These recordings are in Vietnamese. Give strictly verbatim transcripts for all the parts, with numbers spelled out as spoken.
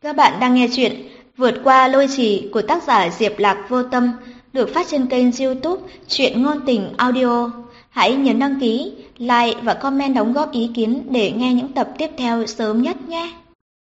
Các bạn đang nghe chuyện Vượt qua lôi trì của tác giả Diệp Lạc Vô Tâm, được phát trên kênh YouTube Truyện Ngôn Tình Audio. Hãy nhấn đăng ký, like và comment đóng góp ý kiến để nghe những tập tiếp theo sớm nhất nhé.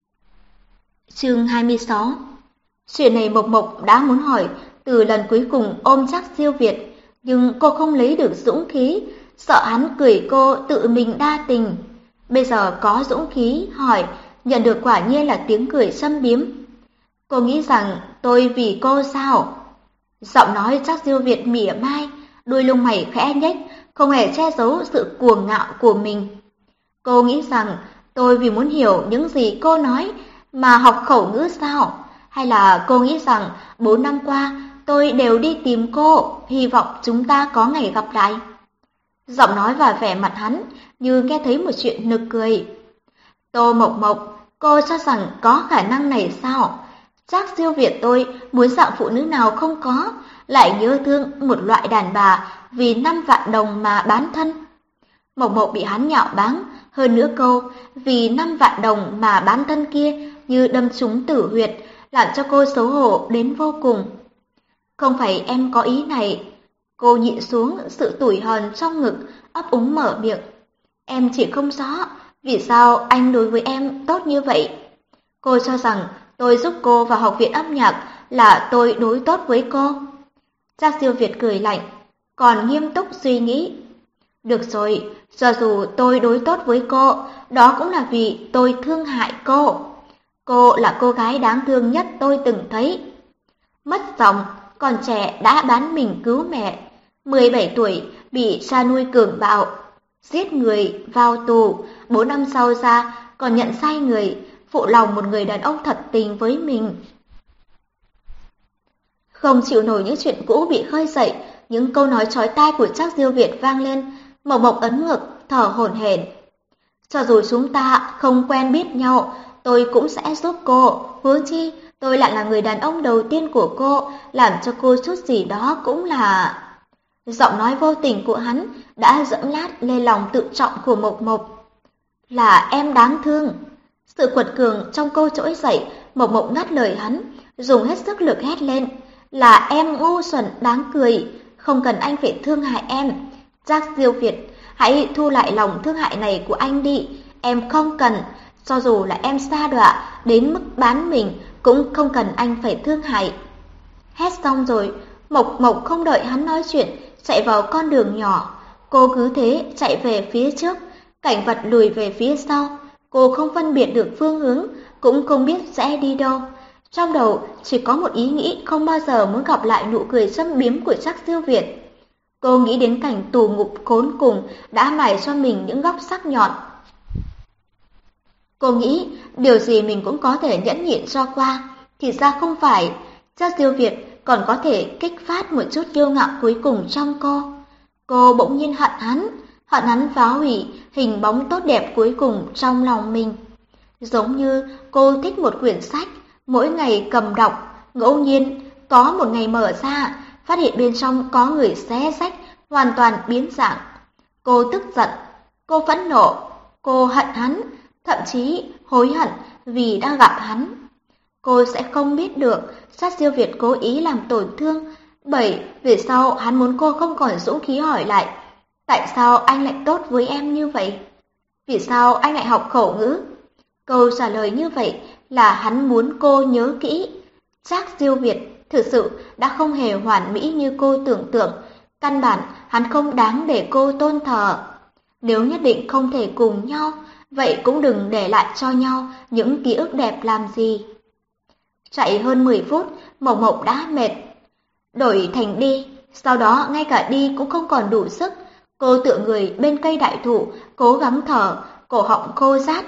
Chương hai mươi sáu. Chuyện này Mộc Mộc đã muốn hỏi từ lần cuối cùng ôm chắc Diêu Việt, nhưng cô không lấy được dũng khí, sợ hắn cười cô tự mình đa tình. Bây giờ có dũng khí hỏi, nhận được quả nhiên là tiếng cười châm biếm. Cô nghĩ rằng tôi vì cô sao? Giọng nói chắc Diêu Việt mỉa mai, đuôi lông mày khẽ nhếch, không hề che giấu sự cuồng ngạo của mình. Cô nghĩ rằng tôi vì muốn hiểu những gì cô nói mà học khẩu ngữ sao? Hay là cô nghĩ rằng bốn năm qua tôi đều đi tìm cô, hy vọng chúng ta có ngày gặp lại? Giọng nói và vẻ mặt hắn như nghe thấy một chuyện nực cười. Tô Mộc Mộc, cô cho rằng có khả năng này sao? Chắc Diêu Việt tôi muốn dạng phụ nữ nào không có, lại nhớ thương một loại đàn bà vì năm vạn đồng mà bán thân. Mộc Mộc bị hắn nhạo báng, hơn nữa câu vì năm vạn đồng mà bán thân kia như đâm trúng tử huyệt, làm cho cô xấu hổ đến vô cùng. Không phải em có ý này. Cô nhịn xuống sự tủi hờn trong ngực, ấp úng mở miệng. Em chỉ không rõ vì sao anh đối với em tốt như vậy. Cô cho rằng tôi giúp cô vào học viện âm nhạc là tôi đối tốt với cô. Trác Diêu Việt cười lạnh, còn nghiêm túc suy nghĩ. Được rồi, cho dù tôi đối tốt với cô, đó cũng là vì tôi thương hại cô. Cô là cô gái đáng thương nhất tôi từng thấy. Mất giọng, còn trẻ đã bán mình cứu mẹ. mười bảy tuổi bị cha nuôi cường bạo, giết người, vào tù, bốn năm sau ra còn nhận sai người, phụ lòng một người đàn ông thật tình với mình. Không chịu nổi những chuyện cũ bị khơi dậy, những câu nói chói tai của Trác Diêu Việt vang lên, Mộc Mộc ấn ngực, thở hổn hển. Cho dù chúng ta không quen biết nhau, tôi cũng sẽ giúp cô, huống chi tôi lại là người đàn ông đầu tiên của cô, làm cho cô chút gì đó cũng là... Giọng nói vô tình của hắn đã dẫm lát lên lòng tự trọng của Mộc Mộc. Là em đáng thương. Sự quật cường trong cô trỗi dậy, Mộc Mộc ngắt lời hắn, dùng hết sức lực hét lên. Là em ngu xuẩn đáng cười, không cần anh phải thương hại em. Trác Diêu Việt, hãy thu lại lòng thương hại này của anh đi. Em không cần, cho dù là em sa đọa đến mức bán mình, cũng không cần anh phải thương hại. Hét xong rồi, Mộc Mộc không đợi hắn nói chuyện, chạy vào con đường nhỏ. Cô cứ thế chạy về phía trước, cảnh vật lùi về phía sau. Cô không phân biệt được phương hướng, cũng không biết sẽ đi đâu. Trong đầu chỉ có một ý nghĩ không bao giờ muốn gặp lại nụ cười châm biếm của Trác Diêu Việt. Cô nghĩ đến cảnh tù ngục khốn cùng đã mài cho mình những góc sắc nhọn. Cô nghĩ điều gì mình cũng có thể nhẫn nhịn cho qua, thì ra không phải. Trác Diêu Việt còn có thể kích phát một chút kiêu ngạo cuối cùng trong cô. Cô bỗng nhiên hận hắn, hận hắn phá hủy hình bóng tốt đẹp cuối cùng trong lòng mình. Giống như cô thích một quyển sách, mỗi ngày cầm đọc, ngẫu nhiên có một ngày mở ra, phát hiện bên trong có người xé sách, hoàn toàn biến dạng. Cô tức giận, cô phẫn nộ, cô hận hắn, thậm chí hối hận vì đã gặp hắn. Cô sẽ không biết được Trác Diêu Việt cố ý làm tổn thương, bởi về sau hắn muốn cô không còn dũng khí hỏi lại, tại sao anh lại tốt với em như vậy? Vì sao anh lại học khẩu ngữ? Câu trả lời như vậy là hắn muốn cô nhớ kỹ. Trác Diêu Việt thực sự đã không hề hoàn mỹ như cô tưởng tượng, căn bản hắn không đáng để cô tôn thờ. Nếu nhất định không thể cùng nhau, vậy cũng đừng để lại cho nhau những ký ức đẹp làm gì. Chạy hơn mười phút, Mộc Mộc đã mệt. Đổi thành đi, sau đó ngay cả đi cũng không còn đủ sức. Cô tựa người bên cây đại thụ, cố gắng thở, cổ họng khô rát.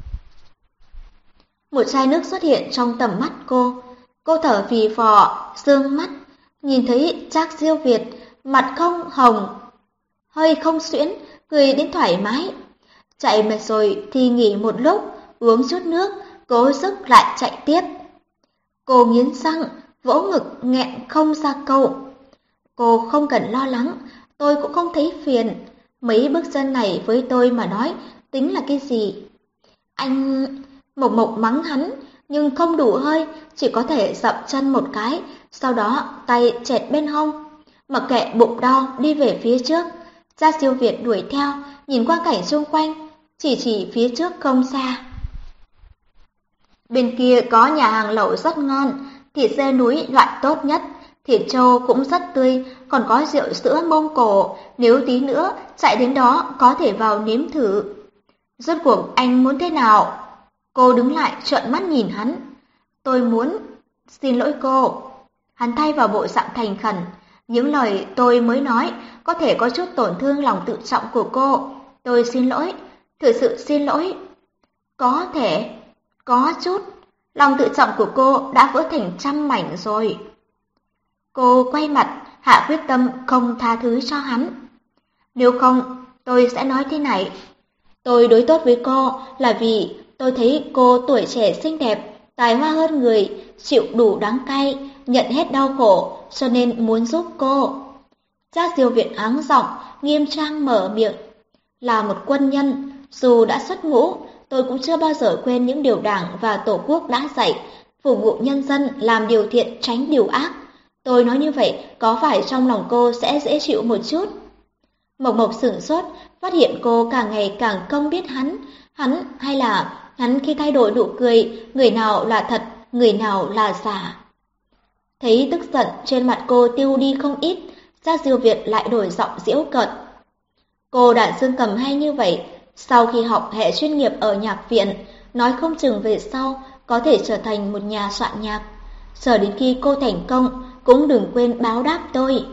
Một chai nước xuất hiện trong tầm mắt cô. Cô thở phì phò, sương mắt, nhìn thấy Trác Diêu Việt, mặt không hồng, hơi không suyễn, cười đến thoải mái. Chạy mệt rồi thì nghỉ một lúc, uống chút nước, cố sức lại chạy tiếp. Cô nghiến răng, vỗ ngực nghẹn không ra câu. Cô không cần lo lắng, tôi cũng không thấy phiền. Mấy bước chân này với tôi mà nói tính là cái gì? Anh... Mộc Mộc mắng hắn, nhưng không đủ hơi, chỉ có thể dậm chân một cái, sau đó tay chẹt bên hông. Mặc kệ bụng đau đi về phía trước, Gia Siêu Việt đuổi theo, nhìn qua cảnh xung quanh, chỉ chỉ phía trước không xa. Bên kia có nhà hàng lẩu rất ngon, thịt dê núi loại tốt nhất, thịt trâu cũng rất tươi, còn có rượu sữa Mông Cổ, nếu tí nữa chạy đến đó có thể vào nếm thử. Rốt cuộc anh muốn thế nào? Cô đứng lại trợn mắt nhìn hắn. Tôi muốn... Xin lỗi cô. Hắn thay vào bộ dạng thành khẩn. Những lời tôi mới nói có thể có chút tổn thương lòng tự trọng của cô. Tôi xin lỗi, thực sự xin lỗi. Có thể, có chút. Lòng tự trọng của cô đã vỡ thành trăm mảnh rồi. Cô quay mặt, hạ quyết tâm không tha thứ cho hắn. Nếu không, tôi sẽ nói thế này. Tôi đối tốt với cô là vì tôi thấy cô tuổi trẻ xinh đẹp, tài hoa hơn người, chịu đủ đắng cay, nhận hết đau khổ, cho nên muốn giúp cô. Trác Diêu Viện áng giọng, nghiêm trang mở miệng. Là một quân nhân, dù đã xuất ngũ, tôi cũng chưa bao giờ quên những điều Đảng và Tổ quốc đã dạy, phục vụ nhân dân, làm điều thiện, tránh điều ác. Tôi nói như vậy, có phải trong lòng cô sẽ dễ chịu một chút? Mộc Mộc sửng sốt, phát hiện cô càng ngày càng không biết hắn, hắn hay là hắn khi thay đổi nụ cười, người nào là thật, người nào là giả. Thấy tức giận trên mặt cô tiêu đi không ít, Trác Diêu Việt lại đổi giọng giễu cợt. Cô đàn dương cầm hay như vậy, sau khi học hệ chuyên nghiệp ở nhạc viện, nói không chừng về sau có thể trở thành một nhà soạn nhạc. Chờ đến khi cô thành công, cũng đừng quên báo đáp tôi.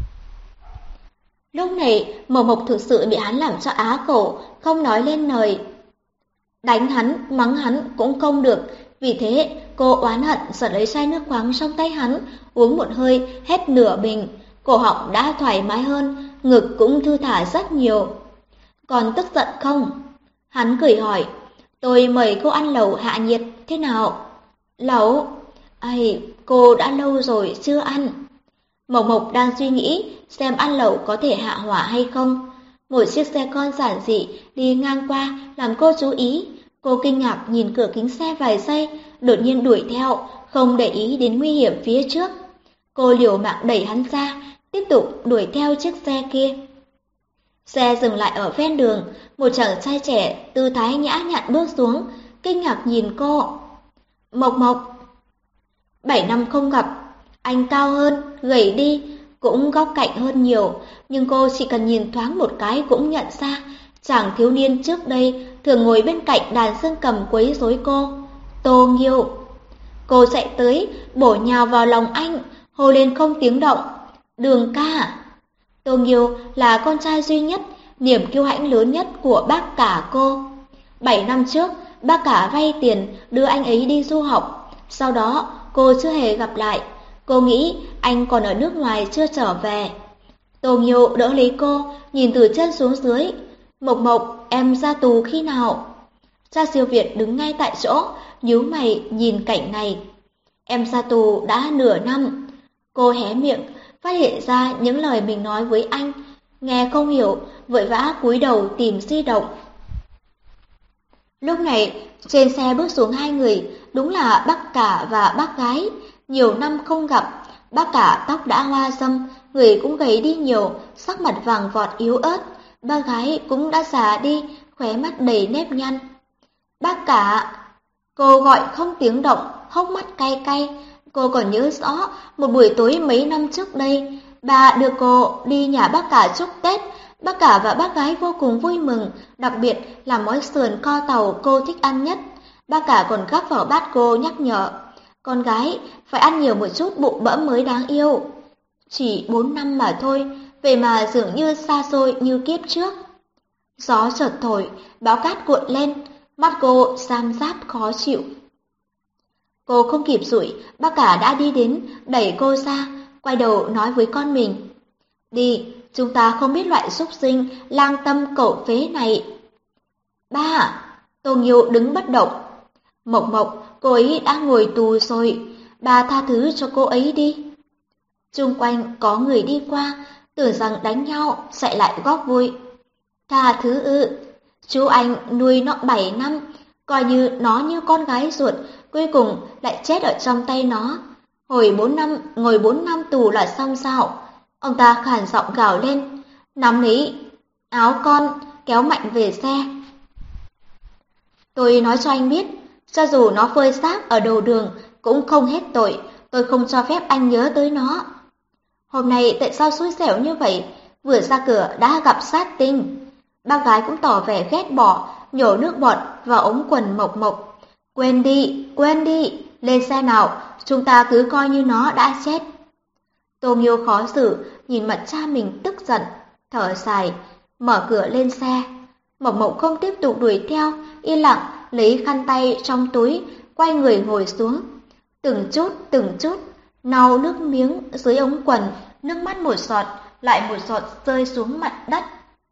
Lúc này, Mộc Mộc thực sự bị hắn làm cho á khẩu, không nói lên lời. Đánh hắn, mắng hắn cũng không được, vì thế cô oán hận giật lấy chai nước khoáng trong tay hắn, uống một hơi hết nửa bình, cổ họng đã thoải mái hơn, ngực cũng thư thả rất nhiều. Còn tức giận không? Hắn cười hỏi, tôi mời cô ăn lẩu hạ nhiệt, thế nào? Lẩu? Ây, cô đã lâu rồi chưa ăn. Mộc Mộc đang suy nghĩ xem ăn lẩu có thể hạ hỏa hay không. Một chiếc xe con giản dị đi ngang qua làm cô chú ý. Cô kinh ngạc nhìn cửa kính xe vài giây, đột nhiên đuổi theo, không để ý đến nguy hiểm phía trước. Cô liều mạng đẩy hắn ra, tiếp tục đuổi theo chiếc xe kia. Xe dừng lại ở ven đường, một chàng trai trẻ tư thái nhã nhặn bước xuống, kinh ngạc nhìn cô. Mộc Mộc. Bảy năm không gặp, anh cao hơn, gầy đi, cũng góc cạnh hơn nhiều, nhưng cô chỉ cần nhìn thoáng một cái cũng nhận ra, chàng thiếu niên trước đây thường ngồi bên cạnh đàn dương cầm quấy rối cô, Tô Nghiêu. Cô chạy tới, bổ nhào vào lòng anh, hô lên không tiếng động, Đường ca. Tô Nghiêu là con trai duy nhất, niềm kiêu hãnh lớn nhất của bác cả cô. Bảy năm trước, bác cả vay tiền đưa anh ấy đi du học, sau đó cô chưa hề gặp lại. Cô nghĩ anh còn ở nước ngoài chưa trở về. Tô Nghiêu đỡ lấy cô, nhìn từ chân xuống dưới. Mộc Mộc, em ra tù khi nào? Trác Diêu Việt đứng ngay tại chỗ, nhíu mày nhìn cảnh này. Em ra tù đã nửa năm. Cô hé miệng, phát hiện ra những lời mình nói với anh. Nghe không hiểu, vội vã cúi đầu tìm di động. Lúc này, trên xe bước xuống hai người, đúng là bác cả và bác gái. Nhiều năm không gặp, bác cả tóc đã hoa râm, người cũng gầy đi nhiều, sắc mặt vàng vọt yếu ớt. Bác gái cũng đã già đi, khóe mắt đầy nếp nhăn. Bác cả, cô gọi không tiếng động, hốc mắt cay cay. Cô còn nhớ rõ một buổi tối mấy năm trước đây, bà đưa cô đi nhà bác cả chúc Tết. Bác cả và bác gái vô cùng vui mừng, đặc biệt là món sườn kho tàu cô thích ăn nhất. Bác cả còn gắp vào bát cô nhắc nhở, con gái phải ăn nhiều một chút bụng bẫm mới đáng yêu. Chỉ bốn năm mà thôi, vậy mà dường như xa xôi như kiếp trước. Gió chợt thổi, bão cát cuộn lên, mắt cô sam rát khó chịu. Cô không kịp dụi, bác cả đã đi đến, đẩy cô ra, quay đầu nói với con mình. Đi, chúng ta không biết loại súc sinh, lang tâm cẩu phế này. Ba, Tô Nghiêu đứng bất động. Mộc Mộc, cô ấy đã ngồi tù rồi, bà tha thứ cho cô ấy đi. Chung quanh có người đi qua, tưởng rằng đánh nhau, chạy lại góp vui. Tha thứ ư, chú anh nuôi nó bảy năm, coi như nó như con gái ruột, cuối cùng lại chết ở trong tay nó. Hồi bốn năm, ngồi bốn năm tù là xong sao? Ông ta khàn giọng gào lên, nắm lấy áo con, kéo mạnh về xe. Tôi nói cho anh biết, cho dù nó phơi xác ở đầu đường cũng không hết tội, tôi không cho phép anh nhớ tới nó. Hôm nay tại sao xui xẻo như vậy, vừa ra cửa đã gặp sát tinh. Bác gái cũng tỏ vẻ ghét bỏ, nhổ nước bọt vào ống quần Mộc Mộc. Quên đi, quên đi, lên xe nào, chúng ta cứ coi như nó đã chết. Tô Nghiêu khó xử, nhìn mặt cha mình tức giận, thở dài, mở cửa lên xe. Mộc Mộc không tiếp tục đuổi theo, yên lặng lấy khăn tay trong túi, quay người ngồi xuống. Từng chút, từng chút, lau nước miếng dưới ống quần, nước mắt một giọt, lại một giọt rơi xuống mặt đất.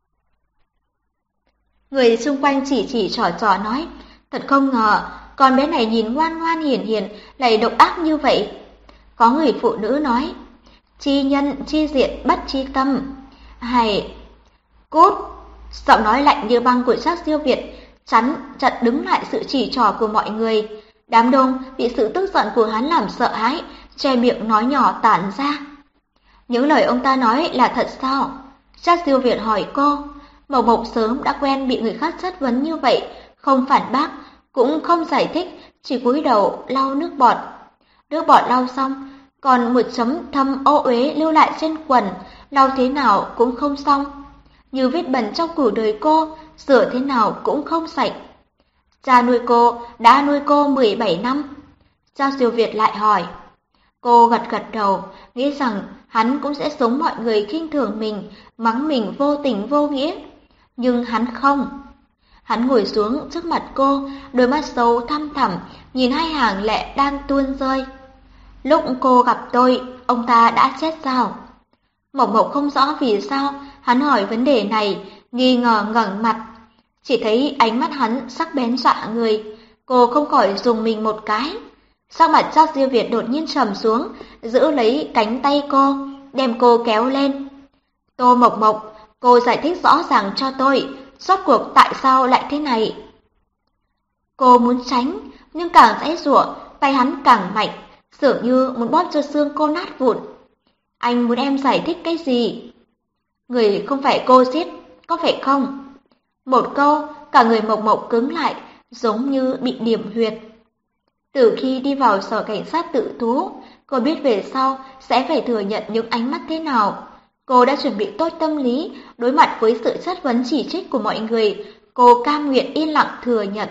Người xung quanh chỉ chỉ trò trò nói, thật không ngờ, con bé này nhìn ngoan ngoan hiền hiền, lại độc ác như vậy. Có người phụ nữ nói, chi nhân, chi diện, bất chi tâm. Hay, cút, giọng nói lạnh như băng của Trác Siêu Việt, chắn chặn đứng lại sự chỉ trỏ của mọi người. Đám đông bị sự tức giận của hắn làm sợ hãi, che miệng nói nhỏ tản ra. Những lời ông ta nói là thật sao? Trác Siêu Việt hỏi cô. Mộc Mộc sớm đã quen bị người khác chất vấn như vậy, không phản bác, cũng không giải thích, chỉ cúi đầu lau nước bọt. Nước bọt lau xong, còn một chấm thâm ô uế lưu lại trên quần, lau thế nào cũng không xong. Như vết bẩn trong cuộc đời cô, rửa thế nào cũng không sạch. Cha nuôi cô đã nuôi cô mười bảy năm. Trác Siêu Việt lại hỏi. Cô gật gật đầu, nghĩ rằng hắn cũng sẽ giống mọi người khinh thường mình, mắng mình vô tình vô nghĩa. Nhưng hắn không. Hắn ngồi xuống trước mặt cô, đôi mắt sâu thăm thẳm, nhìn hai hàng lệ đang tuôn rơi. Lúc cô gặp tôi, ông ta đã chết sao? Mộc Mộc không rõ vì sao hắn hỏi vấn đề này, nghi ngờ ngẩng mặt. Chỉ thấy ánh mắt hắn sắc bén dọa người, cô không khỏi dùng mình một cái. Sắc mặt Trác Siêu Việt đột nhiên trầm xuống, giữ lấy cánh tay cô, đem cô kéo lên. Tô Mộc Mộc, cô giải thích rõ ràng cho tôi, rốt cuộc tại sao lại thế này? Cô muốn tránh, nhưng càng giãy giụa, tay hắn càng mạnh, dường như muốn bóp cho xương cô nát vụn. Anh muốn em giải thích cái gì? Người không phải cô giết, có phải không? Một câu, cả người Mộc Mộc cứng lại, giống như bị điểm huyệt. Từ khi đi vào sở cảnh sát tự thú, cô biết về sau sẽ phải thừa nhận những ánh mắt thế nào. Cô đã chuẩn bị tốt tâm lý, đối mặt với sự chất vấn chỉ trích của mọi người, cô cam nguyện yên lặng thừa nhận.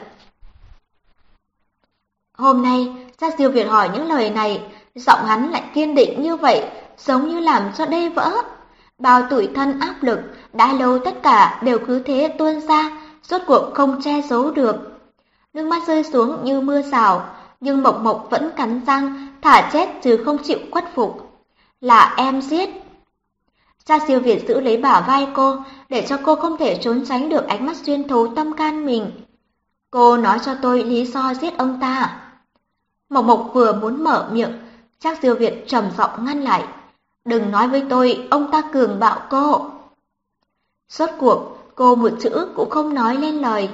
Hôm nay, Trác Siêu Việt hỏi những lời này, giọng hắn lại kiên định như vậy, giống như làm cho đê vỡ. Bao tủi thân áp lực, đã lâu tất cả đều cứ thế tuôn ra, rốt cuộc không che giấu được. Nước mắt rơi xuống như mưa rào, nhưng Mộc Mộc vẫn cắn răng, thả chết chứ không chịu khuất phục. Là em giết. Trác Siêu Việt giữ lấy bả vai cô, để cho cô không thể trốn tránh được ánh mắt xuyên thấu tâm can mình. Cô nói cho tôi lý do giết ông ta. Mộc Mộc vừa muốn mở miệng, Trác Siêu Việt trầm giọng ngăn lại. Đừng nói với tôi, ông ta cường bạo cô. Rốt cuộc, cô một chữ cũng không nói lên lời.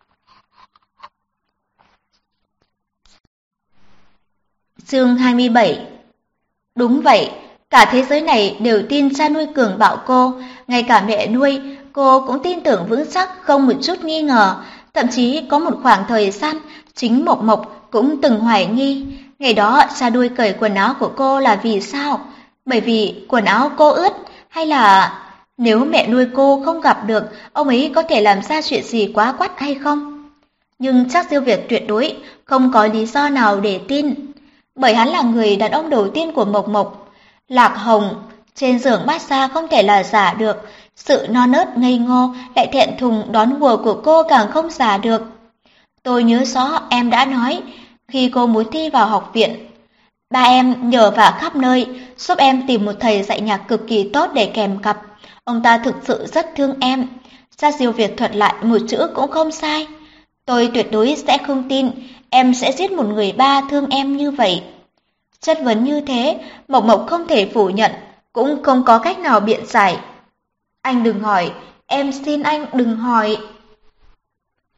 Chương hai mươi bảy. Đúng vậy, cả thế giới này đều tin cha nuôi cường bạo cô, ngay cả mẹ nuôi, cô cũng tin tưởng vững chắc không một chút nghi ngờ. Thậm chí có một khoảng thời gian, chính Mộc Mộc cũng từng hoài nghi, ngày đó cha nuôi cởi quần áo của cô là vì sao? Bởi vì quần áo cô ướt, hay là nếu mẹ nuôi cô không gặp được, ông ấy có thể làm ra chuyện gì quá quắt hay không? Nhưng Trác Siêu Việt tuyệt đối không có lý do nào để tin, bởi hắn là người đàn ông đầu tiên của Mộc Mộc. Lạc Hồng trên giường massage không thể là giả được, sự non nớt ngây ngô lại thẹn thùng đón đùa của cô càng không giả được. Tôi nhớ rõ em đã nói, khi cô muốn thi vào học viện, ba em nhờ vả khắp nơi, giúp em tìm một thầy dạy nhạc cực kỳ tốt để kèm cặp. Ông ta thực sự rất thương em. Trác Siêu Việt thuật lại một chữ cũng không sai. Tôi tuyệt đối sẽ không tin em sẽ giết một người ba thương em như vậy. Chất vấn như thế, Mộc Mộc không thể phủ nhận, cũng không có cách nào biện giải. Anh đừng hỏi, em xin anh đừng hỏi.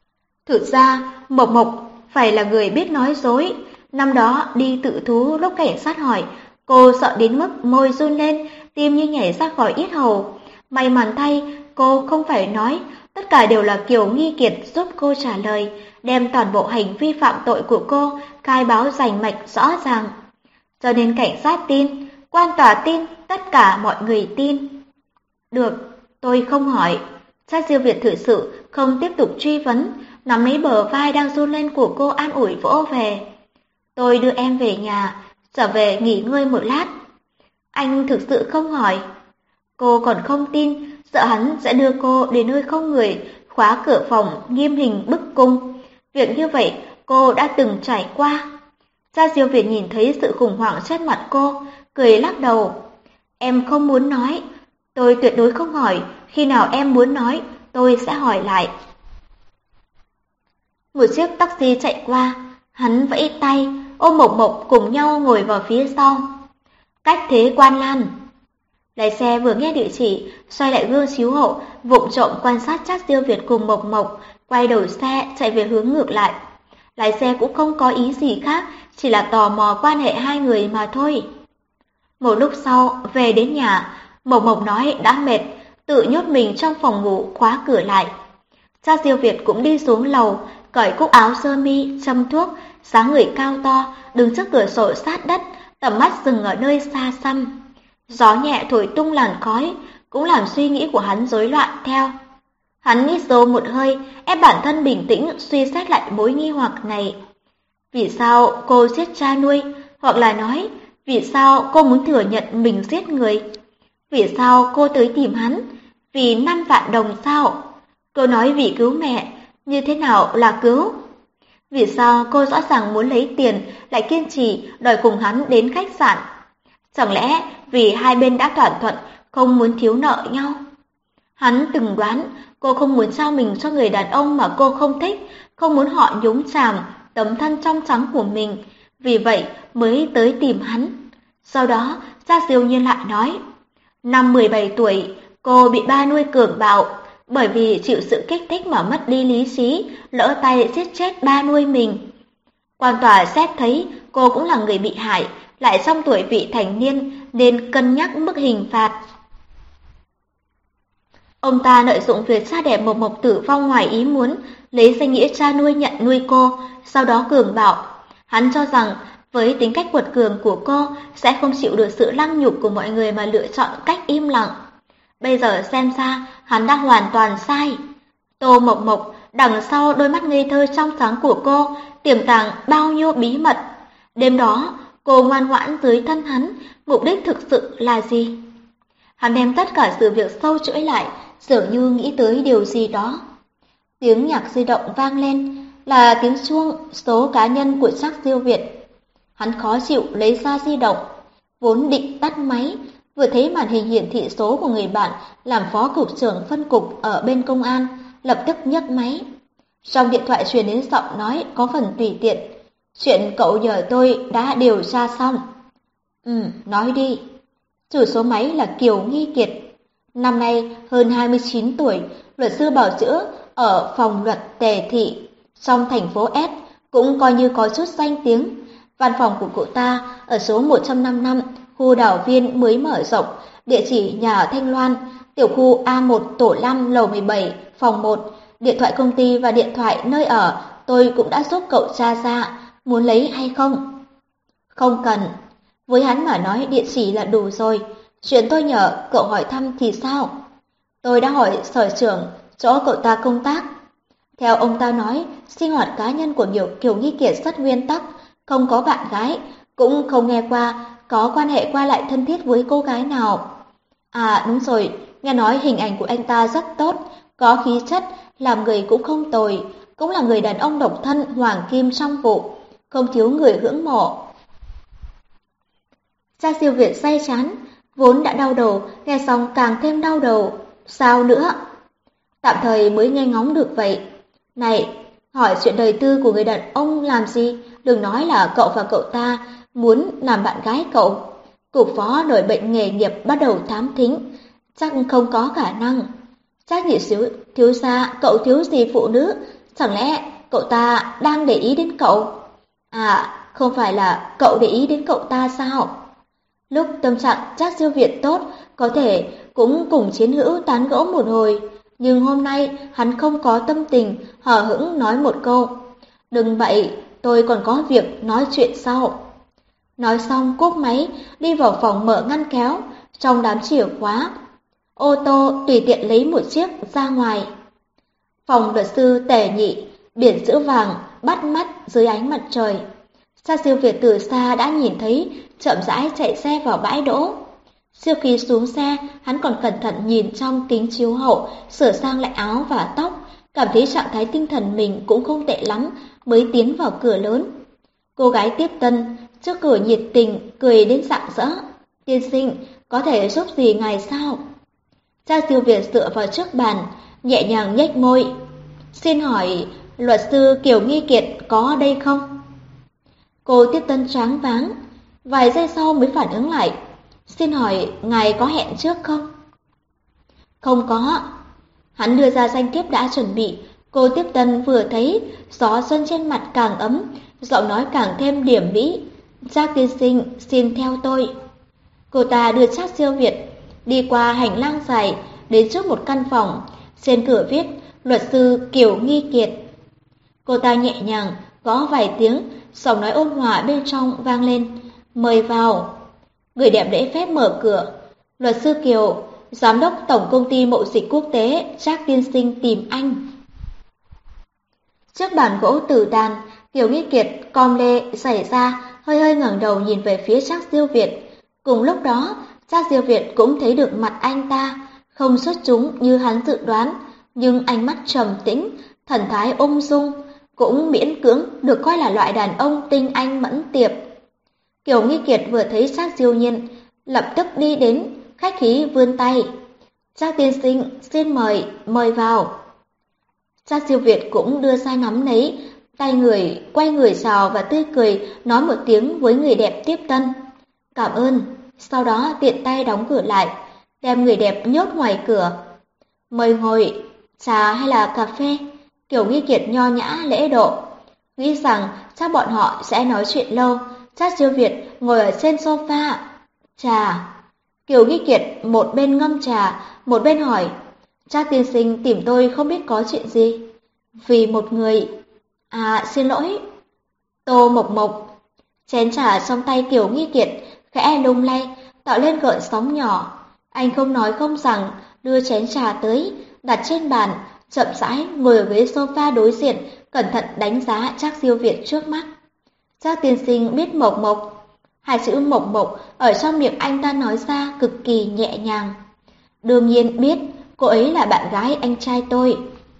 Thực ra, Mộc Mộc phải là người biết nói dối. Năm đó đi tự thú lúc cảnh sát hỏi, cô sợ đến mức môi run lên, tim như nhảy ra khỏi yết hầu. May mắn thay, cô không phải nói, tất cả đều là Kiều Nghi Kiệt giúp cô trả lời, đem toàn bộ hành vi phạm tội của cô khai báo rành mạch rõ ràng. Cho nên cảnh sát tin, quan tòa tin, tất cả mọi người tin. Được, tôi không hỏi. Cha Diêu Việt thử sự không tiếp tục truy vấn, nắm lấy bờ vai đang run lên của cô an ủi vỗ về. Tôi đưa em về nhà, trở về nghỉ ngơi một lát. Anh thực sự không hỏi. Cô còn không tin, sợ hắn sẽ đưa cô đến nơi không người, khóa cửa phòng, nghiêm hình bức cung. Việc như vậy cô đã từng trải qua. Cha Diêu Việt nhìn thấy sự khủng hoảng trên mặt cô, cười lắc đầu. Em không muốn nói, tôi tuyệt đối không hỏi, khi nào em muốn nói, tôi sẽ hỏi lại. Một chiếc taxi chạy qua, hắn vẫy tay, ôm Mộc Mộc cùng nhau ngồi vào phía sau. Cách thế Quan Lan. Lái xe vừa nghe địa chỉ, xoay lại gương chiếu hậu, vụng trộm quan sát Trác Diêu Việt cùng Mộc Mộc, quay đầu xe chạy về hướng ngược lại. Lái xe cũng không có ý gì khác, chỉ là tò mò quan hệ hai người mà thôi. Một lúc sau, về đến nhà, Mộc Mộc nói đã mệt, tự nhốt mình trong phòng ngủ khóa cửa lại. Trác Diêu Việt cũng đi xuống lầu, cởi cúc áo sơ mi, châm thuốc, dáng người cao to, đứng trước cửa sổ sát đất, tầm mắt dừng ở nơi xa xăm. Gió nhẹ thổi tung làn khói, cũng làm suy nghĩ của hắn rối loạn theo. Hắn hít sâu một hơi, ép bản thân bình tĩnh suy xét lại mối nghi hoặc này. Vì sao cô giết cha nuôi, hoặc là nói, vì sao cô muốn thừa nhận mình giết người? Vì sao cô tới tìm hắn? Vì năm vạn đồng sao? Cô nói vì cứu mẹ, như thế nào là cứu? Vì sao cô rõ ràng muốn lấy tiền lại kiên trì đòi cùng hắn đến khách sạn? Chẳng lẽ vì hai bên đã thỏa thuận không muốn thiếu nợ nhau? Hắn từng đoán cô không muốn trao mình cho người đàn ông mà cô không thích, không muốn họ nhúng chàm tấm thân trong trắng của mình, vì vậy mới tới tìm hắn. Sau đó, Trác Diêu Nhiên lại nói, năm mười bảy tuổi, cô bị ba nuôi cường bạo, bởi vì chịu sự kích thích mà mất đi lý trí, lỡ tay giết chết ba nuôi mình. Quan tòa xét thấy cô cũng là người bị hại, lại trong tuổi vị thành niên nên cân nhắc mức hình phạt. Ông ta lợi dụng việc cha đẻ Mộc Mộc tử vong ngoài ý muốn, lấy danh nghĩa cha nuôi nhận nuôi cô, sau đó cường bạo. Hắn cho rằng với tính cách quật cường của cô sẽ không chịu được sự lăng nhục của mọi người mà lựa chọn cách im lặng. Bây giờ xem ra hắn đã hoàn toàn sai. Tô Mộc Mộc, đằng sau đôi mắt ngây thơ trong sáng của cô tiềm tàng bao nhiêu bí mật. Đêm đó cô ngoan ngoãn dưới thân hắn, mục đích thực sự là gì? Hắn đem tất cả sự việc sâu chuỗi lại, dường như nghĩ tới điều gì đó. Tiếng nhạc di động vang lên, là tiếng chuông số cá nhân của Trác Diêu Việt. Hắn khó chịu lấy ra di động, vốn định tắt máy, vừa thấy màn hình hiển thị số của người bạn làm phó cục trưởng phân cục ở bên công an, lập tức nhấc máy. Trong điện thoại truyền đến giọng nói có phần tùy tiện. Chuyện cậu nhờ tôi đã điều tra xong. Ừ, nói đi. Chủ số máy là Kiều Nghi Kiệt. Năm nay hơn hai mươi chín tuổi, luật sư bào chữa ở phòng luật Tề Thị, trong thành phố S, cũng coi như có chút danh tiếng. Văn phòng của cậu ta ở số một trăm năm mươi lăm, khu Đảo Viên mới mở rộng, địa chỉ nhà ở Thanh Loan, tiểu khu A một tổ năm lầu mười bảy, phòng một. Điện thoại công ty và điện thoại nơi ở tôi cũng đã giúp cậu tra ra, muốn lấy hay không? Không cần. Với hắn mà nói địa chỉ là đủ rồi. Chuyện tôi nhờ cậu hỏi thăm thì sao? Tôi đã hỏi sở trưởng chỗ cậu ta công tác. Theo ông ta nói, sinh hoạt cá nhân của Kiều, Kiều Nghi Kiệt rất nguyên tắc, không có bạn gái, cũng không nghe qua có quan hệ qua lại thân thiết với cô gái nào. À đúng rồi, nghe nói hình ảnh của anh ta rất tốt, có khí chất, làm người cũng không tồi, cũng là người đàn ông độc thân hoàng kim trong vụ, không thiếu người ngưỡng mộ. Trác Diêu Việt say chán, vốn đã đau đầu, nghe xong càng thêm đau đầu. Sao nữa? Tạm thời mới nghe ngóng được vậy. Này, hỏi chuyện đời tư của người đàn ông làm gì? Đừng nói là cậu và cậu ta muốn làm bạn gái cậu. Cục phó nổi bệnh nghề nghiệp bắt đầu thám thính, chắc không có khả năng. Trác nhị xíu thiếu gia, cậu thiếu gì phụ nữ? Chẳng lẽ cậu ta đang để ý đến cậu. À, không phải là cậu để ý đến cậu ta sao? Lúc tâm trạng Trác Siêu Việt tốt, có thể cũng cùng chiến hữu tán gẫu một hồi, nhưng hôm nay hắn không có tâm tình hờ hững nói một câu. Đừng vậy, tôi còn có việc nói chuyện sau. Nói xong cúp máy, đi vào phòng mở ngăn kéo, trong đám chìa khóa. Ô tô tùy tiện lấy một chiếc ra ngoài. Phòng luật sư Tề Nhị, biển sữa vàng, bắt mắt dưới ánh mặt trời. Trác Siêu Việt từ xa đã nhìn thấy, chậm rãi chạy xe vào bãi đỗ. Sau khi xuống xe, hắn còn cẩn thận nhìn trong kính chiếu hậu, sửa sang lại áo và tóc, cảm thấy trạng thái tinh thần mình cũng không tệ lắm, mới tiến vào cửa lớn. Cô gái tiếp tân, trước cửa nhiệt tình, cười đến rạng rỡ. Tiên sinh, có thể giúp gì ngài sao? Trác Siêu Việt dựa vào trước bàn, nhẹ nhàng nhếch môi. Xin hỏi, luật sư Kiều Nghi Kiệt có ở đây không? Cô tiếp tân choáng váng, vài giây sau mới phản ứng lại. Xin hỏi, ngài có hẹn trước không? Không có. Hắn đưa ra danh thiếp đã chuẩn bị. Cô tiếp tân vừa thấy, gió xuân trên mặt càng ấm, giọng nói càng thêm điểm mỹ. Trác tiên sinh, xin theo tôi. Cô ta đưa Trác Siêu Việt đi qua hành lang dài, đến trước một căn phòng. Trên cửa viết, luật sư Kiều Nghi Kiệt. Cô ta nhẹ nhàng, gõ vài tiếng, giọng nói ôn hòa bên trong vang lên. Mời vào. Người đẹp lễ phép mở cửa. Luật sư Kiều, giám đốc tổng công ty mậu dịch quốc tế, Trác tiên sinh tìm anh. Trước bàn gỗ tử đàn, Kiều Nghi Kiệt com lê xảy ra, hơi hơi ngẩng đầu nhìn về phía Trác Siêu Việt. Cùng lúc đó, Trác Siêu Việt cũng thấy được mặt anh ta, không xuất chúng như hắn dự đoán, nhưng ánh mắt trầm tĩnh, thần thái ung dung, cũng miễn cưỡng được coi là loại đàn ông tinh anh mẫn tiệp. Kiều Nghi Kiệt vừa thấy Trác Siêu Nhiên, lập tức đi đến, khách khí vươn tay. Trác tiên sinh, xin mời, mời vào. Trác Siêu Việt cũng đưa ra nắm lấy tay người, quay người chào và tươi cười nói một tiếng với người đẹp tiếp tân. Cảm ơn, sau đó tiện tay đóng cửa lại, đem người đẹp nhốt ngoài cửa. Mời ngồi, trà hay là cà phê? Kiều Nghi Kiệt nho nhã lễ độ. Nghĩ rằng chắc bọn họ sẽ nói chuyện lâu. Trác Siêu Việt ngồi ở trên sofa. Trà. Kiều Nghi Kiệt một bên ngâm trà, một bên hỏi. Trác tiên sinh tìm tôi không biết có chuyện gì. Vì một người. À, xin lỗi. Tô Mộc Mộc. Chén trà trong tay Kiều Nghi Kiệt khẽ lung lay, tạo lên gợn sóng nhỏ. Anh không nói không rằng, đưa chén trà tới, đặt trên bàn, chậm rãi ngồi ở ghế sofa đối diện, cẩn thận đánh giá Trác Siêu Việt trước mắt. Trác tiên sinh biết Mộc Mộc. Hai chữ Mộc Mộc ở trong miệng anh ta nói ra cực kỳ nhẹ nhàng. Đương nhiên biết, cô ấy là bạn gái anh trai tôi.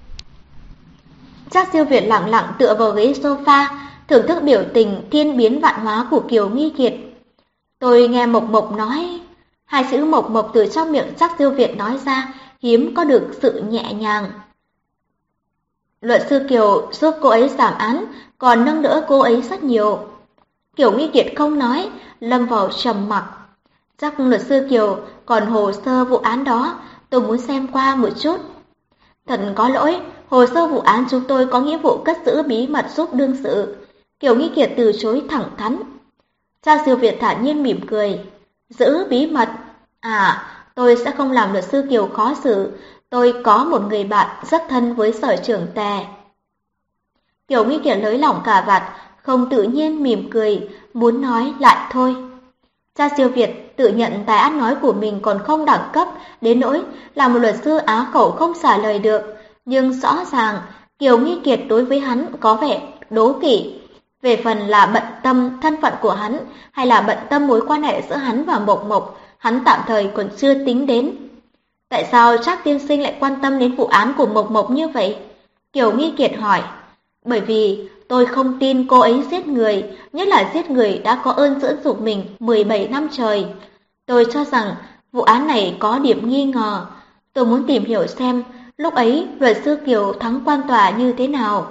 Trác Siêu Việt lặng lặng tựa vào ghế sofa, thưởng thức biểu tình thiên biến vạn hóa của Kiều Nghi Kiệt. Tôi nghe Mộc Mộc nói. Hai chữ Mộc Mộc từ trong miệng Trác Siêu Việt nói ra hiếm có được sự nhẹ nhàng. Luật sư Kiều giúp cô ấy giảm án, còn nâng đỡ cô ấy rất nhiều. Kiều Nghi Kiệt không nói, lâm vào trầm mặc. Chắc luật sư Kiều còn hồ sơ vụ án đó, tôi muốn xem qua một chút. Thật có lỗi, hồ sơ vụ án chúng tôi có nghĩa vụ cất giữ bí mật giúp đương sự. Kiều Nghi Kiệt từ chối thẳng thắn. Trác Siêu Việt thản nhiên mỉm cười. Giữ bí mật? À, tôi sẽ không làm luật sư Kiều khó xử. Tôi có một người bạn rất thân với sở trưởng Tề. Kiều Nghi Kiệt nới lỏng cà vạt, không tự nhiên mỉm cười, muốn nói lại thôi. Trác Siêu Việt tự nhận tài ăn nói của mình còn không đẳng cấp, đến nỗi là một luật sư á khẩu không xả lời được. Nhưng rõ ràng, Kiều Nghi Kiệt đối với hắn có vẻ đố kỵ. Về phần là bận tâm thân phận của hắn, hay là bận tâm mối quan hệ giữa hắn và Mộc Mộc, hắn tạm thời còn chưa tính đến. Tại sao Trác tiên sinh lại quan tâm đến vụ án của Mộc Mộc như vậy? Kiều Nghi Kiệt hỏi. Bởi vì tôi không tin cô ấy giết người, nhất là giết người đã có ơn dưỡng dục mình mười bảy năm trời. Tôi cho rằng vụ án này có điểm nghi ngờ. Tôi muốn tìm hiểu xem lúc ấy luật sư Kiều thắng quan tòa như thế nào.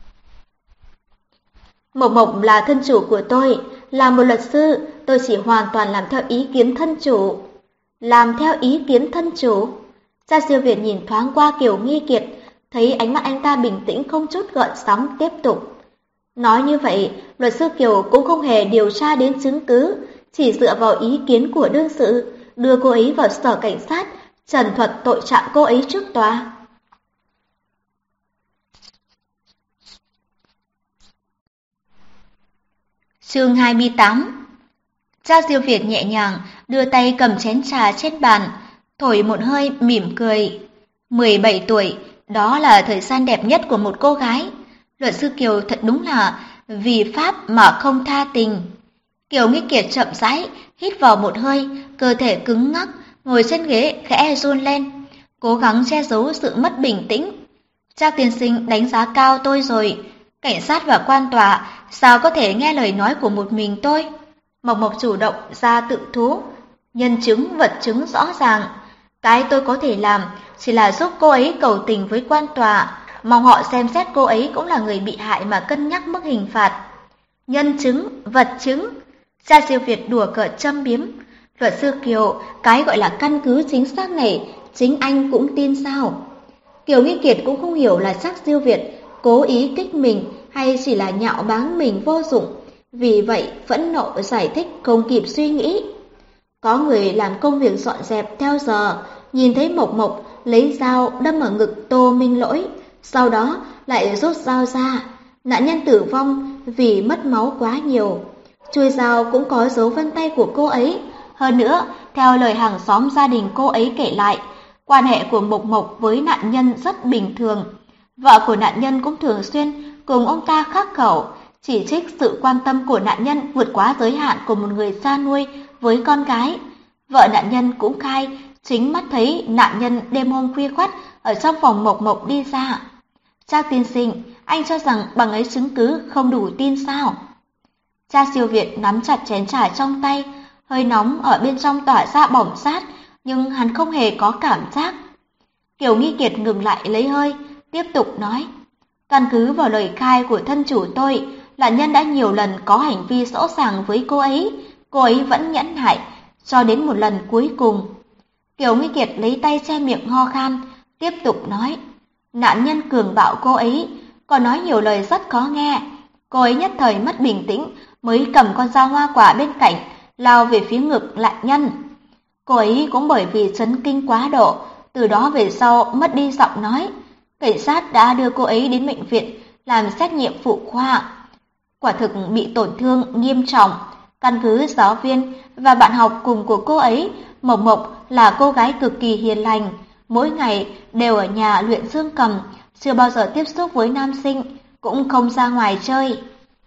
Mộc Mộc là thân chủ của tôi, là một luật sư, tôi chỉ hoàn toàn làm theo ý kiến thân chủ. Làm theo ý kiến thân chủ? Trác Siêu Việt nhìn thoáng qua Kiều Nghi Kiệt, thấy ánh mắt anh ta bình tĩnh không chút gợn sóng tiếp tục. Nói như vậy, luật sư Kiều cũng không hề điều tra đến chứng cứ, chỉ dựa vào ý kiến của đương sự, đưa cô ấy vào sở cảnh sát, trần thuật tội trạng cô ấy trước tòa. Chương hai mươi tám. Cha Diêu Việt nhẹ nhàng đưa tay cầm chén trà trên bàn, thổi một hơi mỉm cười. mười bảy tuổi, đó là thời gian đẹp nhất của một cô gái. Luật sư Kiều thật đúng là vì pháp mà không tha tình. Kiều Nghi Kiệt chậm rãi hít vào một hơi, cơ thể cứng ngắc, ngồi trên ghế khẽ run lên, cố gắng che giấu sự mất bình tĩnh. Trác tiên sinh đánh giá cao tôi rồi, cảnh sát và quan tòa sao có thể nghe lời nói của một mình tôi? Mộc Mộc chủ động ra tự thú, nhân chứng vật chứng rõ ràng. Cái tôi có thể làm chỉ là giúp cô ấy cầu tình với quan tòa, mong họ xem xét cô ấy cũng là người bị hại mà cân nhắc mức hình phạt. Nhân chứng, vật chứng. Cha Diêu Việt đùa cợt châm biếm. Luật sư Kiều, cái gọi là căn cứ chính xác này, chính anh cũng tin sao? Kiều Nghi Kiệt cũng không hiểu là Trác Diêu Việt cố ý kích mình hay chỉ là nhạo báng mình vô dụng, vì vậy phẫn nộ giải thích không kịp suy nghĩ. Có người làm công việc dọn dẹp theo giờ, nhìn thấy Mộc Mộc lấy dao đâm ở ngực Tô Minh Lỗi, sau đó lại rút dao ra. Nạn nhân tử vong vì mất máu quá nhiều. Chuôi dao cũng có dấu vân tay của cô ấy. Hơn nữa, theo lời hàng xóm gia đình cô ấy kể lại, quan hệ của Mộc Mộc với nạn nhân rất bình thường. Vợ của nạn nhân cũng thường xuyên cùng ông ta khắc khẩu, chỉ trích sự quan tâm của nạn nhân vượt quá giới hạn của một người xa nuôi với con gái. Vợ nạn nhân cũng khai chính mắt thấy nạn nhân đêm hôm khuya khoắt ở trong phòng Mộc Mộc đi ra. Trác tiên sinh, anh cho rằng bằng ấy chứng cứ không đủ tin sao? Trác Diêu Việt nắm chặt chén trà trong tay, hơi nóng ở bên trong tỏa ra bỏng rát, nhưng hắn không hề có cảm giác. Kiều Nghi Kiệt ngừng lại lấy hơi, tiếp tục nói. Căn cứ vào lời khai của thân chủ tôi, nạn nhân đã nhiều lần có hành vi rõ ràng với cô ấy, cô ấy vẫn nhẫn nại, cho đến một lần cuối cùng. Kiều Nghi Kiệt lấy tay che miệng ho khan, tiếp tục nói. Nạn nhân cường bạo cô ấy, còn nói nhiều lời rất khó nghe. Cô ấy nhất thời mất bình tĩnh, mới cầm con dao hoa quả bên cạnh, lao về phía ngực nạn nhân. Cô ấy cũng bởi vì chấn kinh quá độ, từ đó về sau mất đi giọng nói. Cảnh sát đã đưa cô ấy đến bệnh viện làm xét nghiệm phụ khoa. Quả thực bị tổn thương nghiêm trọng. Căn cứ giáo viên và bạn học cùng của cô ấy, Mộc Mộc là cô gái cực kỳ hiền lành, mỗi ngày đều ở nhà luyện dương cầm, chưa bao giờ tiếp xúc với nam sinh, cũng không ra ngoài chơi.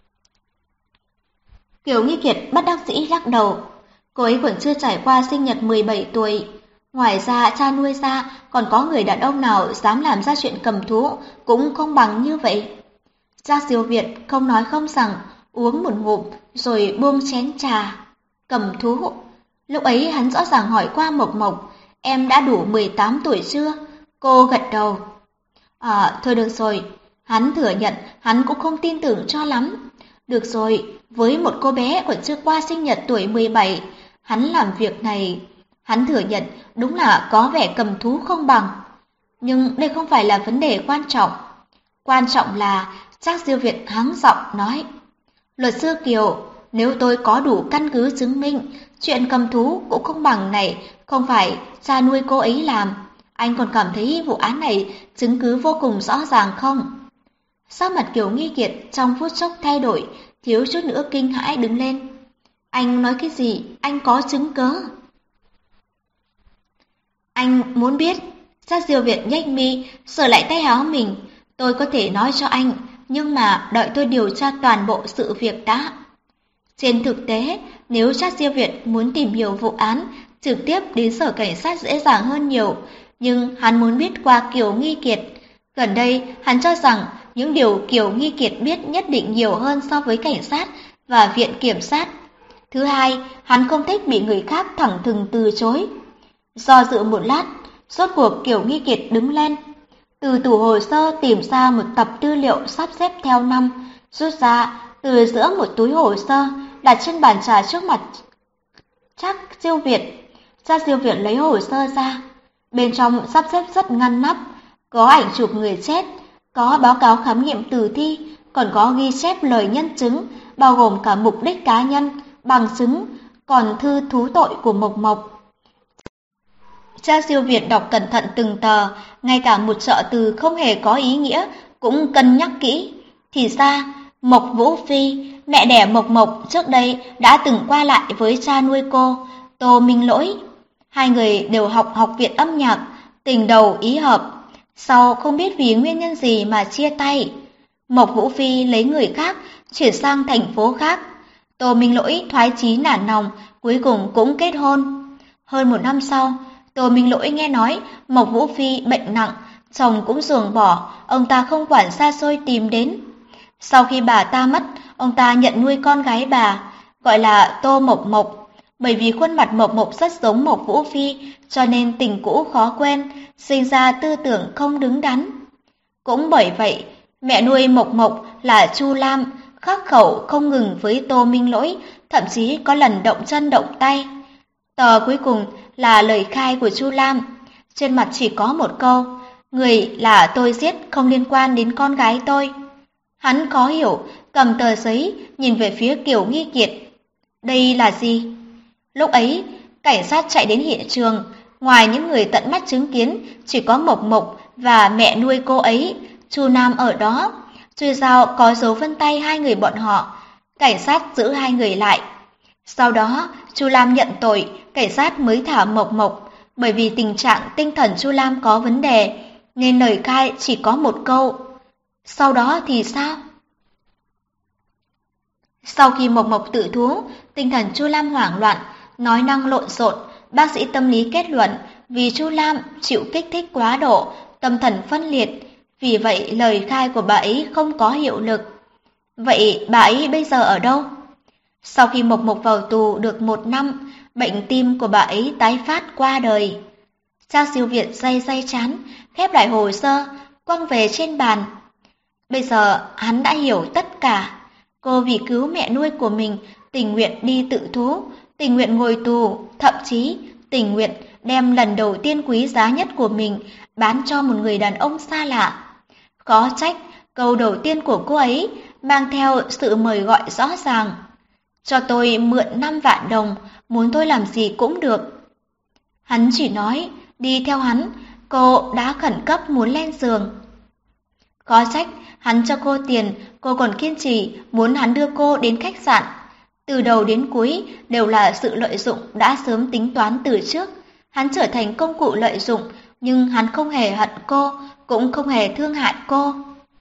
Kiều Nghi Kiệt bất đắc dĩ lắc đầu. Cô ấy còn chưa trải qua sinh nhật mười bảy tuổi. Ngoài ra cha nuôi ra, còn có người đàn ông nào dám làm ra chuyện cầm thú cũng không bằng như vậy. Trác Diêu Việt không nói không rằng, uống một ngụm rồi buông chén trà. Cầm thú. Lúc ấy hắn rõ ràng hỏi qua Mộc Mộc, em đã đủ mười tám tuổi chưa? Cô gật đầu. À, thôi được rồi. Hắn thừa nhận hắn cũng không tin tưởng cho lắm. Được rồi, với một cô bé còn chưa qua sinh nhật tuổi mười bảy, hắn làm việc này, hắn thừa nhận đúng là có vẻ cầm thú không bằng. Nhưng đây không phải là vấn đề quan trọng. Quan trọng là Trác Diêu Việt hắng giọng nói. Luật sư Kiều, nếu tôi có đủ căn cứ chứng minh, chuyện cầm thú cũng không bằng này, không phải cha nuôi cô ấy làm. Anh còn cảm thấy vụ án này chứng cứ vô cùng rõ ràng không? Sắc mặt Kiều Nghi Kiệt trong phút chốc thay đổi, thiếu chút nữa kinh hãi đứng lên. Anh nói cái gì? Anh có chứng cớ? Anh muốn biết? Trác Diêu Việt nhếch mi, sờ lại tay áo mình. Tôi có thể nói cho anh, nhưng mà đợi tôi điều tra toàn bộ sự việc đã. Trên thực tế, nếu Trác Diêu Việt muốn tìm hiểu vụ án, trực tiếp đến sở cảnh sát dễ dàng hơn nhiều, nhưng hắn muốn biết qua Kiều Nghi Kiệt. Gần đây, hắn cho rằng những điều Kiều Nghi Kiệt biết nhất định nhiều hơn so với cảnh sát và viện kiểm sát. Thứ hai, hắn không thích bị người khác thẳng thừng từ chối. Do dự một lát, rốt cuộc Kiều Nghi Kiệt đứng lên. Từ tủ hồ sơ tìm ra một tập tư liệu sắp xếp theo năm, rút ra từ giữa một túi hồ sơ, đặt trên bàn trà trước mặt Trác Diêu Việt. Trác Diêu Việt lấy hồ sơ ra. Bên trong sắp xếp rất ngăn nắp, Có ảnh chụp người chết, có báo cáo khám nghiệm tử thi, còn có ghi chép lời nhân chứng, bao gồm cả mục đích cá nhân, bằng chứng, còn thư thú tội của Mộc Mộc. Cha siêu Việt đọc cẩn thận từng tờ, ngay cả một trợ từ không hề có ý nghĩa, cũng cân nhắc kỹ. Thì ra, Mộc Vũ Phi, mẹ đẻ Mộc Mộc trước đây đã từng qua lại với cha nuôi cô, Tô Minh Lỗi. Hai người đều học học viện âm nhạc, tình đầu ý hợp. Sau không biết vì nguyên nhân gì mà chia tay. Mộc Vũ Phi lấy người khác, chuyển sang thành phố khác. Tô Minh Lỗi thoái chí nản lòng, cuối cùng cũng kết hôn. Hơn một năm sau, Tô Minh Lỗi nghe nói Mộc Vũ Phi bệnh nặng, chồng cũng ruồng bỏ, ông ta không quản xa xôi tìm đến. Sau khi bà ta mất, ông ta nhận nuôi con gái bà, gọi là Tô Mộc Mộc. Bởi vì khuôn mặt Mộc Mộc rất giống Mộc Vũ Phi, cho nên tình cũ khó quên, sinh ra tư tưởng không đứng đắn. Cũng bởi vậy, mẹ nuôi Mộc Mộc là Chu Lam, khắc khẩu không ngừng với Tô Minh Lỗi, thậm chí có lần động chân động tay. Tờ cuối cùng là lời khai của Chu Lam, trên mặt chỉ có một câu, người là tôi giết không liên quan đến con gái tôi. Hắn khó hiểu, cầm tờ giấy, nhìn về phía Kiều Nghi Kiệt. Đây là gì? Lúc ấy, cảnh sát chạy đến hiện trường, ngoài những người tận mắt chứng kiến, chỉ có Mộc Mộc và mẹ nuôi cô ấy, Chu Nam ở đó. Truy dao có dấu vân tay hai người bọn họ, cảnh sát giữ hai người lại. Sau đó, Chu Lam nhận tội, cảnh sát mới thả Mộc Mộc, bởi vì tình trạng tinh thần Chu Lam có vấn đề, nên lời khai chỉ có một câu. Sau đó thì sao? Sau khi Mộc Mộc tự thú, tinh thần Chu Lam hoảng loạn, nói năng lộn xộn, bác sĩ tâm lý kết luận vì Chu Lam chịu kích thích quá độ, tâm thần phân liệt, vì vậy lời khai của bà ấy không có hiệu lực. Vậy bà ấy bây giờ ở đâu? Sau khi Mộc Mộc vào tù được một năm, bệnh tim của bà ấy tái phát qua đời. Trang siêu Việt day day chán, khép lại hồ sơ, quăng về trên bàn. Bây giờ hắn đã hiểu tất cả. Cô vì cứu mẹ nuôi của mình, tình nguyện đi tự thú, tình nguyện ngồi tù, thậm chí tình nguyện đem lần đầu tiên quý giá nhất của mình bán cho một người đàn ông xa lạ. Có trách, câu đầu tiên của cô ấy mang theo sự mời gọi rõ ràng. Cho tôi mượn năm vạn đồng, muốn tôi làm gì cũng được. Hắn chỉ nói, đi theo hắn, cô đã khẩn cấp muốn lên giường. Có trách, hắn cho cô tiền, cô còn kiên trì muốn hắn đưa cô đến khách sạn. Từ đầu đến cuối đều là sự lợi dụng đã sớm tính toán từ trước. Hắn trở thành công cụ lợi dụng, nhưng hắn không hề hận cô, cũng không hề thương hại cô.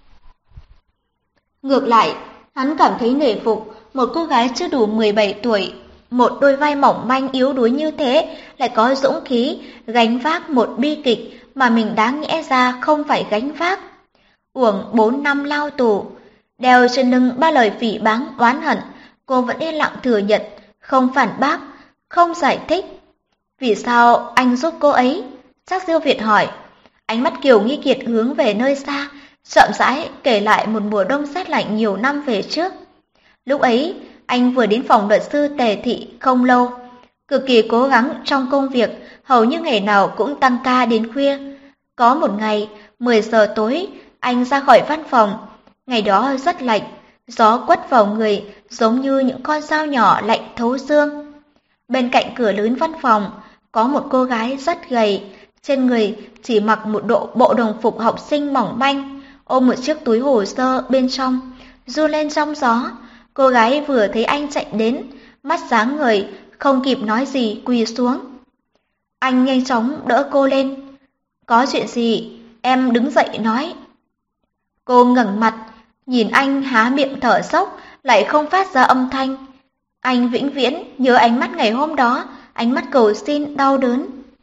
Ngược lại, hắn cảm thấy nể phục một cô gái chưa đủ mười bảy tuổi, một đôi vai mỏng manh yếu đuối như thế, lại có dũng khí gánh vác một bi kịch mà mình đáng nhẽ ra không phải gánh vác. Uổng bốn năm lao tù, đeo trên lưng ba lời phỉ báng oán hận, cô vẫn yên lặng thừa nhận, không phản bác, không giải thích. Vì sao anh giúp cô ấy? Trác Diêu Việt hỏi. Ánh mắt Kiều Nghi Kiệt hướng về nơi xa, chậm rãi kể lại một mùa đông rét lạnh nhiều năm về trước. Lúc ấy, anh vừa đến phòng luật sư Tề Thị không lâu, cực kỳ cố gắng trong công việc, hầu như ngày nào cũng tăng ca đến khuya. Có một ngày, mười giờ tối, anh ra khỏi văn phòng. Ngày đó rất lạnh, gió quất vào người giống như những con dao nhỏ lạnh thấu xương. Bên cạnh cửa lớn văn phòng, có một cô gái rất gầy, trên người chỉ mặc một độ bộ đồng phục học sinh mỏng manh, ôm một chiếc túi hồ sơ bên trong, run lên trong gió. Cô gái vừa thấy anh chạy đến, mắt sáng người, không kịp nói gì quỳ xuống. Anh nhanh chóng đỡ cô lên. Có chuyện gì? Em đứng dậy nói. Cô ngẩng mặt, nhìn anh há miệng thở dốc, lại không phát ra âm thanh. Anh vĩnh viễn nhớ ánh mắt ngày hôm đó, ánh mắt cầu xin đau đớn.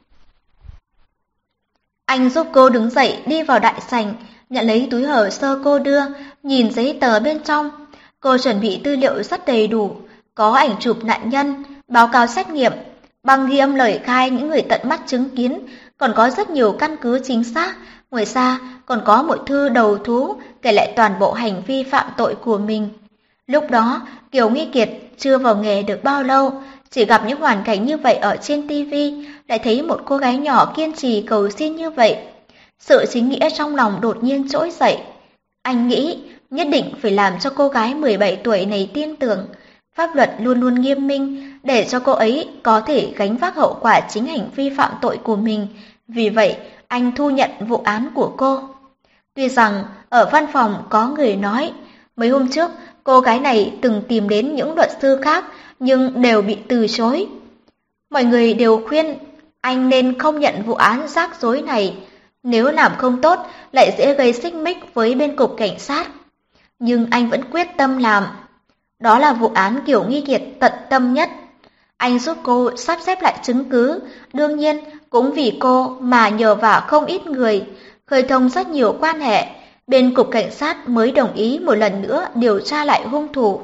Anh giúp cô đứng dậy đi vào đại sảnh, nhận lấy túi hồ sơ cô đưa, nhìn giấy tờ bên trong. Cô chuẩn bị tư liệu rất đầy đủ, có ảnh chụp nạn nhân, báo cáo xét nghiệm, băng ghi âm lời khai những người tận mắt chứng kiến, còn có rất nhiều căn cứ chính xác. Ngoài ra, còn có một thư đầu thú kể lại toàn bộ hành vi phạm tội của mình. Lúc đó, Kiều Nghi Kiệt chưa vào nghề được bao lâu, chỉ gặp những hoàn cảnh như vậy ở trên ti vi, lại thấy một cô gái nhỏ kiên trì cầu xin như vậy. Sự chính nghĩa trong lòng đột nhiên trỗi dậy. Anh nghĩ nhất định phải làm cho cô gái mười bảy tuổi này tin tưởng. Pháp luật luôn luôn nghiêm minh để cho cô ấy có thể gánh vác hậu quả chính hành vi phạm tội của mình. Vì vậy, anh thu nhận vụ án của cô. Tuy rằng ở văn phòng có người nói, mấy hôm trước cô gái này từng tìm đến những luật sư khác nhưng đều bị từ chối. Mọi người đều khuyên anh nên không nhận vụ án rắc rối này, nếu làm không tốt lại dễ gây xích mích với bên cục cảnh sát. Nhưng anh vẫn quyết tâm làm. Đó là vụ án Kiều Nghi Kiệt tận tâm nhất. Anh giúp cô sắp xếp lại chứng cứ, đương nhiên cũng vì cô mà nhờ vả không ít người, khơi thông rất nhiều quan hệ, bên cục cảnh sát mới đồng ý một lần nữa điều tra lại hung thủ.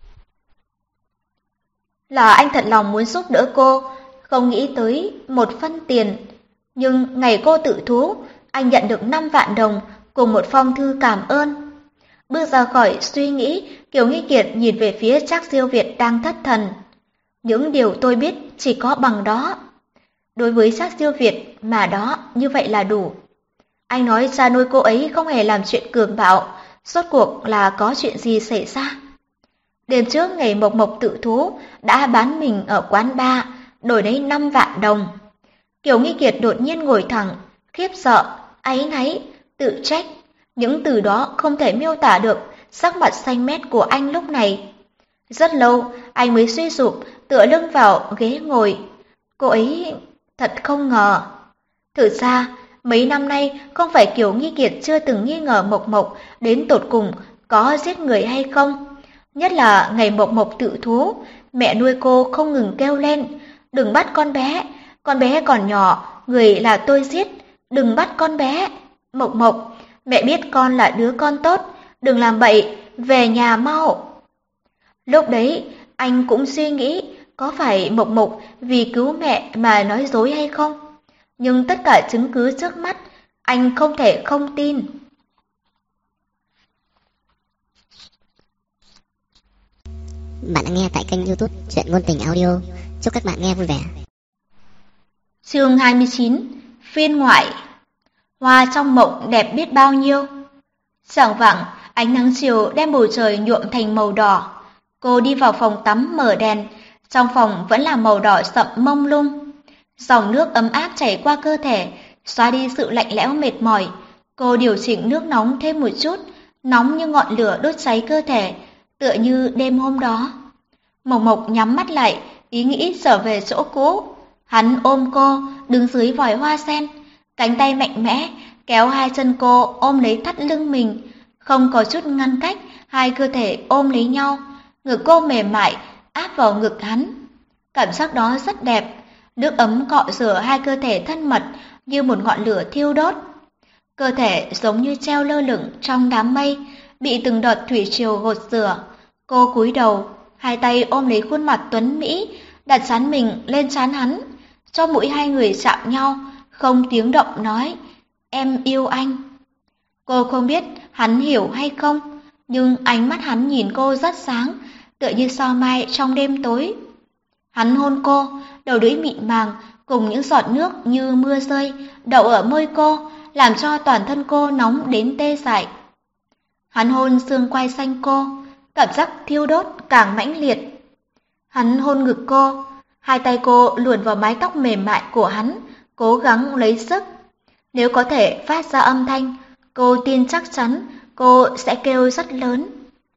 Là anh thật lòng muốn giúp đỡ cô, không nghĩ tới một phân tiền. Nhưng ngày cô tự thú, anh nhận được năm vạn đồng cùng một phong thư cảm ơn. Bước ra khỏi suy nghĩ, Kiều Nghi Kiệt nhìn về phía Trác Siêu Việt đang thất thần. Những điều tôi biết chỉ có bằng đó. Đối với Trác Siêu Việt mà đó như vậy là đủ. Anh nói cha nuôi cô ấy không hề làm chuyện cường bạo, rốt cuộc là có chuyện gì xảy ra. Đêm trước ngày Mộc Mộc tự thú đã bán mình ở quán bar, đổi lấy năm vạn đồng. Kiều Nghi Kiệt đột nhiên ngồi thẳng, khiếp sợ, áy náy, tự trách. Những từ đó không thể miêu tả được sắc mặt xanh mét của anh lúc này. Rất lâu, anh mới suy sụp, tựa lưng vào ghế ngồi. Cô ấy thật không ngờ. Thực ra, mấy năm nay không phải Kiều Nghi Kiệt chưa từng nghi ngờ Mộc Mộc đến tột cùng có giết người hay không. Nhất là ngày Mộc Mộc tự thú, mẹ nuôi cô không ngừng kêu lên, đừng bắt con bé, con bé còn nhỏ, người là tôi giết, đừng bắt con bé. Mộc Mộc, mẹ biết con là đứa con tốt, đừng làm bậy, về nhà mau. Lúc đấy, anh cũng suy nghĩ có phải Mộc Mộc vì cứu mẹ mà nói dối hay không? Nhưng tất cả chứng cứ trước mắt, anh không thể không tin. Bạn đang nghe tại kênh YouTube Truyện Ngôn Tình Audio. Chúc các bạn nghe vui vẻ. Chương hai mươi chín. Phiên ngoại. Hoa trong mộng đẹp biết bao nhiêu. Chạng vạng, ánh nắng chiều đem bầu trời nhuộm thành màu đỏ. Cô đi vào phòng tắm mở đèn, trong phòng vẫn là màu đỏ sậm mông lung. Dòng nước ấm áp chảy qua cơ thể, xóa đi sự lạnh lẽo mệt mỏi. Cô điều chỉnh nước nóng thêm một chút, nóng như ngọn lửa đốt cháy cơ thể, tựa như đêm hôm đó. Mộc Mộc nhắm mắt lại, ý nghĩ trở về chỗ cũ. Hắn ôm cô, đứng dưới vòi hoa sen, cánh tay mạnh mẽ, kéo hai chân cô ôm lấy thắt lưng mình, không có chút ngăn cách, hai cơ thể ôm lấy nhau, ngực cô mềm mại, áp vào ngực hắn. Cảm giác đó rất đẹp, nước ấm cọ rửa hai cơ thể thân mật như một ngọn lửa thiêu đốt. Cơ thể giống như treo lơ lửng trong đám mây, bị từng đợt thủy triều gột rửa. Cô cúi đầu, hai tay ôm lấy khuôn mặt tuấn mỹ, đặt trán mình lên trán hắn, cho mũi hai người chạm nhau, không tiếng động nói, em yêu anh. Cô không biết hắn hiểu hay không, nhưng ánh mắt hắn nhìn cô rất sáng, tựa như sao mai trong đêm tối. Hắn hôn cô, đầu lưỡi mịn màng cùng những giọt nước như mưa rơi đậu ở môi cô, làm cho toàn thân cô nóng đến tê dại. Hắn hôn xương quai xanh cô, cảm giác thiêu đốt càng mãnh liệt. Hắn hôn ngực cô, hai tay cô luồn vào mái tóc mềm mại của hắn, cố gắng lấy sức. Nếu có thể phát ra âm thanh, cô tin chắc chắn cô sẽ kêu rất lớn.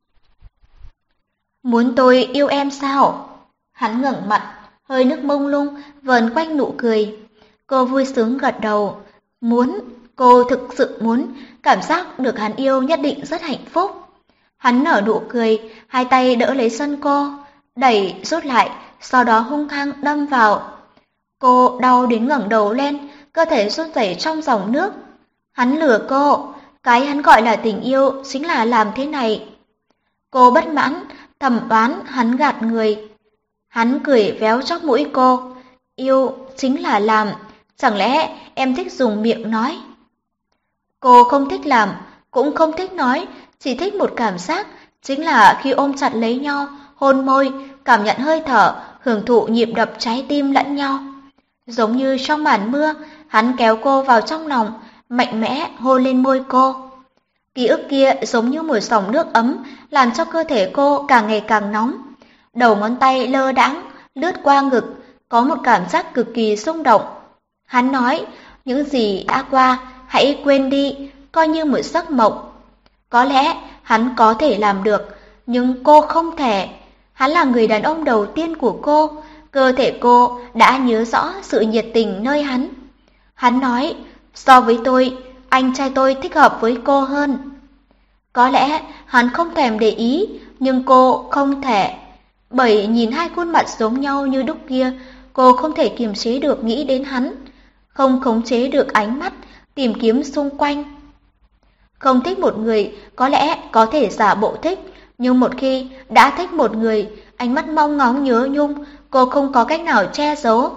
Muốn tôi yêu em sao? Hắn ngẩng mặt, hơi nước mông lung vờn quanh nụ cười. Cô vui sướng gật đầu. Muốn, cô thực sự muốn, cảm giác được hắn yêu nhất định rất hạnh phúc. Hắn nở nụ cười, hai tay đỡ lấy chân cô, đẩy rút lại, sau đó hung hăng đâm vào. Cô đau đến ngẩng đầu lên, cơ thể run rẩy trong dòng nước. Hắn lừa cô, cái hắn gọi là tình yêu chính là làm thế này. Cô bất mãn, thầm oán hắn gạt người. Hắn cười véo chóp mũi cô, yêu chính là làm, chẳng lẽ em thích dùng miệng nói? Cô không thích làm, cũng không thích nói, chỉ thích một cảm giác, chính là khi ôm chặt lấy nhau, hôn môi, cảm nhận hơi thở, hưởng thụ nhịp đập trái tim lẫn nhau. Giống như trong màn mưa, hắn kéo cô vào trong lòng, mạnh mẽ hôn lên môi cô. Ký ức kia giống như một dòng nước ấm, làm cho cơ thể cô càng ngày càng nóng. Đầu ngón tay lơ đãng lướt qua ngực, có một cảm giác cực kỳ rung động. Hắn nói, những gì đã qua, hãy quên đi, coi như một giấc mộng. Có lẽ hắn có thể làm được, nhưng cô không thể. Hắn là người đàn ông đầu tiên của cô, cơ thể cô đã nhớ rõ sự nhiệt tình nơi hắn. Hắn nói, so với tôi, anh trai tôi thích hợp với cô hơn. Có lẽ hắn không thèm để ý, nhưng cô không thể. Bởi nhìn hai khuôn mặt giống nhau như đúc kia, cô không thể kiềm chế được nghĩ đến hắn, không khống chế được ánh mắt, tìm kiếm xung quanh. Không thích một người, có lẽ có thể giả bộ thích, nhưng một khi đã thích một người, ánh mắt mong ngóng nhớ nhung, cô không có cách nào che giấu.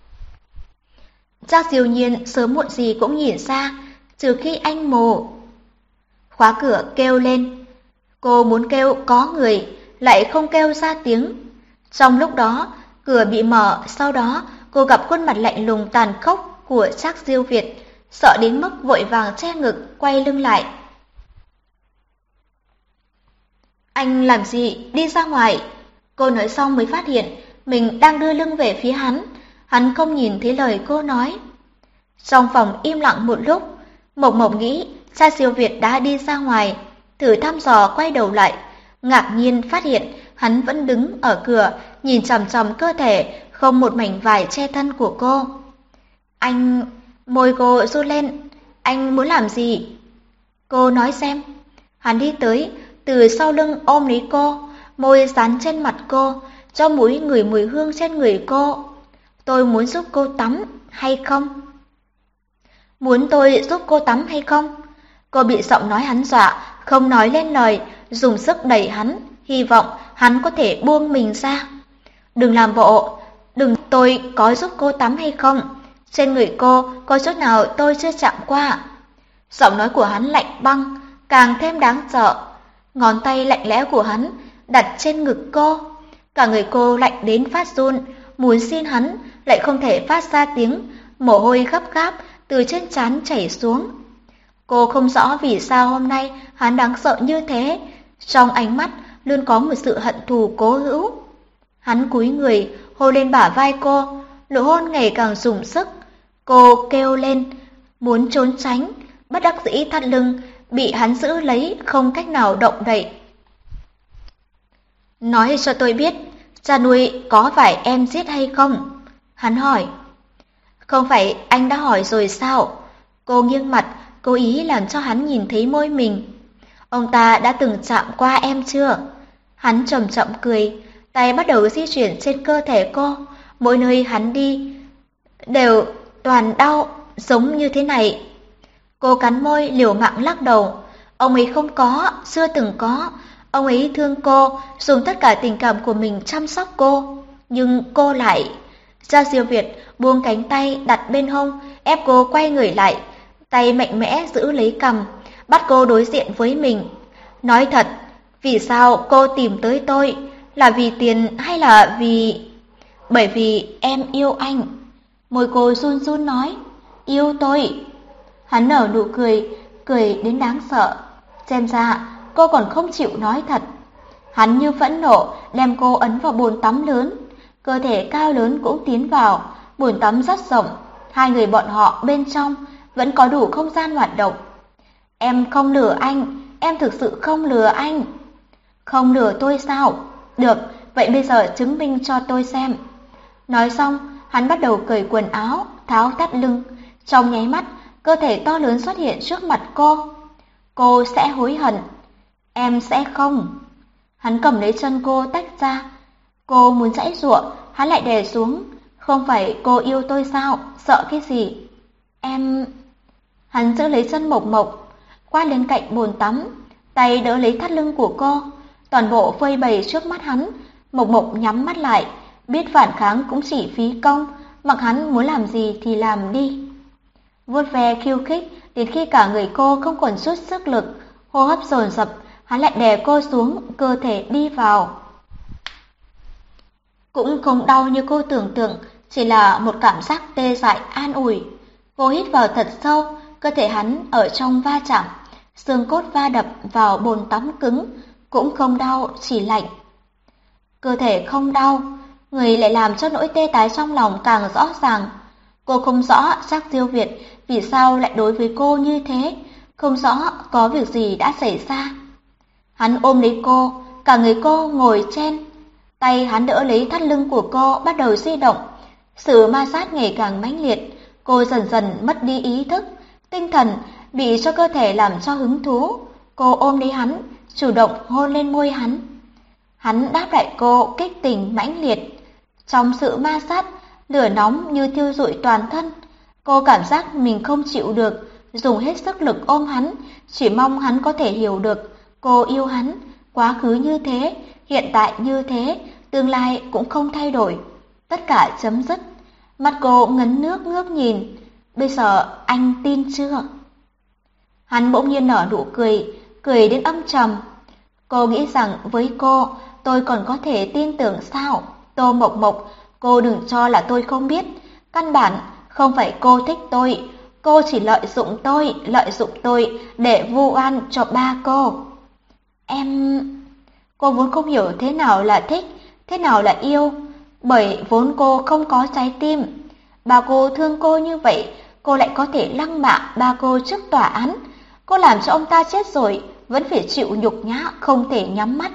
Trác Diêu Nhiên sớm muộn gì cũng nhìn ra, trừ khi anh mù. Khóa cửa kêu lên. Cô muốn kêu có người, lại không kêu ra tiếng. Trong lúc đó, cửa bị mở, sau đó cô gặp khuôn mặt lạnh lùng tàn khốc của Trác Diêu Việt, sợ đến mức vội vàng che ngực, quay lưng lại. Anh làm gì? Đi ra ngoài. Cô nói xong mới phát hiện mình đang đưa lưng về phía hắn. Hắn không nhìn thấy lời cô nói. Trong phòng im lặng một lúc, Mộc Mộc nghĩ Trác Diêu Việt đã đi ra ngoài, thử thăm dò quay đầu lại, ngạc nhiên phát hiện hắn vẫn đứng ở cửa, nhìn chằm chằm cơ thể không một mảnh vải che thân của cô. Anh... Môi cô run lên. Anh muốn làm gì? Cô nói xem. Hắn đi tới, từ sau lưng ôm lấy cô, môi dán trên mặt cô, cho mũi ngửi mùi hương trên người cô. Tôi muốn giúp cô tắm, hay không? Muốn tôi giúp cô tắm hay không? Cô bị giọng nói hắn dọa, không nói lên lời, dùng sức đẩy hắn, hy vọng hắn có thể buông mình ra. Đừng làm bộ, đừng. Tôi có giúp cô tắm hay không? Trên người cô có chỗ nào tôi chưa chạm qua? Giọng nói của hắn lạnh băng, càng thêm đáng sợ. Ngón tay lạnh lẽo của hắn đặt trên ngực cô. Cả người cô lạnh đến phát run, muốn xin hắn, lại không thể phát ra tiếng, mồ hôi gấp gáp từ trên trán chảy xuống. Cô không rõ vì sao hôm nay hắn đáng sợ như thế, trong ánh mắt luôn có một sự hận thù cố hữu. Hắn cúi người, hôn lên bả vai cô, nụ hôn ngày càng dùng sức. Cô kêu lên, muốn trốn tránh, bất đắc dĩ thắt lưng, bị hắn giữ lấy, không cách nào động đậy. Nói cho tôi biết, cha nuôi có phải em giết hay không? Hắn hỏi. Không phải anh đã hỏi rồi sao? Cô nghiêng mặt, cố ý làm cho hắn nhìn thấy môi mình. Ông ta đã từng chạm qua em chưa? Hắn chậm chậm cười, tay bắt đầu di chuyển trên cơ thể cô, mỗi nơi hắn đi đều toàn đau, giống như thế này. Cô cắn môi liều mạng lắc đầu. Ông ấy không có, chưa từng có. Ông ấy thương cô, dùng tất cả tình cảm của mình chăm sóc cô. Nhưng cô lại... Trác Diêu Việt buông cánh tay đặt bên hông, ép cô quay người lại, tay mạnh mẽ giữ lấy cằm, bắt cô đối diện với mình. Nói thật, vì sao cô tìm tới tôi? Là vì tiền hay là vì... Bởi vì em yêu anh. Môi cô run run nói, yêu tôi. Hắn nở nụ cười, cười đến đáng sợ. Xem ra cô còn không chịu nói thật. Hắn như phẫn nộ đem cô ấn vào bồn tắm lớn. Cơ thể cao lớn cũng tiến vào, bồn tắm rất rộng. Hai người bọn họ bên trong vẫn có đủ không gian hoạt động. Em không lừa anh, em thực sự không lừa anh. Không lừa tôi sao? Được, vậy bây giờ chứng minh cho tôi xem. Nói xong, hắn bắt đầu cởi quần áo, tháo thắt lưng. Trong nháy mắt, cơ thể to lớn xuất hiện trước mặt cô. Cô sẽ hối hận. Em sẽ không. Hắn cầm lấy chân cô tách ra. Cô muốn giãy giụa, hắn lại đè xuống. Không phải cô yêu tôi sao? Sợ cái gì? Em... Hắn giữ lấy chân Mộc Mộc, qua lên cạnh bồn tắm, tay đỡ lấy thắt lưng của cô. Toàn bộ phơi bày trước mắt hắn. Mộc Mộc nhắm mắt lại, biết phản kháng cũng chỉ phí công, mặc hắn muốn làm gì thì làm đi. Vuốt ve khiêu khích đến khi cả người cô không còn chút sức lực, hô hấp dồn dập, hắn lại đè cô xuống, cơ thể đi vào. Cũng không đau như cô tưởng tượng, chỉ là một cảm giác tê dại an ủi. Cô hít vào thật sâu, cơ thể hắn ở trong va chạm, xương cốt va đập vào bồn tắm cứng, cũng không đau, chỉ lạnh. Cơ thể không đau, người lại làm cho nỗi tê tái trong lòng càng rõ ràng. Cô không rõ Trác Diêu Việt vì sao lại đối với cô như thế, không rõ có việc gì đã xảy ra. Hắn ôm lấy cô, cả người cô ngồi trên. Tay hắn đỡ lấy thắt lưng của cô bắt đầu di động. Sự ma sát ngày càng mãnh liệt, cô dần dần mất đi ý thức, tinh thần bị cho cơ thể làm cho hứng thú. Cô ôm lấy hắn, chủ động hôn lên môi hắn. Hắn đáp lại cô kích tình mãnh liệt. Trong sự ma sát, lửa nóng như thiêu rụi toàn thân. Cô cảm giác mình không chịu được, dùng hết sức lực ôm hắn, chỉ mong hắn có thể hiểu được cô yêu hắn. Quá khứ như thế, hiện tại như thế, tương lai cũng không thay đổi. Tất cả chấm dứt. Mắt cô ngấn nước ngước nhìn. Bây giờ anh tin chưa? Hắn bỗng nhiên nở nụ cười, cười đến âm trầm. Cô nghĩ rằng với cô, tôi còn có thể tin tưởng sao? Tô Mộc Mộc, cô đừng cho là tôi không biết. Căn bản không phải cô thích tôi. Cô chỉ lợi dụng tôi, lợi dụng tôi để vu oan cho ba cô. Em... Cô vốn không hiểu thế nào là thích, thế nào là yêu. Bởi vốn cô không có trái tim. Ba cô thương cô như vậy, cô lại có thể lăng mạ ba cô trước tòa án. Cô làm cho ông ta chết rồi, vẫn phải chịu nhục nhã, không thể nhắm mắt.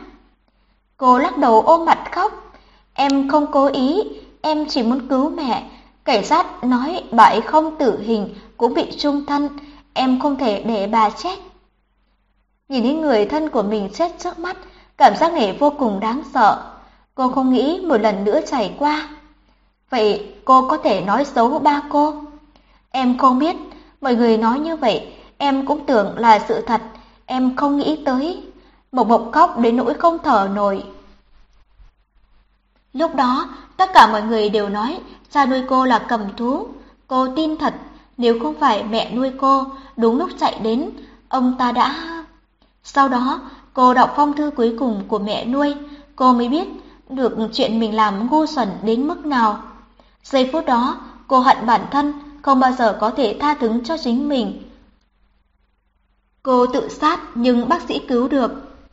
Cô lắc đầu ôm mặt khóc. Em không cố ý, em chỉ muốn cứu mẹ. Cảnh sát nói bà ấy không tử hình, cũng bị chung thân. Em không thể để bà chết. Nhìn thấy người thân của mình chết trước mắt, cảm giác này vô cùng đáng sợ. Cô không nghĩ một lần nữa trải qua. Vậy cô có thể nói xấu ba cô? Em không biết, mọi người nói như vậy, em cũng tưởng là sự thật, em không nghĩ tới. Mộc Mộc khóc đến nỗi không thở nổi. Lúc đó, tất cả mọi người đều nói cha nuôi cô là cầm thú. Cô tin thật, nếu không phải mẹ nuôi cô đúng lúc chạy đến, ông ta đã... Sau đó, cô đọc phong thư cuối cùng của mẹ nuôi, cô mới biết được chuyện mình làm ngu xuẩn đến mức nào. Giây phút đó, cô hận bản thân, không bao giờ có thể tha thứ cho chính mình. Cô tự sát nhưng bác sĩ cứu được.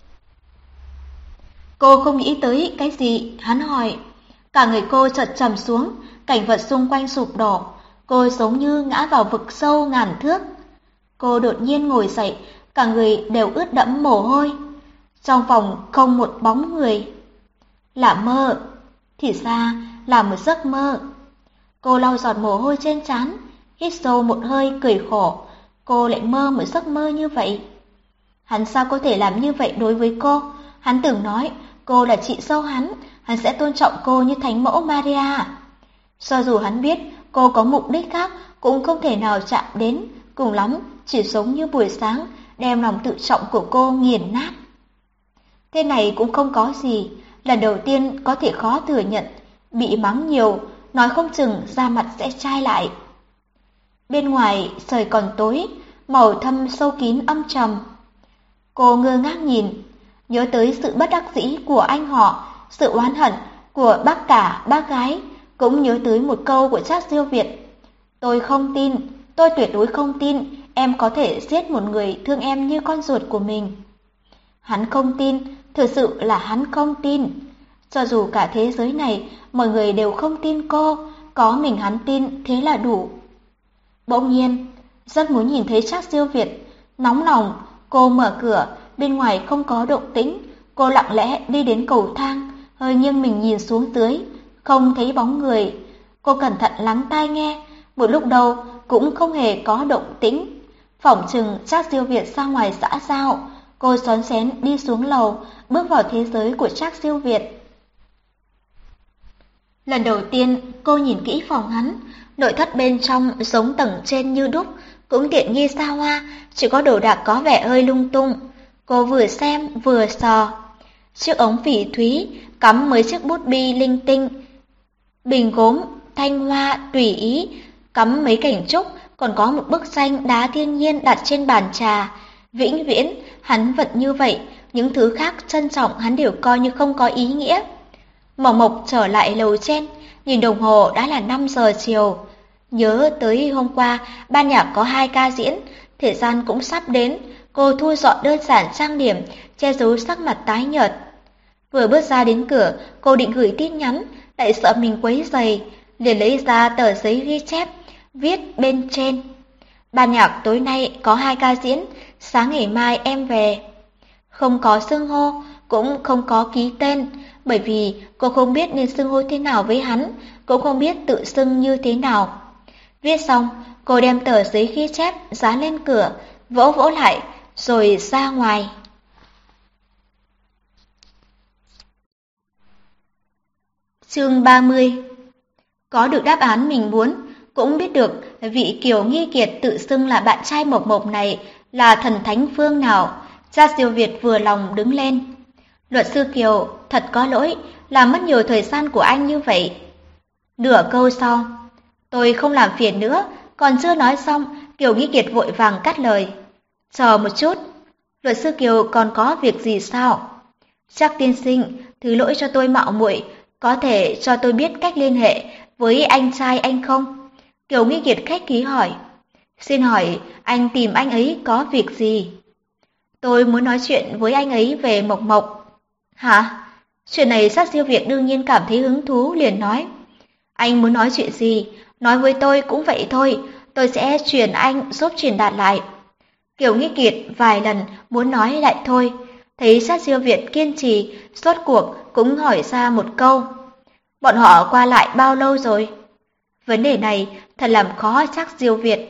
Cô không nghĩ tới cái gì, hắn hỏi. Cả người cô chợt trầm xuống, cảnh vật xung quanh sụp đổ. Cô giống như ngã vào vực sâu ngàn thước. Cô đột nhiên ngồi dậy, cả người đều ướt đẫm mồ hôi. Trong phòng không một bóng người. Là mơ, thì ra là một giấc mơ. Cô lau giọt mồ hôi trên trán, hít sâu một hơi cười khổ. Cô lại mơ một giấc mơ như vậy. Hắn sao có thể làm như vậy đối với cô? Hắn từng nói cô là chị dâu hắn, hắn sẽ tôn trọng cô như thánh mẫu Maria. Cho dù hắn biết cô có mục đích khác, cũng không thể nào chạm đến, cùng lắm chỉ giống như buổi sáng đem lòng tự trọng của cô nghiền nát. Thế này cũng không có gì, lần đầu tiên có thể khó thừa nhận, bị mắng nhiều, nói không chừng da mặt sẽ chai lại. Bên ngoài trời còn tối, màu thâm sâu kín âm trầm. Cô ngơ ngác nhìn, nhớ tới sự bất đắc dĩ của anh họ, sự oán hận của bác cả, bác gái, cũng nhớ tới một câu của Trác Diêu Việt. Tôi không tin, tôi tuyệt đối không tin em có thể giết một người thương em như con ruột của mình. Hắn không tin, thực sự là hắn không tin. Cho dù cả thế giới này, mọi người đều không tin cô, có mình hắn tin, thế là đủ. Bỗng nhiên, rất muốn nhìn thấy Trác Diêu Việt, nóng lòng, cô mở cửa, bên ngoài không có động tĩnh, cô lặng lẽ đi đến cầu thang, hơi nghiêng mình nhìn xuống dưới, không thấy bóng người. Cô cẩn thận lắng tai nghe, một lúc đầu cũng không hề có động tĩnh. Phỏng chừng Trác Diêu Việt ra ngoài xã giao. Cô xón xén đi xuống lầu, bước vào thế giới của Trác Diêu Việt. Lần đầu tiên cô nhìn kỹ phòng hắn, nội thất bên trong giống tầng trên như đúc, cũng tiện nghi xa hoa, chỉ có đồ đạc có vẻ hơi lung tung. Cô vừa xem vừa sờ. Chiếc ống phỉ thúy cắm mấy chiếc bút bi linh tinh, bình gốm thanh hoa tùy ý cắm mấy cảnh trúc, còn có một bức tranh đá thiên nhiên đặt trên bàn trà. Vĩnh viễn hắn vẫn như vậy, những thứ khác trân trọng hắn đều coi như không có ý nghĩa. Mộc Mộc trở lại lầu trên, nhìn đồng hồ đã là năm giờ chiều. Nhớ tới hôm qua, ban nhạc có hai ca diễn, thời gian cũng sắp đến, cô thu dọn đơn giản trang điểm, che giấu sắc mặt tái nhợt. Vừa bước ra đến cửa, cô định gửi tin nhắn, lại sợ mình quấy rầy, liền lấy ra tờ giấy ghi chép, viết bên trên: ban nhạc tối nay có hai ca diễn, sáng ngày mai em về. Không có xưng hô, cũng không có ký tên, bởi vì cô không biết nên xưng hô thế nào với hắn, cũng không biết tự xưng như thế nào. Viết xong, cô đem tờ giấy ghi chép dán lên cửa, vỗ vỗ lại, rồi ra ngoài. Chương ba mươi. Có được đáp án mình muốn, cũng biết được vị Kiều Nghi Kiệt tự xưng là bạn trai Mộc Mộc này là thần thánh phương nào, Cha Diêu Việt vừa lòng đứng lên. Luật sư Kiều, thật có lỗi, làm mất nhiều thời gian của anh như vậy. Nửa câu sau, tôi không làm phiền nữa, còn chưa nói xong, Kiều Nghi Kiệt vội vàng cắt lời. Chờ một chút, luật sư Kiều còn có việc gì sao? Chắc tiên sinh, thứ lỗi cho tôi mạo muội, có thể cho tôi biết cách liên hệ với anh trai anh không? Kiều Nghi Kiệt khách khí hỏi. Xin hỏi, anh tìm anh ấy có việc gì? Tôi muốn nói chuyện với anh ấy về Mộc Mộc. Hả? Chuyện này Sát Siêu Việt đương nhiên cảm thấy hứng thú, liền nói. Anh muốn nói chuyện gì? Nói với tôi cũng vậy thôi, tôi sẽ truyền anh giúp truyền đạt lại. Kiều Nghi Kiệt vài lần muốn nói lại thôi, thấy Sát Siêu Việt kiên trì, rốt cuộc cũng hỏi ra một câu. Bọn họ qua lại bao lâu rồi? Vấn đề này thật làm khó Trác Diêu Việt.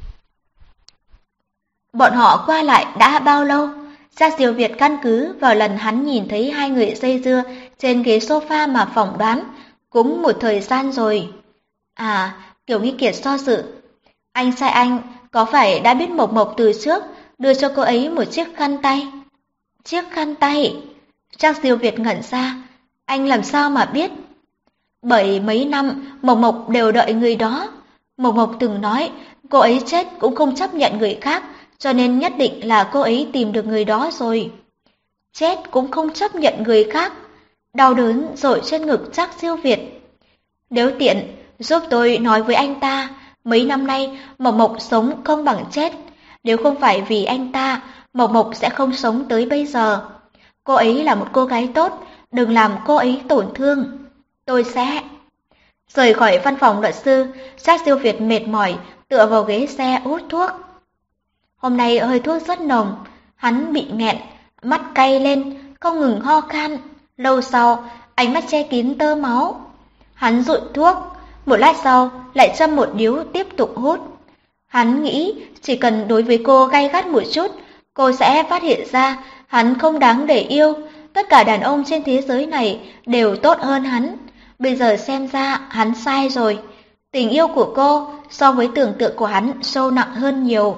Bọn họ qua lại đã bao lâu? Trác Diêu Việt căn cứ vào lần hắn nhìn thấy hai người dây dưa trên ghế sofa mà phỏng đoán, cũng một thời gian rồi. À, Kiều Nghi Kiệt do dự. Anh trai anh có phải đã biết Mộc Mộc từ trước, đưa cho cô ấy một chiếc khăn tay? Chiếc khăn tay? Trác Diêu Việt ngẩn ra. Anh làm sao mà biết? Bởi mấy năm Mộc Mộc đều đợi người đó. Mộc Mộc từng nói cô ấy chết cũng không chấp nhận người khác, cho nên nhất định là cô ấy tìm được người đó rồi. Chết cũng không chấp nhận người khác. Đau đớn dội trên ngực Trác Diêu Việt. Nếu tiện, giúp tôi nói với anh ta, mấy năm nay Mộc Mộc sống không bằng chết. Nếu không phải vì anh ta, Mộc Mộc sẽ không sống tới bây giờ. Cô ấy là một cô gái tốt, đừng làm cô ấy tổn thương. Tôi sẽ... Rời khỏi văn phòng luật sư, Trác Diêu Việt mệt mỏi, tựa vào ghế xe hút thuốc. Hôm nay hơi thuốc rất nồng, hắn bị nghẹn, mắt cay lên, không ngừng ho khan. Lâu sau, ánh mắt che kín tơ máu. Hắn dụi thuốc, một lát sau lại châm một điếu tiếp tục hút. Hắn nghĩ chỉ cần đối với cô gay gắt một chút, cô sẽ phát hiện ra hắn không đáng để yêu. Tất cả đàn ông trên thế giới này đều tốt hơn hắn. Bây giờ xem ra hắn sai rồi. Tình yêu của cô so với tưởng tượng của hắn sâu nặng hơn nhiều.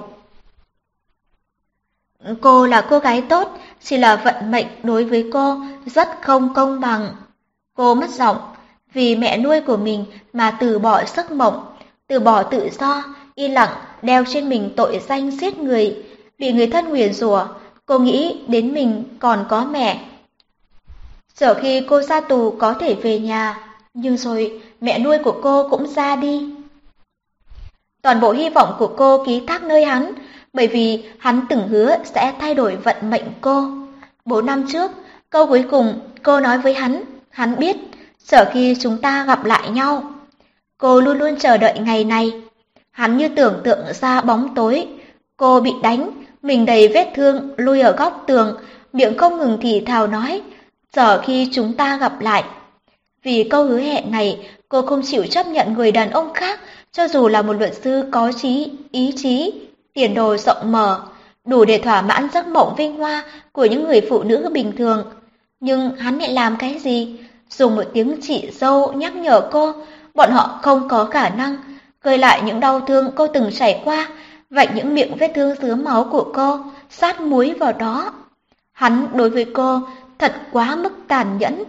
Cô là cô gái tốt, chỉ là vận mệnh đối với cô rất không công bằng. Cô mất giọng, vì mẹ nuôi của mình mà từ bỏ giấc mộng, từ bỏ tự do, yên lặng đeo trên mình tội danh giết người, bị người thân nguyền rủa. Cô nghĩ đến mình còn có mẹ. Giờ khi cô ra tù có thể về nhà, nhưng rồi mẹ nuôi của cô cũng ra đi. Toàn bộ hy vọng của cô ký thác nơi hắn, bởi vì hắn từng hứa sẽ thay đổi vận mệnh cô. Bốn năm trước, câu cuối cùng cô nói với hắn, hắn biết, chờ khi chúng ta gặp lại nhau. Cô luôn luôn chờ đợi ngày này. Hắn như tưởng tượng ra bóng tối. Cô bị đánh, mình đầy vết thương, lui ở góc tường, miệng không ngừng thì thào nói, chờ khi chúng ta gặp lại. Vì câu hứa hẹn này, cô không chịu chấp nhận người đàn ông khác, cho dù là một luật sư có trí, ý chí, tiền đồ rộng mở, đủ để thỏa mãn giấc mộng vinh hoa của những người phụ nữ bình thường. Nhưng hắn lại làm cái gì? Dùng một tiếng chị dâu nhắc nhở cô, bọn họ không có khả năng khơi lại những đau thương cô từng trải qua, vạch những miệng vết thương dứa máu của cô, sát muối vào đó. Hắn đối với cô thật quá mức tàn nhẫn.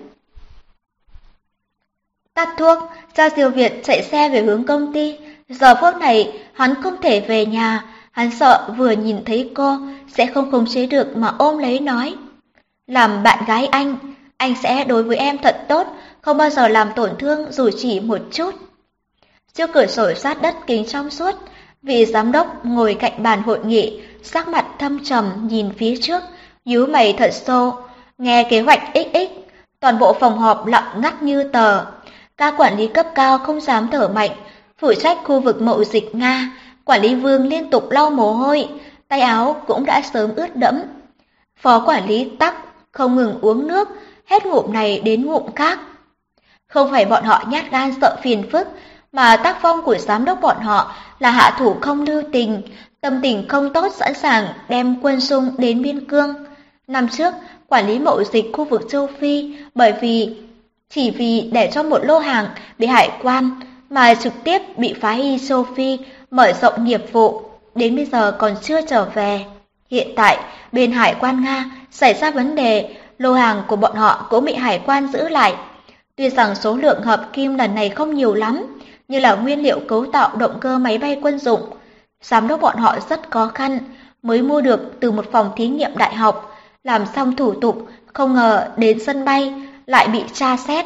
Tắt thuốc, Trác Diêu Việt chạy xe về hướng công ty. Giờ phút này, hắn không thể về nhà. Hắn sợ vừa nhìn thấy cô, sẽ không khống chế được mà ôm lấy nói. Làm bạn gái anh, anh sẽ đối với em thật tốt, không bao giờ làm tổn thương dù chỉ một chút. Trước cửa sổ sát đất kính trong suốt, vị giám đốc ngồi cạnh bàn hội nghị, sắc mặt thâm trầm nhìn phía trước, nhíu mày thật sâu, nghe kế hoạch ích ích. Toàn bộ phòng họp lặng ngắt như tờ. Các quản lý cấp cao không dám thở mạnh. Phụ trách khu vực mậu dịch Nga, quản lý Vương liên tục lau mồ hôi, tay áo cũng đã sớm ướt đẫm. Phó quản lý Tắc không ngừng uống nước, hết ngụm này đến ngụm khác. Không phải bọn họ nhát gan sợ phiền phức, mà tác phong của giám đốc bọn họ là hạ thủ không lưu tình, tâm tình không tốt sẵn sàng đem quân xung đến biên cương. Năm trước, quản lý mậu dịch khu vực châu Phi bởi vì chỉ vì để cho một lô hàng bị hải quan mà trực tiếp bị phá y châu Phi mở rộng nghiệp vụ, đến bây giờ còn chưa trở về. Hiện tại, bên hải quan Nga xảy ra vấn đề, lô hàng của bọn họ cũng bị hải quan giữ lại. Tuy rằng số lượng hợp kim lần này không nhiều lắm, như là nguyên liệu cấu tạo động cơ máy bay quân dụng, giám đốc bọn họ rất khó khăn mới mua được từ một phòng thí nghiệm đại học, làm xong thủ tục, không ngờ đến sân bay lại bị tra xét.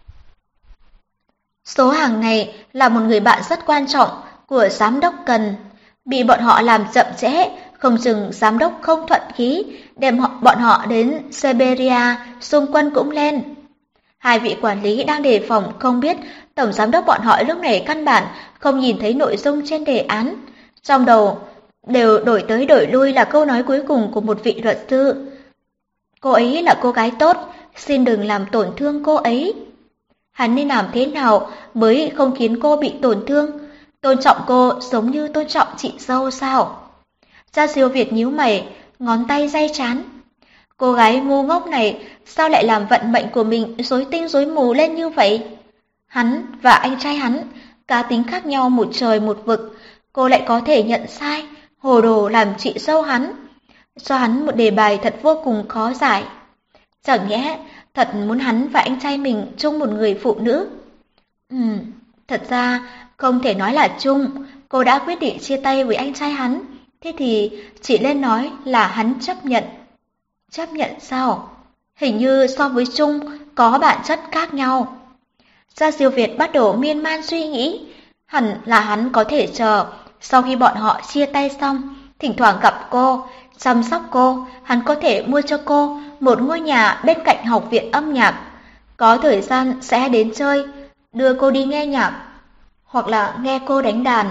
Số hàng này là một người bạn rất quan trọng của giám đốc cần, bị bọn họ làm chậm trễ, không chừng giám đốc không thuận khí, đem họ, bọn họ đến Siberia, xung quân cũng lên. Hai vị quản lý đang đề phòng không biết tổng giám đốc bọn họ lúc này căn bản không nhìn thấy nội dung trên đề án. Trong đầu đều đổi tới đổi lui là câu nói cuối cùng của một vị luật sư. Cô ấy là cô gái tốt, xin đừng làm tổn thương cô ấy. Hắn nên làm thế nào mới không khiến cô bị tổn thương? Tôn trọng cô giống như tôn trọng chị dâu sao? Gia Siêu Việt nhíu mày, ngón tay day chán. Cô gái ngu ngốc này sao lại làm vận mệnh của mình rối tinh rối mù lên như vậy? Hắn và anh trai hắn, cá tính khác nhau một trời một vực, cô lại có thể nhận sai, hồ đồ làm chị dâu hắn, cho hắn một đề bài thật vô cùng khó giải. Chẳng nhẽ thật muốn hắn và anh trai mình chung một người phụ nữ? Ừm, thật ra không thể nói là chung, cô đã quyết định chia tay với anh trai hắn, thế thì chỉ nên nói là hắn chấp nhận. Chấp nhận sao? Hình như so với chung có bản chất khác nhau. Gia Siêu Việt bắt đầu miên man suy nghĩ, hẳn là hắn có thể chờ sau khi bọn họ chia tay xong, thỉnh thoảng gặp cô, chăm sóc cô, hắn có thể mua cho cô một ngôi nhà bên cạnh học viện âm nhạc, có thời gian sẽ đến chơi, đưa cô đi nghe nhạc, hoặc là nghe cô đánh đàn.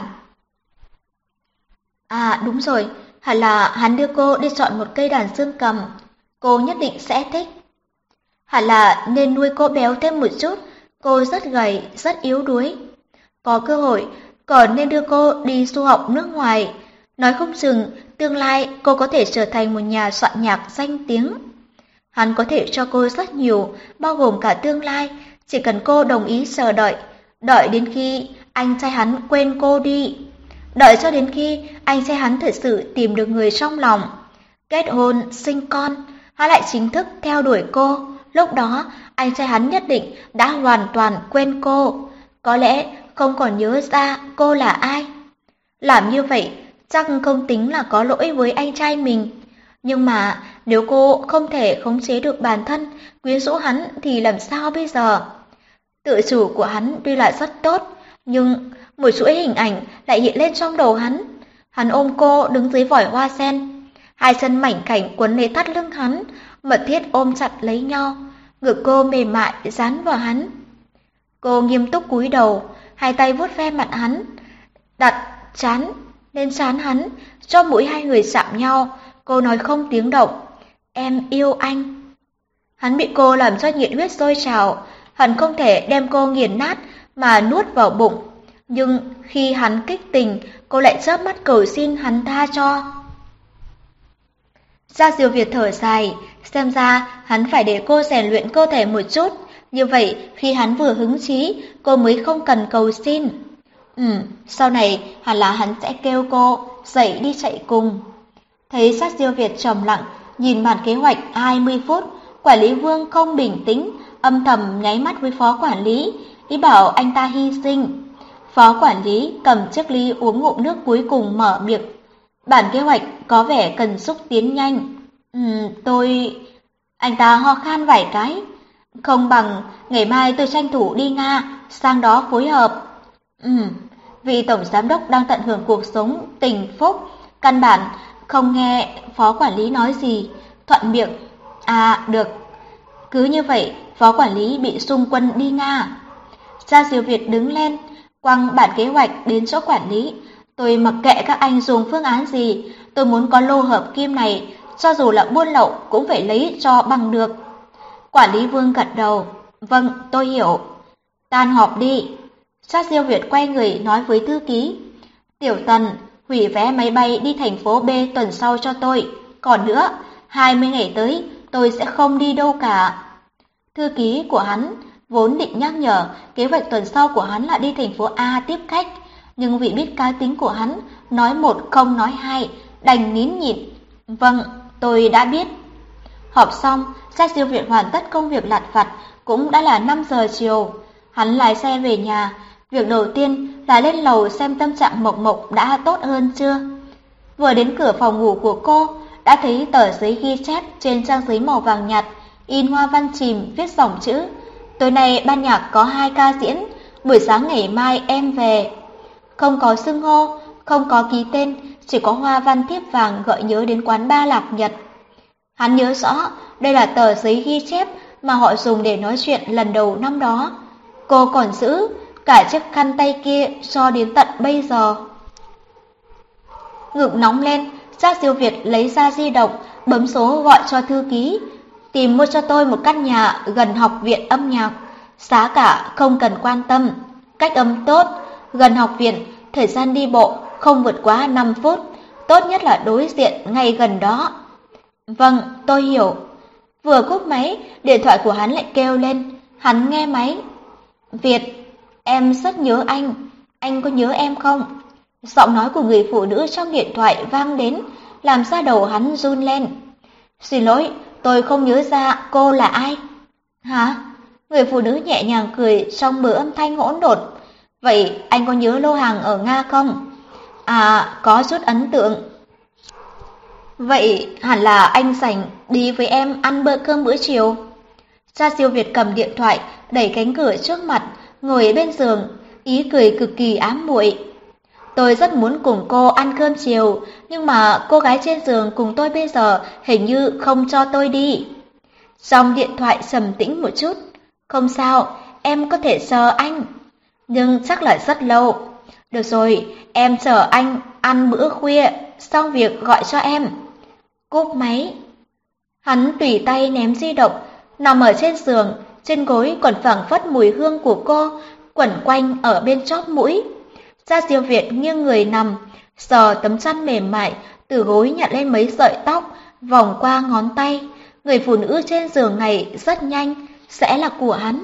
À đúng rồi, hẳn là hắn đưa cô đi chọn một cây đàn dương cầm, cô nhất định sẽ thích. Hẳn là nên nuôi cô béo thêm một chút, cô rất gầy, rất yếu đuối. Có cơ hội, còn nên đưa cô đi du học nước ngoài, nói không chừng tương lai cô có thể trở thành một nhà soạn nhạc danh tiếng. Hắn có thể cho cô rất nhiều, bao gồm cả tương lai, chỉ cần cô đồng ý chờ đợi, đợi đến khi anh trai hắn quên cô đi. Đợi cho đến khi anh trai hắn thật sự tìm được người trong lòng, kết hôn, sinh con, hắn lại chính thức theo đuổi cô. Lúc đó, anh trai hắn nhất định đã hoàn toàn quên cô, có lẽ không còn nhớ ra cô là ai. Làm như vậy, chắc không tính là có lỗi với anh trai mình. Nhưng mà nếu cô không thể khống chế được bản thân, quyến rũ hắn thì làm sao bây giờ? Tự chủ của hắn tuy là rất tốt, nhưng một chuỗi hình ảnh lại hiện lên trong đầu hắn. Hắn ôm cô đứng dưới vòi hoa sen, hai chân mảnh khảnh quấn lấy thắt lưng hắn, mật thiết ôm chặt lấy nhau, ngực cô mềm mại dán vào hắn. Cô nghiêm túc cúi đầu, hai tay vuốt ve mặt hắn, đặt trán lên trán hắn, cho mũi hai người chạm nhau. Cô nói không tiếng động, em yêu anh. Hắn bị cô làm cho nhiệt huyết sôi trào, hắn không thể đem cô nghiền nát mà nuốt vào bụng. Nhưng khi hắn kích tình, cô lại chớp mắt cầu xin hắn tha cho. Gia Diệu Việt thở dài, xem ra hắn phải để cô rèn luyện cơ thể một chút, như vậy khi hắn vừa hứng chí, cô mới không cần cầu xin. Ừ, sau này hẳn là hắn sẽ kêu cô dậy đi chạy cùng. Thấy Gia Diệu Việt trầm lặng, nhìn bản kế hoạch hai mươi phút, quản lý Vương không bình tĩnh, âm thầm nháy mắt với phó quản lý, ý bảo anh ta hy sinh. Phó quản lý cầm chiếc ly uống ngụm nước cuối cùng mở miệng. Bản kế hoạch có vẻ cần xúc tiến nhanh. Ừ, tôi... Anh ta ho khan vài cái. Không bằng ngày mai tôi tranh thủ đi Nga, sang đó phối hợp. Ừ, vị tổng giám đốc đang tận hưởng cuộc sống tình phúc, căn bản không nghe phó quản lý nói gì, thuận miệng. À, được. Cứ như vậy, phó quản lý bị xung quân đi Nga. Gia Diệu Việt đứng lên, quăng bản kế hoạch đến chỗ quản lý. Tôi mặc kệ các anh dùng phương án gì, tôi muốn có lô hợp kim này, cho dù là buôn lậu cũng phải lấy cho bằng được. Quản lý Vương gật đầu. Vâng, tôi hiểu. Tan họp đi. Gia Diệu Việt quay người nói với thư ký. Tiểu Tần, hủy vé máy bay đi thành phố B tuần sau cho tôi. Còn nữa, hai mươi ngày tới tôi sẽ không đi đâu cả. Thư ký của hắn vốn định nhắc nhở kế hoạch tuần sau của hắn là đi thành phố A tiếp khách, nhưng vì biết cá tính của hắn, nói một không nói hai, đành nín nhịn. Vâng, tôi đã biết. Họp xong, Gia Diệu Việt hoàn tất công việc lặt vặt, cũng đã là năm giờ chiều. Hắn lái xe về nhà, việc đầu tiên là lên lầu xem tâm trạng Mộc Mộc đã tốt hơn chưa. Vừa đến cửa phòng ngủ của cô, đã thấy tờ giấy ghi chép trên trang giấy màu vàng nhạt, in hoa văn chìm viết dòng chữ. Tối nay ban nhạc có hai ca diễn, buổi sáng ngày mai em về. Không có xưng hô, không có ký tên, chỉ có hoa văn thiếp vàng gợi nhớ đến quán ba Lạc Nhật. Hắn nhớ rõ, đây là tờ giấy ghi chép mà họ dùng để nói chuyện lần đầu năm đó. Cô còn giữ cả chiếc khăn tay kia cho đến tận bây giờ. Ngực nóng lên, Gia Diệu Việt lấy ra di động, bấm số gọi cho thư ký. Tìm mua cho tôi một căn nhà gần học viện âm nhạc, giá cả không cần quan tâm, cách âm tốt, gần học viện, thời gian đi bộ không vượt quá năm phút, tốt nhất là đối diện ngay gần đó. Vâng, tôi hiểu. Vừa cúp máy, điện thoại của hắn lại kêu lên, hắn nghe máy. Việt, em rất nhớ anh, anh có nhớ em không? Giọng nói của người phụ nữ trong điện thoại vang đến, làm da đầu hắn run lên. Xin lỗi, tôi không nhớ ra cô là ai. Hả? Người phụ nữ nhẹ nhàng cười trong bờ âm thanh hỗn độn. Vậy anh có nhớ lô hàng ở Nga không? À, có chút ấn tượng. Vậy hẳn là anh rảnh đi với em ăn bữa cơm bữa chiều. Gia Diệu Việt cầm điện thoại, đẩy cánh cửa trước mặt, ngồi bên giường, ý cười cực kỳ ám muội. Tôi rất muốn cùng cô ăn cơm chiều, nhưng mà cô gái trên giường cùng tôi bây giờ hình như không cho tôi đi. Trong điện thoại trầm tĩnh một chút. Không sao, em có thể chờ anh. Nhưng chắc là rất lâu. Được rồi, em chờ anh ăn bữa khuya, xong việc gọi cho em. Cúp máy. Hắn tùy tay ném di động, nằm ở trên giường, trên gối còn phảng phất mùi hương của cô, quẩn quanh ở bên chóp mũi. Gia Diệu Việt nghiêng người nằm, sờ tấm chăn mềm mại, từ gối nhặt lên mấy sợi tóc, vòng qua ngón tay. Người phụ nữ trên giường này rất nhanh sẽ là của hắn.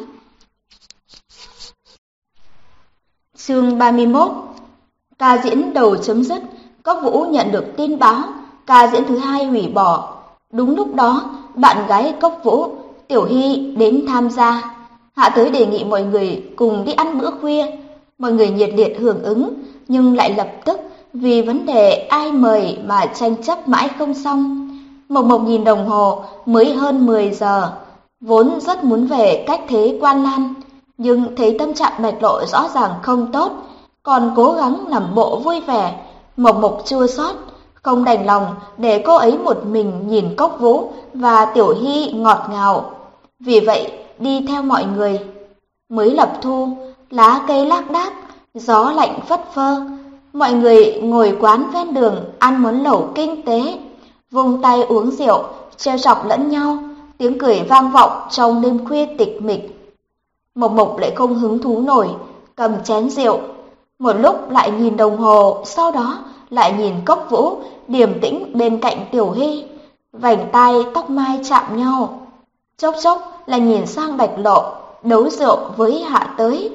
Chương ba mươi mốt. Ca diễn đầu chấm dứt, Cốc Vũ nhận được tin báo, ca diễn thứ hai hủy bỏ. Đúng lúc đó, bạn gái Cốc Vũ, Tiểu Hy đến tham gia. Hạ Tới đề nghị mọi người cùng đi ăn bữa khuya. Mọi người nhiệt liệt hưởng ứng, nhưng lại lập tức vì vấn đề ai mời mà tranh chấp mãi không xong. Mộc Mộc nhìn đồng hồ, mới hơn mười giờ. Vốn rất muốn về cách thế Quan Lan, nhưng thấy tâm trạng Bạch Lộ rõ ràng không tốt, còn cố gắng làm bộ vui vẻ. Mộc Mộc chua xót, không đành lòng để cô ấy một mình nhìn Cốc Vũ và Tiểu Hy ngọt ngào. Vì vậy, đi theo mọi người. Mới lập thu, lá cây lác đác, gió lạnh phất phơ. Mọi người ngồi quán ven đường ăn món lẩu kinh tế, vung tay uống rượu, trêu chọc lẫn nhau, tiếng cười vang vọng trong đêm khuya tịch mịch. Mộc Mộc lại không hứng thú nổi, cầm chén rượu, một lúc lại nhìn đồng hồ, sau đó lại nhìn Cốc Vũ điềm tĩnh bên cạnh Tiểu Hy, vành tai tóc mai chạm nhau. Chốc chốc lại nhìn sang Bạch Lộ, đấu rượu với Hạ Tới.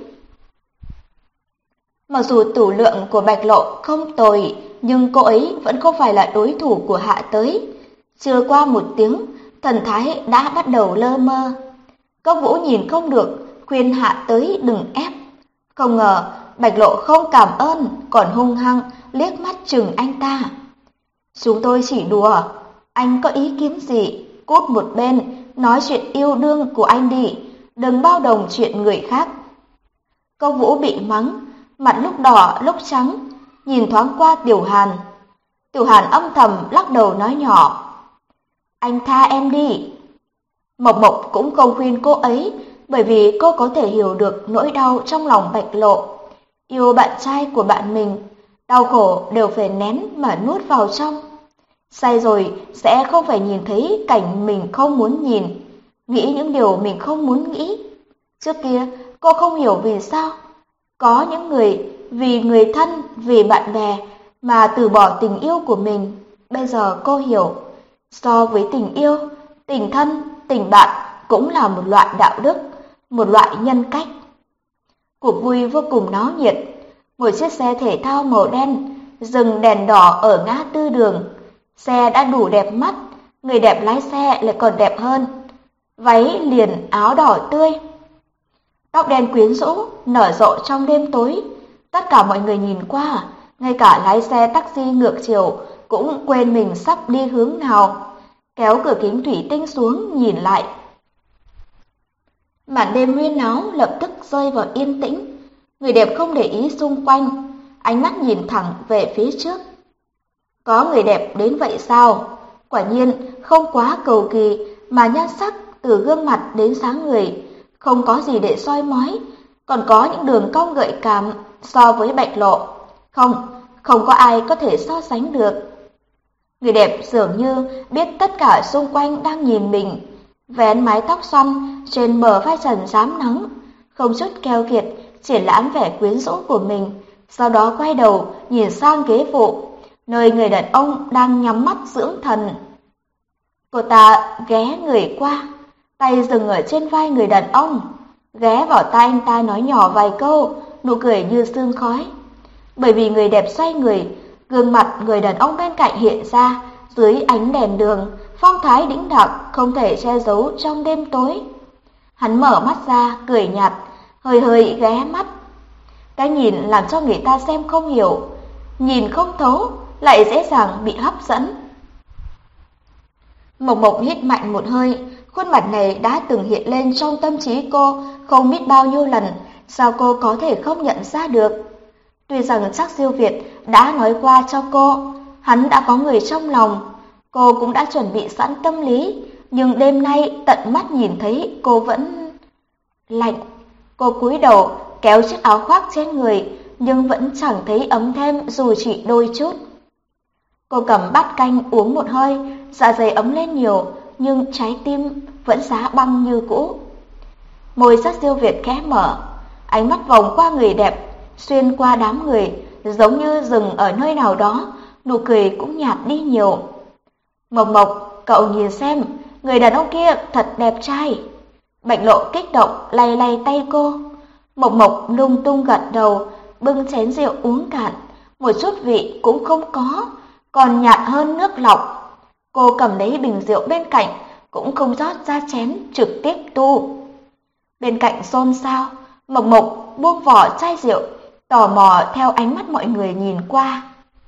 Mặc dù tửu lượng của Bạch Lộ không tồi, nhưng cô ấy vẫn không phải là đối thủ của Hạ Tới. Chưa qua một tiếng, thần thái đã bắt đầu lơ mơ. Cốc Vũ nhìn không được, khuyên Hạ Tới đừng ép. Không ngờ Bạch Lộ không cảm ơn, còn hung hăng liếc mắt chừng anh ta. Chúng tôi chỉ đùa, anh có ý kiến gì, cút một bên, nói chuyện yêu đương của anh đi, đừng bao đồng chuyện người khác. Cốc Vũ bị mắng, mặt lúc đỏ lúc trắng, nhìn thoáng qua Tiểu Hàn. Tiểu Hàn âm thầm lắc đầu nói nhỏ, anh tha em đi. Mộc Mộc cũng không khuyên cô ấy, bởi vì cô có thể hiểu được nỗi đau trong lòng Bạch Lộ. Yêu bạn trai của bạn mình, đau khổ đều phải nén mà nuốt vào trong. Say rồi sẽ không phải nhìn thấy cảnh mình không muốn nhìn, nghĩ những điều mình không muốn nghĩ. Trước kia cô không hiểu vì sao có những người vì người thân, vì bạn bè mà từ bỏ tình yêu của mình. Bây giờ cô hiểu, so với tình yêu, tình thân, tình bạn cũng là một loại đạo đức, một loại nhân cách. Cuộc vui vô cùng náo nhiệt. Một chiếc xe thể thao màu đen dừng đèn đỏ ở ngã tư đường. Xe đã đủ đẹp mắt, người đẹp lái xe lại còn đẹp hơn. Váy liền áo đỏ tươi, tóc đen quyến rũ nở rộ trong đêm tối. Tất cả mọi người nhìn qua, ngay cả lái xe taxi ngược chiều cũng quên mình sắp đi hướng nào, kéo cửa kính thủy tinh xuống nhìn lại. Màn đêm huyên náo lập tức rơi vào yên tĩnh. Người đẹp không để ý xung quanh, ánh mắt nhìn thẳng về phía trước. Có người đẹp đến vậy sao? Quả nhiên không quá cầu kỳ, mà nhan sắc từ gương mặt đến dáng người không có gì để soi mói, còn có những đường cong gợi cảm. So với Bạch Lộ, không, không có ai có thể so sánh được. Người đẹp dường như biết tất cả xung quanh đang nhìn mình, vén mái tóc xoăn trên bờ vai trần rám nắng, không chút keo kiệt triển lãm vẻ quyến rũ của mình, sau đó quay đầu nhìn sang ghế phụ, nơi người đàn ông đang nhắm mắt dưỡng thần. Cô ta ghé người qua, tay dừng ở trên vai người đàn ông, ghé vào tai anh ta nói nhỏ vài câu, nụ cười như sương khói. Bởi vì người đẹp xoay người, gương mặt người đàn ông bên cạnh hiện ra dưới ánh đèn đường, phong thái đĩnh đạc không thể che giấu trong đêm tối. Hắn mở mắt ra, cười nhạt, hơi hơi ghé mắt. Cái nhìn làm cho người ta xem không hiểu, nhìn không thấu, lại dễ dàng bị hấp dẫn. Mộc Mộc hít mạnh một hơi, khuôn mặt này đã từng hiện lên trong tâm trí cô không biết bao nhiêu lần, sao cô có thể không nhận ra được? Tuy rằng Trác Siêu Việt đã nói qua cho cô, hắn đã có người trong lòng, cô cũng đã chuẩn bị sẵn tâm lý, nhưng đêm nay tận mắt nhìn thấy cô vẫn lạnh. Cô cúi đầu kéo chiếc áo khoác trên người, nhưng vẫn chẳng thấy ấm thêm dù chỉ đôi chút. Cô cầm bát canh uống một hơi, dạ dày ấm lên nhiều, nhưng trái tim vẫn giá băng như cũ. Môi Trác Siêu Việt khẽ mở, ánh mắt vòng qua người đẹp, xuyên qua đám người, giống như dừng ở nơi nào đó, nụ cười cũng nhạt đi nhiều. Mộc Mộc, cậu nhìn xem, người đàn ông kia thật đẹp trai. Bạch Lộ kích động lay lay tay cô. Mộc Mộc lung tung gật đầu, bưng chén rượu uống cạn, một chút vị cũng không có, còn nhạt hơn nước lọc. Cô cầm lấy bình rượu bên cạnh, cũng không rót ra chén, trực tiếp tu. Bên cạnh xôn xao, Mộc Mộc buông vỏ chai rượu, tò mò theo ánh mắt mọi người nhìn qua.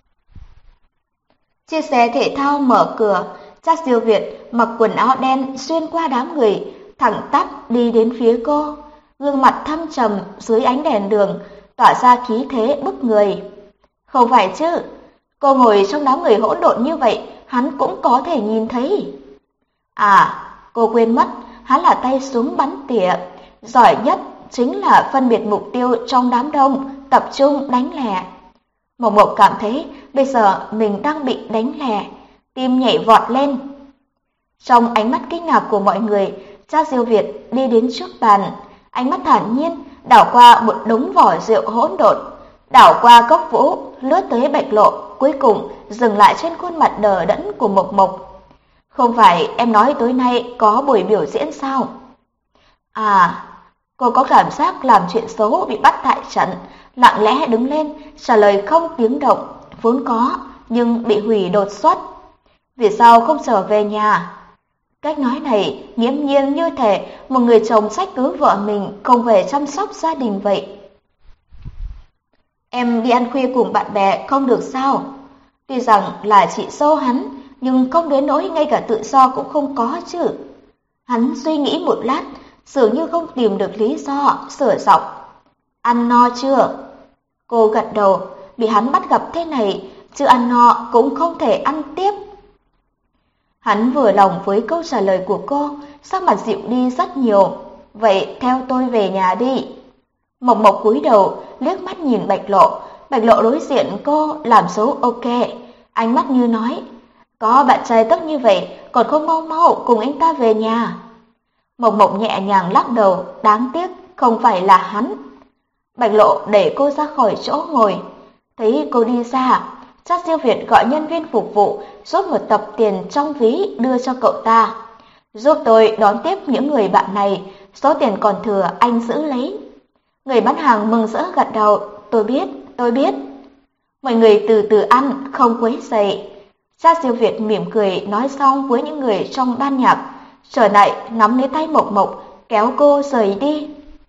Chiếc xe thể thao mở cửa, Trác Siêu Việt mặc quần áo đen xuyên qua đám người, thẳng tắp đi đến phía cô, gương mặt thâm trầm dưới ánh đèn đường, tỏa ra khí thế bức người. Không phải chứ, cô ngồi trong đám người hỗn độn như vậy, hắn cũng có thể nhìn thấy. À, cô quên mất, hắn là tay súng bắn tỉa, giỏi nhất chính là phân biệt mục tiêu trong đám đông, tập trung đánh lẻ. Mộc Mộc cảm thấy bây giờ mình đang bị đánh lẻ, tim nhảy vọt lên. Trong ánh mắt kinh ngạc của mọi người, Trác Siêu Việt đi đến trước bàn, ánh mắt thản nhiên đảo qua một đống vỏ rượu hỗn độn, đảo qua cốc vũ, lướt tới Bạch Lộ, cuối cùng dừng lại trên khuôn mặt đờ đẫn của Mộc Mộc. Không phải em nói tối nay có buổi biểu diễn sao? À, cô có cảm giác làm chuyện xấu bị bắt tại trận, lặng lẽ đứng lên, trả lời không tiếng động, vốn có, nhưng bị hủy đột xuất. Vì sao không trở về nhà? Cách nói này nghiễm nhiên như thể một người chồng trách cứ vợ mình không về chăm sóc gia đình vậy. Em đi ăn khuya cùng bạn bè không được sao? Tuy rằng là chị dâu hắn, nhưng không đến nỗi ngay cả tự do cũng không có chứ. Hắn suy nghĩ một lát, dường như không tìm được lý do, sửa giọng. Ăn no chưa? Cô gật đầu, bị hắn bắt gặp thế này, chứ ăn no cũng không thể ăn tiếp. Hắn vừa lòng với câu trả lời của cô, sắc mặt dịu đi rất nhiều. Vậy theo tôi về nhà đi. Mộc Mộc cúi đầu, liếc mắt nhìn Bạch Lộ. Bạch Lộ đối diện cô làm dấu ok, ánh mắt như nói, có bạn trai tốt như vậy, còn không mau mau cùng anh ta về nhà. Mộc Mộc nhẹ nhàng lắc đầu, đáng tiếc không phải là hắn. Bạch Lộ đẩy cô ra khỏi chỗ ngồi, thấy cô đi xa, Trác Siêu Việt gọi nhân viên phục vụ rút một tập tiền trong ví đưa cho cậu ta. Giúp tôi đón tiếp những người bạn này, số tiền còn thừa anh giữ lấy. Người bán hàng mừng rỡ gật đầu, tôi biết, tôi biết. Mọi người từ từ ăn, không quấy rầy. Trác Siêu Việt mỉm cười nói xong với những người trong ban nhạc, trở lại nắm lấy tay Mộc Mộc, kéo cô rời đi.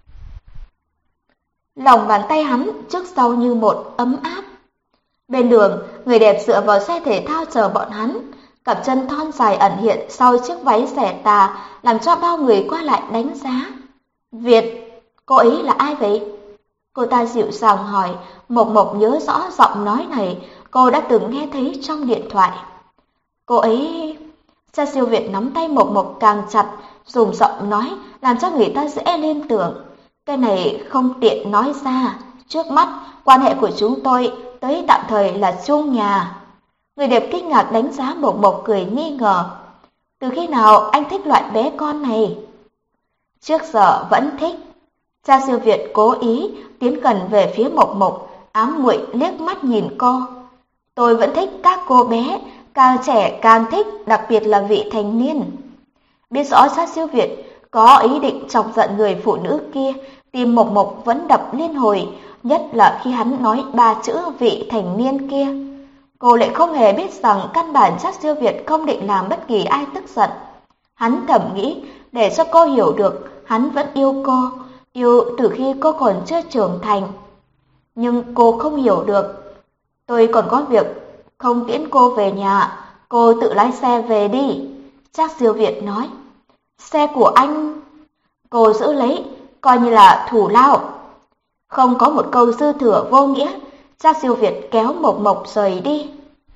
Lòng bàn tay hắn trước sau như một ấm áp. Bên đường, người đẹp dựa vào xe thể thao chờ bọn hắn, cặp chân thon dài ẩn hiện sau chiếc váy xẻ tà, làm cho bao người qua lại đánh giá. Việt, cô ấy là ai vậy? Cô ta dịu dàng hỏi, Mộc Mộc nhớ rõ giọng nói này, cô đã từng nghe thấy trong điện thoại. Cô ấy... Trác Siêu Việt nắm tay Mộc Mộc càng chặt, dùng giọng nói làm cho người ta dễ liên tưởng. Cái này không tiện nói ra, trước mắt quan hệ của chúng tôi tới tạm thời là chung nhà. Người đẹp kinh ngạc đánh giá Mộc Mộc, cười nghi ngờ. Từ khi nào anh thích loại bé con này? Trước giờ vẫn thích. Trác Siêu Việt cố ý tiến gần về phía Mộc Mộc, ám muội liếc mắt nhìn cô. Tôi vẫn thích các cô bé, càng trẻ càng thích, đặc biệt là vị thành niên. Biết rõ Trác Siêu Việt có ý định chọc giận người phụ nữ kia, tim Mộc Mộc vẫn đập liên hồi, nhất là khi hắn nói ba chữ vị thành niên kia. Cô lại không hề biết rằng căn bản Trác Siêu Việt không định làm bất kỳ ai tức giận. Hắn thầm nghĩ để cho cô hiểu được hắn vẫn yêu cô, yêu từ khi cô còn chưa trưởng thành. Nhưng cô không hiểu được. Tôi còn có việc, không tiễn cô về nhà, cô tự lái xe về đi. Trác Siêu Việt nói. Xe của anh... Cô giữ lấy, coi như là thù lao. Không có một câu dư thừa vô nghĩa, Trác Siêu Việt kéo Mộc Mộc rời đi.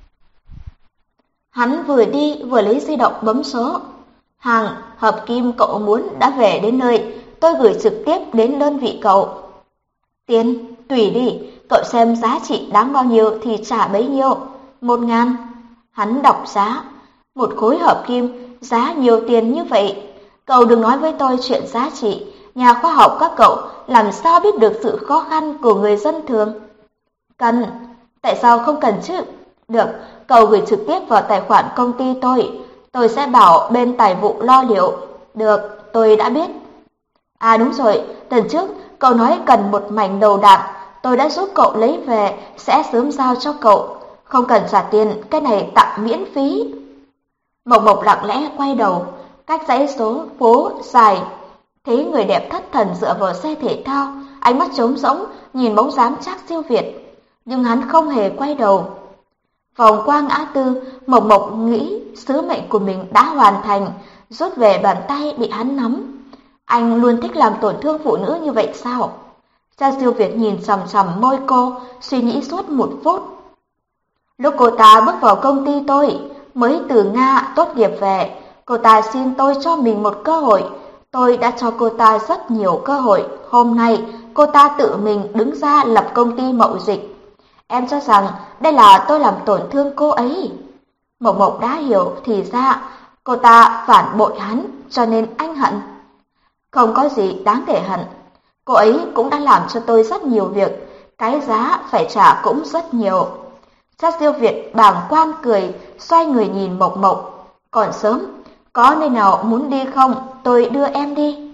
Hắn vừa đi vừa lấy di động bấm số. Hàng hợp kim cậu muốn đã về đến nơi, tôi gửi trực tiếp đến đơn vị cậu. Tiền, tùy đi, cậu xem giá trị đáng bao nhiêu thì trả bấy nhiêu. Một ngàn. Hắn đọc giá. Một khối hợp kim, giá nhiều tiền như vậy. Cậu đừng nói với tôi chuyện giá trị, nhà khoa học các cậu làm sao biết được sự khó khăn của người dân thường? Cần, tại sao không cần chứ? Được, cậu gửi trực tiếp vào tài khoản công ty tôi, tôi sẽ bảo bên tài vụ lo liệu. Được, tôi đã biết. À đúng rồi, lần trước cậu nói cần một mảnh đầu đạn, tôi đã giúp cậu lấy về, sẽ sớm giao cho cậu. Không cần trả tiền, cái này tặng miễn phí. Mộc Mộc lặng lẽ quay đầu, cách dãy số phố dài, thấy người đẹp thất thần dựa vào xe thể thao, ánh mắt trống rỗng nhìn bóng dáng Trác Siêu Việt, nhưng hắn không hề quay đầu. Vòng qua ngã tư, Mộc Mộc nghĩ sứ mệnh của mình đã hoàn thành, rút về bàn tay bị hắn nắm. Anh luôn thích làm tổn thương phụ nữ như vậy sao? Trác Siêu Việt nhìn chằm chằm môi cô, suy nghĩ suốt một phút. Lúc cô ta bước vào công ty tôi, mới từ Nga tốt nghiệp về, cô ta xin tôi cho mình một cơ hội. Tôi đã cho cô ta rất nhiều cơ hội. Hôm nay, cô ta tự mình đứng ra lập công ty mậu dịch. Em cho rằng đây là tôi làm tổn thương cô ấy. Mộc Mộc đã hiểu thì ra cô ta phản bội hắn, cho nên anh hận. Không có gì đáng để hận. Cô ấy cũng đã làm cho tôi rất nhiều việc, cái giá phải trả cũng rất nhiều. Trác Siêu Việt bàng quan cười, xoay người nhìn Mộc Mộc. Còn sớm, có nơi nào muốn đi không? Tôi đưa em đi.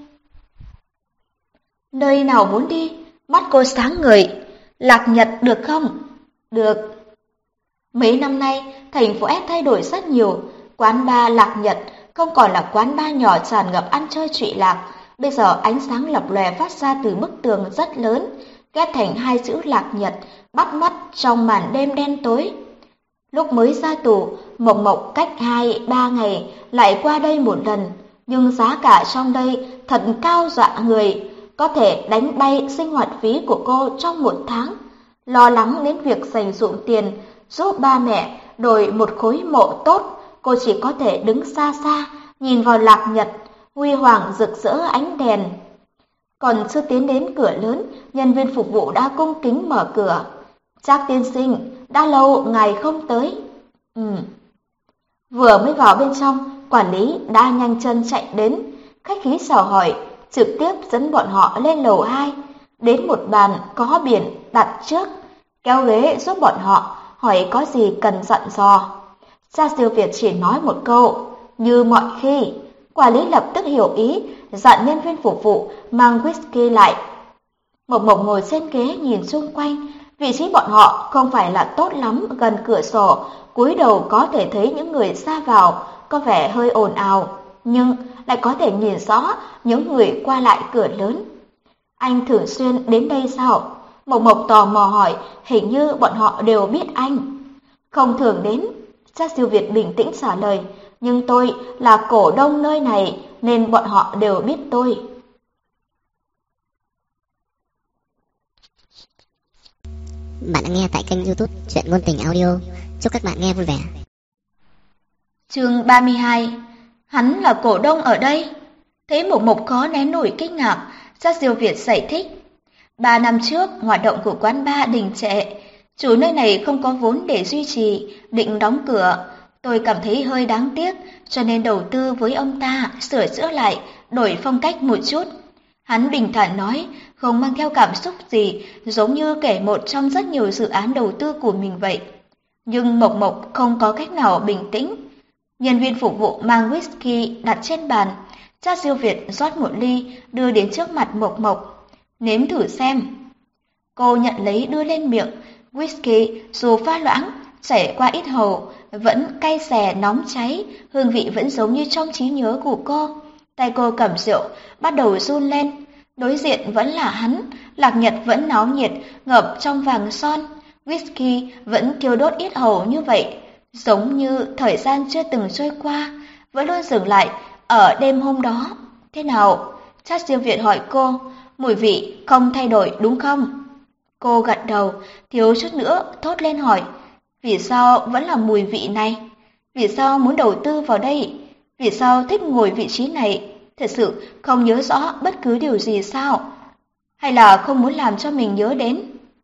Nơi nào muốn đi? Mắt cô sáng ngời. Lạc Nhật được không? Được. Mấy năm nay, thành phố S thay đổi rất nhiều. Quán bar Lạc Nhật không còn là quán bar nhỏ tràn ngập ăn chơi trụy lạc. Bây giờ ánh sáng lập lòe phát ra từ bức tường rất lớn, ghép thành hai chữ Lạc Nhật, bắt mắt trong màn đêm đen tối. Lúc mới ra tù, Mộc Mộc cách hai ba ngày lại qua đây một lần, nhưng giá cả trong đây thật cao dọa người, có thể đánh bay sinh hoạt phí của cô trong một tháng. Lo lắng đến việc dành dụm tiền giúp ba mẹ đổi một khối mộ tốt, cô chỉ có thể đứng xa xa, nhìn vào lạc nhật, huy hoàng rực rỡ ánh đèn. Còn chưa tiến đến cửa lớn, nhân viên phục vụ đã cung kính mở cửa. Trác tiên sinh, đã lâu ngài không tới. Ừ. Vừa mới vào bên trong, quản lý đã nhanh chân chạy đến, khách khí chào hỏi, trực tiếp dẫn bọn họ lên lầu hai, đến một bàn có biển đặt trước, kéo ghế giúp bọn họ, hỏi có gì cần dặn dò. Gia Siêu Việt chỉ nói một câu, như mọi khi. Quản lý lập tức hiểu ý, dặn nhân viên phục vụ mang whisky lại. Mộc Mộc ngồi trên ghế nhìn xung quanh, vị trí bọn họ không phải là tốt lắm, gần cửa sổ, cúi đầu có thể thấy những người ra vào, có vẻ hơi ồn ào, nhưng lại có thể nhìn rõ những người qua lại cửa lớn. Anh thường xuyên đến đây sao? Mộc Mộc tò mò hỏi, hình như bọn họ đều biết anh. Không thường đến, Trác Siêu Việt bình tĩnh trả lời, nhưng tôi là cổ đông nơi này nên bọn họ đều biết tôi. Bạn đang nghe tại kênh YouTube Truyện Ngôn Tình Audio. Chúc các bạn nghe vui vẻ. Chương ba mươi hai. Hắn là cổ đông ở đây. Thấy Mộc Mộc khó nén nổi kinh ngạc, Trác Siêu Việt giải thích. Ba năm trước, hoạt động của quán bar đình trệ. Chủ nơi này không có vốn để duy trì, định đóng cửa. Tôi cảm thấy hơi đáng tiếc, cho nên đầu tư với ông ta, sửa chữa lại, đổi phong cách một chút. Hắn bình thản nói, không mang theo cảm xúc gì, giống như kể một trong rất nhiều dự án đầu tư của mình vậy. Nhưng Mộc Mộc không có cách nào bình tĩnh. Nhân viên phục vụ mang whisky đặt trên bàn. Trác Siêu Việt rót một ly, đưa đến trước mặt Mộc Mộc. Nếm thử xem. Cô nhận lấy đưa lên miệng. Whisky dù pha loãng, chảy qua ít hầu, vẫn cay xè nóng cháy, hương vị vẫn giống như trong trí nhớ của cô. Tay cô cầm rượu, bắt đầu run lên. Đối diện vẫn là hắn, lạc nhật vẫn náo nhiệt, ngập trong vàng son. Whisky vẫn thiêu đốt ít hầu như vậy, giống như thời gian chưa từng trôi qua, vẫn luôn dừng lại ở đêm hôm đó. Thế nào? Trác Siêu Việt hỏi cô, mùi vị không thay đổi đúng không? Cô gật đầu, thiếu chút nữa thốt lên hỏi, vì sao vẫn là mùi vị này? Vì sao muốn đầu tư vào đây? Vì sao thích ngồi vị trí này? Thật sự không nhớ rõ bất cứ điều gì sao? Hay là không muốn làm cho mình nhớ đến?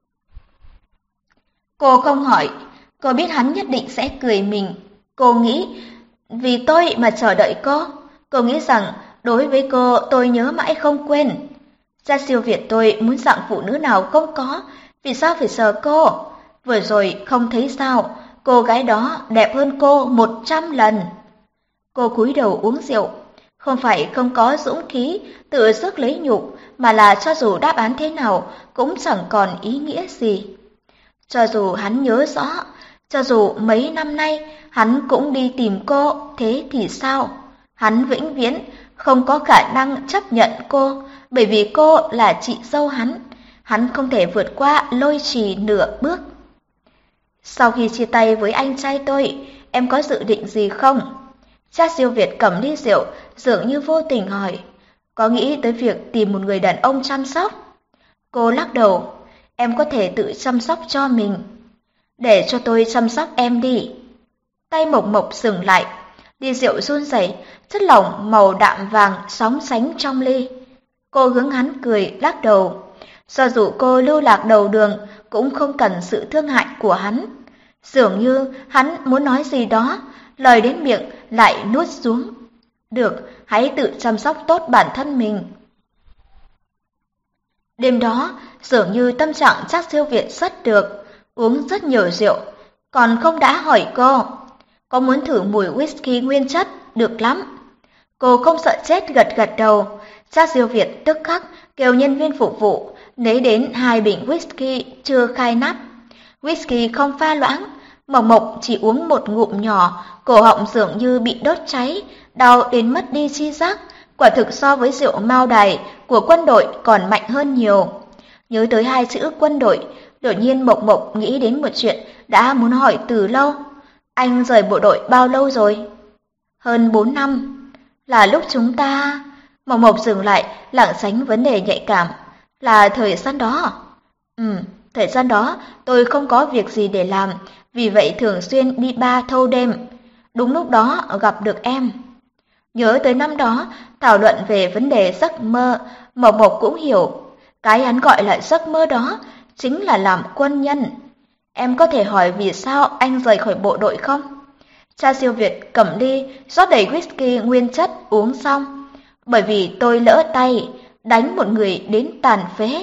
Cô không hỏi, cô biết hắn nhất định sẽ cười mình. Cô nghĩ, vì tôi mà chờ đợi cô. Cô nghĩ rằng, đối với cô tôi nhớ mãi không quên. Trác Siêu Việt tôi muốn dạng phụ nữ nào không có, vì sao phải sợ cô? Vừa rồi không thấy sao, cô gái đó đẹp hơn cô một trăm lần. Cô cúi đầu uống rượu, không phải không có dũng khí tự sức lấy nhục, mà là cho dù đáp án thế nào cũng chẳng còn ý nghĩa gì. Cho dù hắn nhớ rõ, cho dù mấy năm nay hắn cũng đi tìm cô, thế thì sao? Hắn vĩnh viễn không có khả năng chấp nhận cô, bởi vì cô là chị dâu hắn. Hắn không thể vượt qua Lôi Trì nửa bước. Sau khi chia tay với anh trai tôi, em có dự định gì không? Trác Siêu Việt cầm ly rượu, dường như vô tình hỏi, có nghĩ tới việc tìm một người đàn ông chăm sóc? Cô lắc đầu, em có thể tự chăm sóc cho mình. Để cho tôi chăm sóc em đi. Tay Mộc Mộc dừng lại, ly rượu run rẩy, chất lỏng màu đạm vàng sóng sánh trong ly. Cô hướng hắn cười, lắc đầu. Cho dù cô lưu lạc đầu đường, cũng không cần sự thương hại của hắn. Dường như hắn muốn nói gì đó, lời đến miệng lại nuốt xuống. Được, hãy tự chăm sóc tốt bản thân mình. Đêm đó, dường như tâm trạng Trác Siêu Việt rất được, uống rất nhiều rượu, còn không đã hỏi cô. Có muốn thử mùi whisky nguyên chất, được lắm. Cô không sợ chết gật gật đầu. Trác Siêu Việt tức khắc kêu nhân viên phục vụ lấy đến hai bình whisky chưa khai nắp. Whisky không pha loãng, Mộc Mộc chỉ uống một ngụm nhỏ, cổ họng dường như bị đốt cháy, đau đến mất đi chi giác, quả thực so với rượu Mao Đài của quân đội còn mạnh hơn nhiều. Nhớ tới hai chữ quân đội, đột nhiên Mộc Mộc nghĩ đến một chuyện đã muốn hỏi từ lâu. Anh rời bộ đội bao lâu rồi? Hơn bốn năm. Là lúc chúng ta... Mộc Mộc dừng lại, lảng tránh vấn đề nhạy cảm. Là thời gian đó. Ừ, Thời gian đó tôi không có việc gì để làm, vì vậy thường xuyên đi bar thâu đêm. Đúng lúc đó gặp được em. Nhớ tới năm đó, thảo luận về vấn đề giấc mơ, Mộc Mộc cũng hiểu. Cái hắn gọi là giấc mơ đó chính là làm quân nhân. Em có thể hỏi vì sao anh rời khỏi bộ đội không? Cha siêu Việt cầm ly, rót đầy whisky nguyên chất uống xong. Bởi vì tôi lỡ tay, đánh một người đến tàn phế.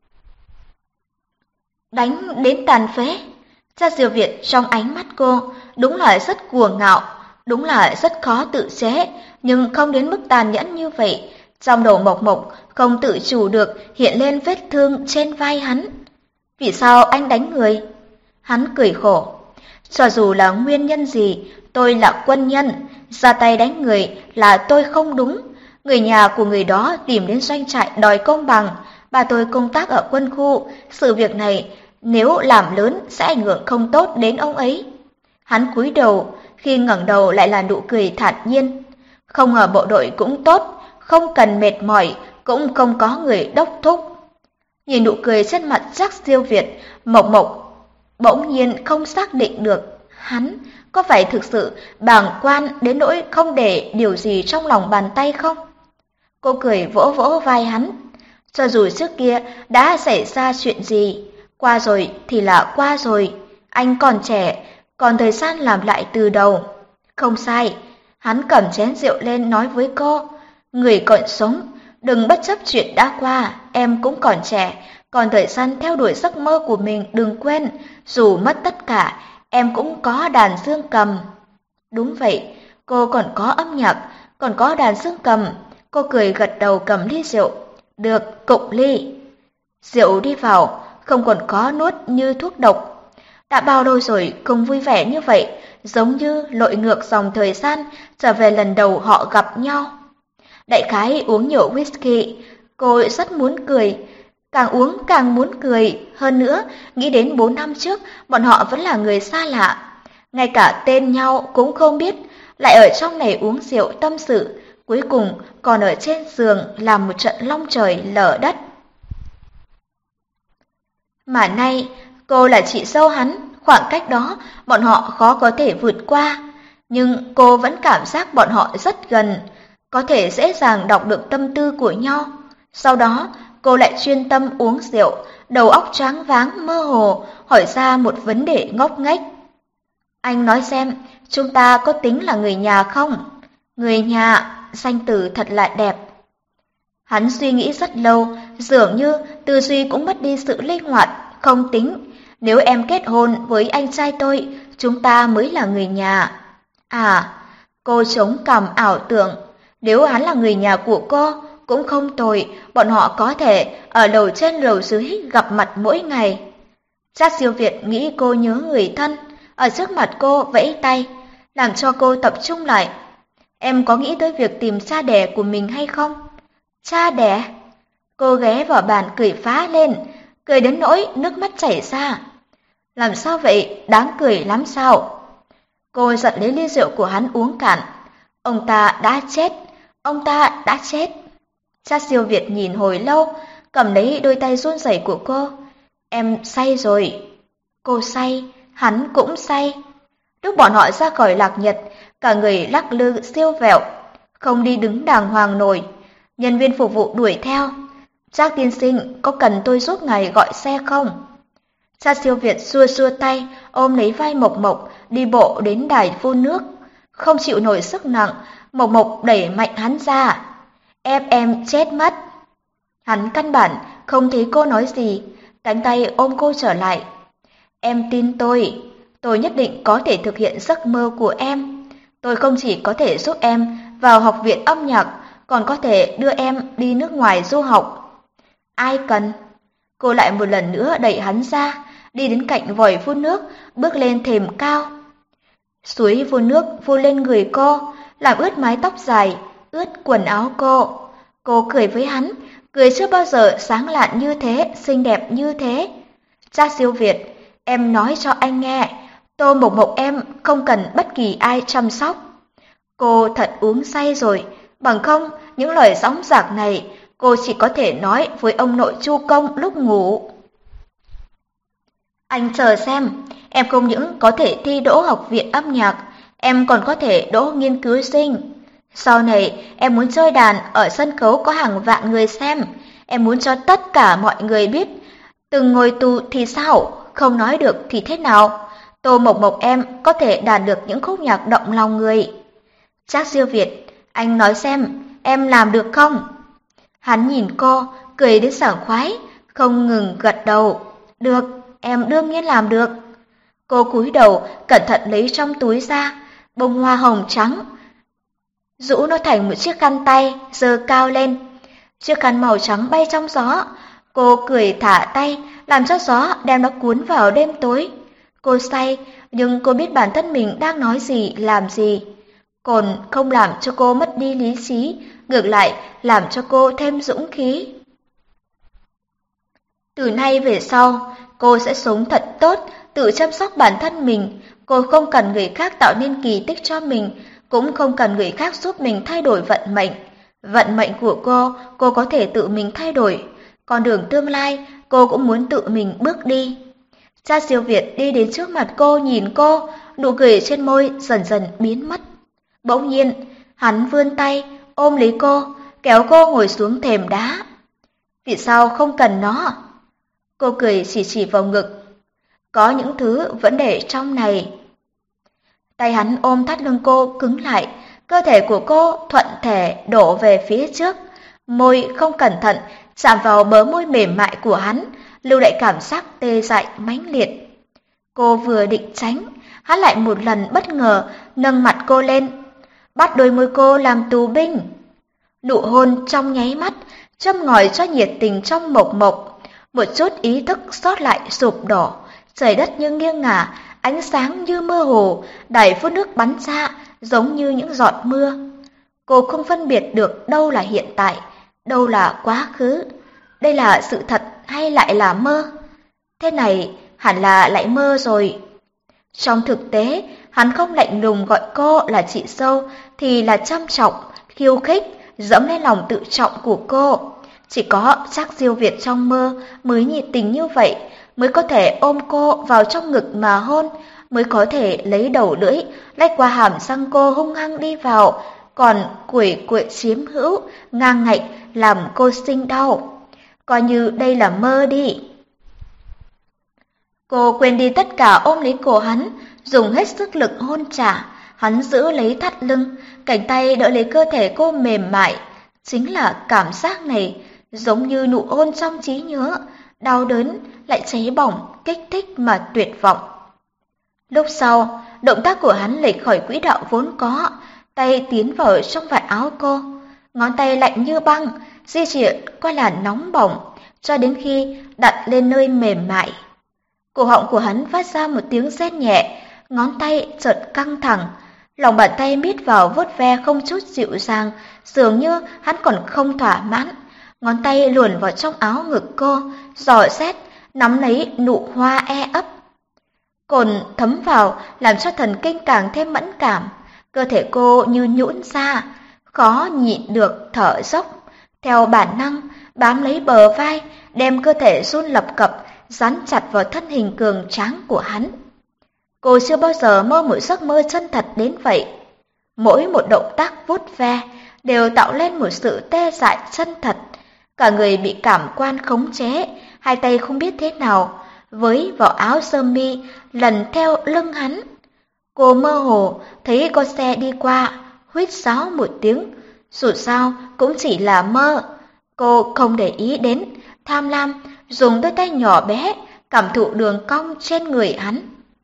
Đánh đến tàn phế? Cha siêu Việt trong ánh mắt cô đúng là rất cuồng ngạo, đúng là rất khó tự chế, nhưng không đến mức tàn nhẫn như vậy. Trong đầu Mộc Mộc không tự chủ được hiện lên vết thương trên vai hắn. Vì sao anh đánh người? Hắn cười khổ. Cho dù là nguyên nhân gì, tôi là quân nhân, ra tay đánh người là tôi không đúng. Người nhà của người đó tìm đến doanh trại đòi công bằng, bà tôi công tác ở quân khu, sự việc này nếu làm lớn sẽ ảnh hưởng không tốt đến ông ấy. Hắn cúi đầu, khi ngẩng đầu lại là nụ cười thản nhiên. Không ở bộ đội cũng tốt, không cần mệt mỏi, cũng không có người đốc thúc. Nhìn nụ cười trên mặt Trác Siêu Việt, Mộc Mộc bỗng nhiên không xác định được hắn có phải thực sự bàng quan đến nỗi không để điều gì trong lòng bàn tay không. Cô cười vỗ vỗ vai hắn. Cho dù trước kia đã xảy ra chuyện gì, qua rồi thì là qua rồi. Anh còn trẻ, còn thời gian làm lại từ đầu. Không sai, hắn cầm chén rượu lên nói với cô. Người còn sống, đừng bất chấp chuyện đã qua, em cũng còn trẻ, còn thời gian theo đuổi giấc mơ của mình đừng quên, dù mất tất cả, em cũng có đàn dương cầm. Đúng vậy, cô còn có âm nhạc, còn có đàn dương cầm. Cô cười gật đầu cầm ly rượu. Được, cụng ly. Rượu đi vào, không còn có nuốt như thuốc độc. Đã bao lâu rồi không vui vẻ như vậy, giống như lội ngược dòng thời gian trở về lần đầu họ gặp nhau. Đại khái uống nhiều whisky, cô rất muốn cười. Càng uống càng muốn cười, hơn nữa, nghĩ đến bốn năm trước, bọn họ vẫn là người xa lạ. Ngay cả tên nhau cũng không biết, lại ở trong này uống rượu tâm sự, cuối cùng còn ở trên giường làm một trận long trời lở đất. Mà nay, cô là chị dâu hắn, khoảng cách đó bọn họ khó có thể vượt qua, nhưng cô vẫn cảm giác bọn họ rất gần, có thể dễ dàng đọc được tâm tư của nhau. Sau đó, cô lại chuyên tâm uống rượu, đầu óc choáng váng mơ hồ, hỏi ra một vấn đề ngốc nghếch. Anh nói xem, chúng ta có tính là người nhà không? Người nhà, danh từ thật là đẹp. Hắn suy nghĩ rất lâu, dường như tư duy cũng mất đi sự linh hoạt, không tính. Nếu em kết hôn với anh trai tôi, chúng ta mới là người nhà. À, cô chống cằm ảo tưởng, nếu hắn là người nhà của cô, cũng không tồi, bọn họ có thể ở lầu trên lầu dưới gặp mặt mỗi ngày. Trác Siêu Việt nghĩ cô nhớ người thân, ở trước mặt cô vẫy tay, làm cho cô tập trung lại. Em có nghĩ tới việc tìm cha đẻ của mình hay không? Cha đẻ? Cô ghé vào bàn cười phá lên, cười đến nỗi nước mắt chảy ra. Làm sao vậy? Đáng cười lắm sao? Cô giật lấy ly rượu của hắn uống cạn. Ông ta đã chết, ông ta đã chết. Trác Siêu Việt nhìn hồi lâu, cầm lấy đôi tay run rẩy của cô. Em say rồi. Cô say, hắn cũng say. Lúc bọn họ ra khỏi Lạc Nhật, cả người lắc lư siêu vẹo, không đi đứng đàng hoàng nổi. Nhân viên phục vụ đuổi theo. Trác tiên sinh, có cần tôi giúp ngài gọi xe không? Trác Siêu Việt xua xua tay, ôm lấy vai Mộc Mộc, đi bộ đến đài phun nước. Không chịu nổi sức nặng, Mộc Mộc đẩy mạnh hắn ra. Em em chết mất. Hắn căn bản không thấy cô nói gì, cánh tay ôm cô trở lại. Em tin tôi, tôi nhất định có thể thực hiện giấc mơ của em. Tôi không chỉ có thể giúp em vào học viện âm nhạc, còn có thể đưa em đi nước ngoài du học. Ai cần? Cô lại một lần nữa đẩy hắn ra, đi đến cạnh vòi phun nước, bước lên thềm cao. Suối phun nước phun lên người cô, làm ướt mái tóc dài, ướt quần áo cô. Cô cười với hắn, cười chưa bao giờ sáng lạn như thế, xinh đẹp như thế. Trác Siêu Việt, em nói cho anh nghe, Tô Mộc Mộc em không cần bất kỳ ai chăm sóc. Cô thật uống say rồi, bằng không những lời dõng dạc này cô chỉ có thể nói với ông nội Chu Công lúc ngủ. Anh chờ xem, em không những có thể thi đỗ học viện âm nhạc, em còn có thể đỗ nghiên cứu sinh. Sau này, em muốn chơi đàn ở sân khấu có hàng vạn người xem. Em muốn cho tất cả mọi người biết. Từng ngồi tù thì sao, không nói được thì thế nào. Tô Mộc Mộc em có thể đàn được những khúc nhạc động lòng người. Trác Siêu Việt, anh nói xem, em làm được không? Hắn nhìn cô, cười đến sảng khoái, không ngừng gật đầu. Được, em đương nhiên làm được. Cô cúi đầu, cẩn thận lấy trong túi ra, bông hoa hồng trắng. Rũ nó thành một chiếc khăn tay, giơ cao lên. Chiếc khăn màu trắng bay trong gió. Cô cười thả tay, làm cho gió đem nó cuốn vào đêm tối. Cô say, nhưng cô biết bản thân mình đang nói gì, làm gì. Còn không làm cho cô mất đi lý trí, ngược lại làm cho cô thêm dũng khí. Từ nay về sau, cô sẽ sống thật tốt, tự chăm sóc bản thân mình. Cô không cần người khác tạo nên kỳ tích cho mình, cũng không cần người khác giúp mình thay đổi vận mệnh. Vận mệnh của cô, cô có thể tự mình thay đổi. Con đường tương lai, cô cũng muốn tự mình bước đi. Trác Siêu Việt đi đến trước mặt cô nhìn cô, nụ cười trên môi dần dần biến mất. Bỗng nhiên, hắn vươn tay, ôm lấy cô, kéo cô ngồi xuống thềm đá. Vì sao không cần nó? Cô cười chỉ chỉ vào ngực. Có những thứ vẫn để trong này. Tay hắn ôm thắt lưng cô cứng lại, cơ thể của cô thuận thể đổ về phía trước. Môi không cẩn thận chạm vào bờ môi mềm mại của hắn, lưu lại cảm giác tê dại mãnh liệt. Cô vừa định tránh, hắn lại một lần bất ngờ nâng mặt cô lên, bắt đôi môi cô làm tù binh. Nụ hôn trong nháy mắt, châm ngòi cho nhiệt tình trong Mộc Mộc. Một chút ý thức sót lại sụp đổ, trời đất như nghiêng ngả, ánh sáng như mơ hồ, đầy phút nước bắn ra giống như những giọt mưa. Cô không phân biệt được đâu là hiện tại, đâu là quá khứ. Đây là sự thật hay lại là mơ? Thế này hẳn là lại mơ rồi. Trong thực tế, hắn không lạnh lùng gọi cô là chị dâu thì là chăm trọng, khiêu khích, dẫm lên lòng tự trọng của cô. Chỉ có Trác Siêu Việt trong mơ mới nhiệt tình như vậy, mới có thể ôm cô vào trong ngực mà hôn, mới có thể lấy đầu lưỡi lách qua hàm răng cô hung hăng đi vào, còn quỷ quậy chiếm hữu, ngang ngạnh làm cô sinh đau. Coi như đây là mơ đi. Cô quên đi tất cả ôm lấy cổ hắn, dùng hết sức lực hôn trả. Hắn giữ lấy thắt lưng, cánh tay đỡ lấy cơ thể cô mềm mại. Chính là cảm giác này, giống như nụ hôn trong trí nhớ, đau đớn, lại cháy bỏng, kích thích mà tuyệt vọng. Lúc sau, động tác của hắn lệch khỏi quỹ đạo vốn có, tay tiến vào trong vạt áo cô. Ngón tay lạnh như băng, di chuyển qua làn nóng bỏng, cho đến khi đặt lên nơi mềm mại. Cổ họng của hắn phát ra một tiếng rét nhẹ, ngón tay chợt căng thẳng, lòng bàn tay miết vào vuốt ve không chút dịu dàng, dường như hắn còn không thỏa mãn. Ngón tay luồn vào trong áo ngực cô, dò xét, nắm lấy nụ hoa e ấp. Cồn thấm vào làm cho thần kinh càng thêm mẫn cảm, cơ thể cô như nhũn ra, khó nhịn được thở dốc. Theo bản năng, bám lấy bờ vai, đem cơ thể run lập cập, dán chặt vào thân hình cường tráng của hắn. Cô chưa bao giờ mơ một giấc mơ chân thật đến vậy. Mỗi một động tác vuốt ve đều tạo lên một sự tê dại chân thật. Cả người bị cảm quan khống chế, hai tay không biết thế nào, với vỏ áo sơ mi lần theo lưng hắn. Cô mơ hồ thấy con xe đi qua, huýt sáo một tiếng, dù sao cũng chỉ là mơ. Cô không để ý đến, tham lam dùng đôi tay nhỏ bé cảm thụ đường cong trên người hắn.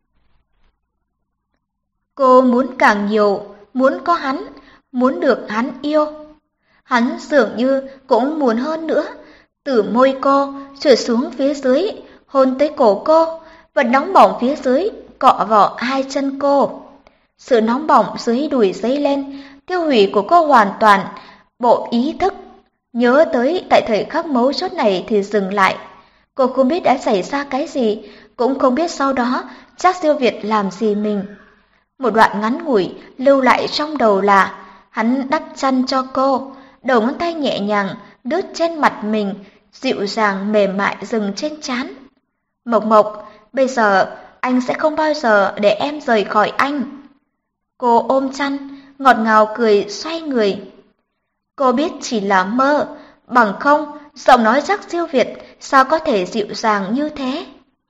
Cô muốn càng nhiều, muốn có hắn, muốn được hắn yêu. Hắn dường như cũng muốn hơn nữa, từ môi cô trượt xuống phía dưới, hôn tới cổ cô, vật nóng bỏng phía dưới cọ vào hai chân cô. Sự nóng bỏng dưới đùi dấy lên, tiêu hủy của cô hoàn toàn bộ ý thức. Nhớ tới tại thời khắc mấu chốt này thì dừng lại. Cô không biết đã xảy ra cái gì, cũng không biết sau đó Trác Siêu Việt làm gì mình. Một đoạn ngắn ngủi lưu lại trong đầu là hắn đắp chăn cho cô, đầu ngón tay nhẹ nhàng lướt trên mặt mình, dịu dàng mềm mại dừng trên trán. Mộc Mộc, bây giờ anh sẽ không bao giờ để em rời khỏi anh. Cô ôm chăn, ngọt ngào cười xoay người. Cô biết chỉ là mơ, bằng không giọng nói chắc siêu việt sao có thể dịu dàng như thế.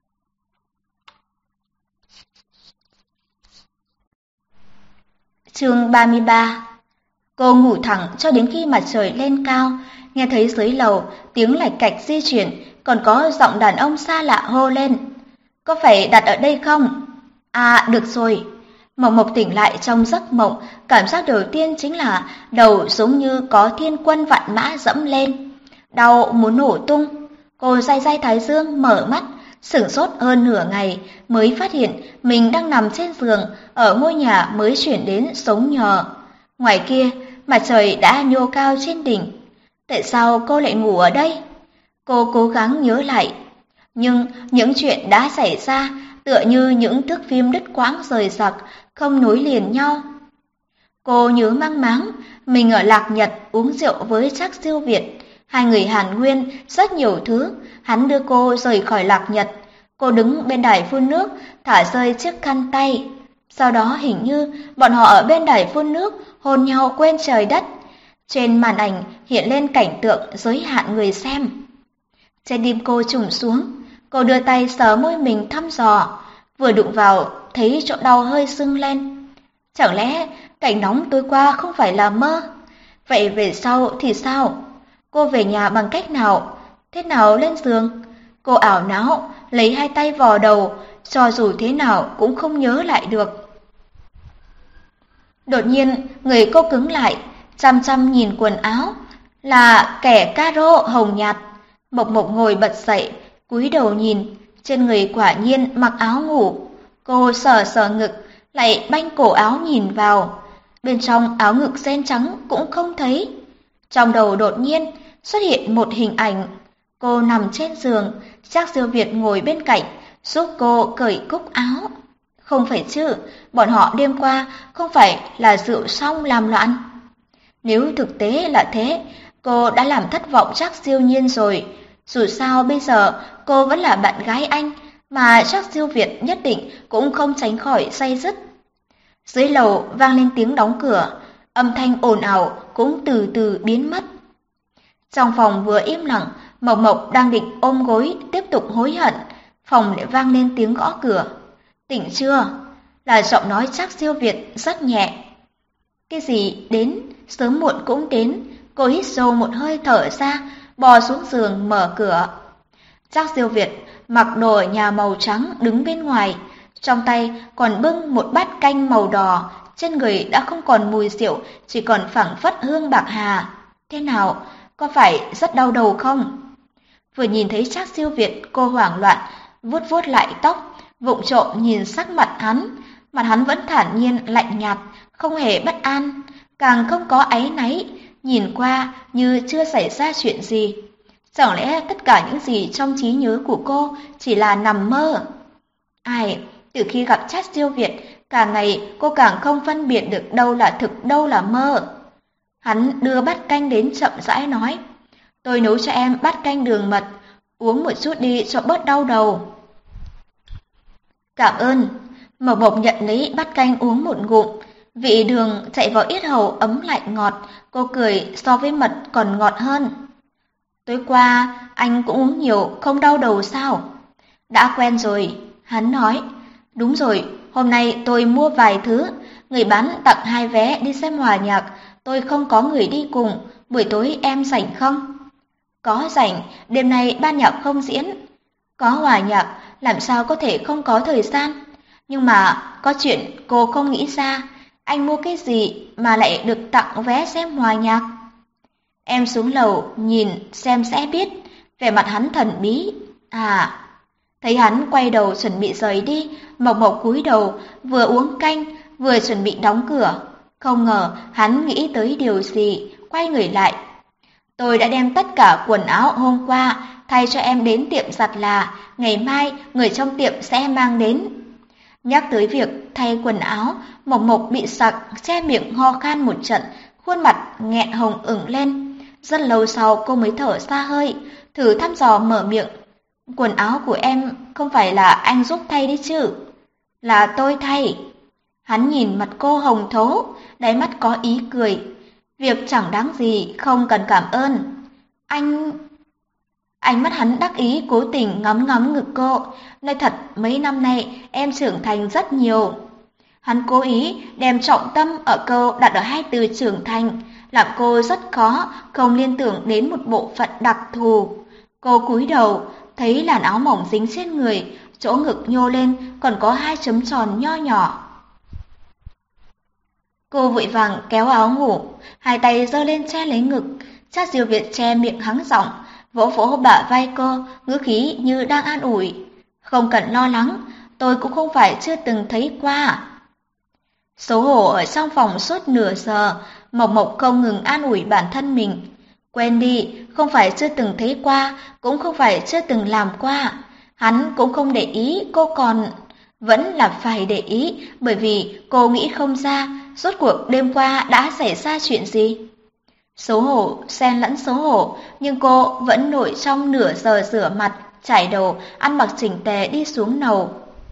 Chương ba mươi ba. Cô ngủ thẳng cho đến khi mặt trời lên cao, nghe thấy dưới lầu tiếng lạch cạch di chuyển, còn có giọng đàn ông xa lạ hô lên. Có phải đặt ở đây không? À, được rồi. Mộc Mộc tỉnh lại trong giấc mộng, cảm giác đầu tiên chính là đầu giống như có thiên quân vạn mã dẫm lên. Đau muốn nổ tung. Cô day day thái dương mở mắt, sửng sốt hơn nửa ngày mới phát hiện mình đang nằm trên giường ở ngôi nhà mới chuyển đến sống nhờ. Ngoài kia, mặt trời đã nhô cao trên đỉnh. Tại sao cô lại ngủ ở đây? Cô cố gắng nhớ lại. Nhưng những chuyện đã xảy ra tựa như những thước phim đứt quãng rời rạc, không nối liền nhau. Cô nhớ mang máng, mình ở Lạc Nhật uống rượu với Trác Siêu Việt. Hai người hàn huyên rất nhiều thứ, hắn đưa cô rời khỏi Lạc Nhật. Cô đứng bên đài phun nước, thả rơi chiếc khăn tay. Sau đó hình như bọn họ ở bên đài phun nước, hôn nhau quên trời đất. Trên màn ảnh hiện lên cảnh tượng giới hạn người xem. Trên tim cô trùng xuống, cô đưa tay sờ môi mình thăm dò, vừa đụng vào thấy chỗ đau hơi sưng lên. Chẳng lẽ cảnh nóng tối qua không phải là mơ? Vậy về sau thì sao? Cô về nhà bằng cách nào? Thế nào lên giường? Cô ảo não, lấy hai tay vò đầu, cho dù thế nào cũng không nhớ lại được. Đột nhiên, người cô cứng lại, chăm chăm nhìn quần áo, là kẻ caro hồng nhạt. Mộc Mộc ngồi bật dậy, cúi đầu nhìn, trên người quả nhiên mặc áo ngủ. Cô sờ sờ ngực, lại banh cổ áo nhìn vào. Bên trong áo ngực ren trắng cũng không thấy. Trong đầu đột nhiên xuất hiện một hình ảnh. Cô nằm trên giường, Trác Siêu Việt ngồi bên cạnh, giúp cô cởi cúc áo. Không phải chứ, bọn họ đêm qua không phải là rượu xong làm loạn. Nếu thực tế là thế, cô đã làm thất vọng Trác Siêu Nhiên rồi. Dù sao bây giờ cô vẫn là bạn gái anh, mà Trác Siêu Việt nhất định cũng không tránh khỏi say dứt. Dưới lầu vang lên tiếng đóng cửa, âm thanh ồn ào cũng từ từ biến mất. Trong phòng vừa im lặng, Mộc Mộc đang định ôm gối tiếp tục hối hận, phòng lại vang lên tiếng gõ cửa. Tỉnh chưa? Là giọng nói Trác Siêu Việt rất nhẹ. Cái gì đến, sớm muộn cũng đến. Cô hít sâu một hơi thở ra, bò xuống giường mở cửa. Trác Siêu Việt mặc đồ ở nhà màu trắng đứng bên ngoài, trong tay còn bưng một bát canh màu đỏ, trên người đã không còn mùi rượu, chỉ còn phảng phất hương bạc hà. Thế nào, có phải rất đau đầu không? Vừa nhìn thấy Trác Siêu Việt, cô hoảng loạn, vuốt vuốt lại tóc, vụng trộm nhìn sắc mặt hắn. Mặt hắn vẫn thản nhiên lạnh nhạt, không hề bất an, càng không có áy náy, nhìn qua như chưa xảy ra chuyện gì. Chẳng lẽ tất cả những gì trong trí nhớ của cô chỉ là nằm mơ? Ai, từ khi gặp Trác Siêu Việt, càng ngày cô càng không phân biệt được đâu là thực đâu là mơ. Hắn đưa bát canh đến chậm rãi nói, tôi nấu cho em bát canh đường mật, uống một chút đi cho bớt đau đầu. Cảm ơn. Mộc Mộc nhận lấy bát canh uống một ngụm, vị đường chạy vào yết hầu ấm lạnh ngọt, cô cười so với mật còn ngọt hơn. Tối qua anh cũng uống nhiều, không đau đầu sao? Đã quen rồi, hắn nói. Đúng rồi, hôm nay tôi mua vài thứ, người bán tặng hai vé đi xem hòa nhạc, tôi không có người đi cùng, buổi tối em rảnh không? Có rảnh, đêm nay ban nhạc không diễn. Có hòa nhạc, làm sao có thể không có thời gian? Nhưng mà có chuyện cô không nghĩ ra, anh mua cái gì mà lại được tặng vé xem hòa nhạc? Em xuống lầu nhìn xem sẽ biết, vẻ mặt hắn thần bí. À, thấy hắn quay đầu chuẩn bị rời đi, Mộc Mộc cúi đầu, vừa uống canh, vừa chuẩn bị đóng cửa. Không ngờ hắn nghĩ tới điều gì, quay người lại. Tôi đã đem tất cả quần áo hôm qua thay cho em đến tiệm giặt là, ngày mai người trong tiệm sẽ mang đến. Nhắc tới việc thay quần áo, Mộc Mộc bị sặc, che miệng ho khan một trận, khuôn mặt nghẹn hồng ửng lên. Rất lâu sau cô mới thở ra hơi, thử thăm dò mở miệng. Quần áo của em không phải là anh giúp thay đấy chứ? Là tôi thay. Hắn nhìn mặt cô hồng thấu, đáy mắt có ý cười. Việc chẳng đáng gì, không cần cảm ơn. Anh... Ánh mắt hắn đắc ý cố tình ngắm ngắm ngực cô. Nói thật, mấy năm nay em trưởng thành rất nhiều. Hắn cố ý đem trọng tâm ở câu đặt ở hai từ trưởng thành, làm cô rất khó không liên tưởng đến một bộ phận đặc thù. Cô cúi đầu, thấy làn áo mỏng dính trên người, chỗ ngực nhô lên còn có hai chấm tròn nho nhỏ. Cô vội vàng kéo áo ngủ, hai tay giơ lên che lấy ngực. Trác Diêu Việt che miệng hắng giọng, vỗ vỗ bả vai cô, ngữ khí như đang an ủi. Không cần lo lắng, tôi cũng không phải chưa từng thấy qua. Xấu hổ ở trong phòng suốt nửa giờ, Mộc Mộc không ngừng an ủi bản thân mình. Quen đi, không phải chưa từng thấy qua, cũng không phải chưa từng làm qua. Hắn cũng không để ý, cô còn... Vẫn là phải để ý, bởi vì cô nghĩ không ra, rốt cuộc đêm qua đã xảy ra chuyện gì. Xấu hổ, xen lẫn xấu hổ, nhưng cô vẫn nội trong nửa giờ rửa mặt, chải đầu, ăn mặc chỉnh tề đi xuống lầu.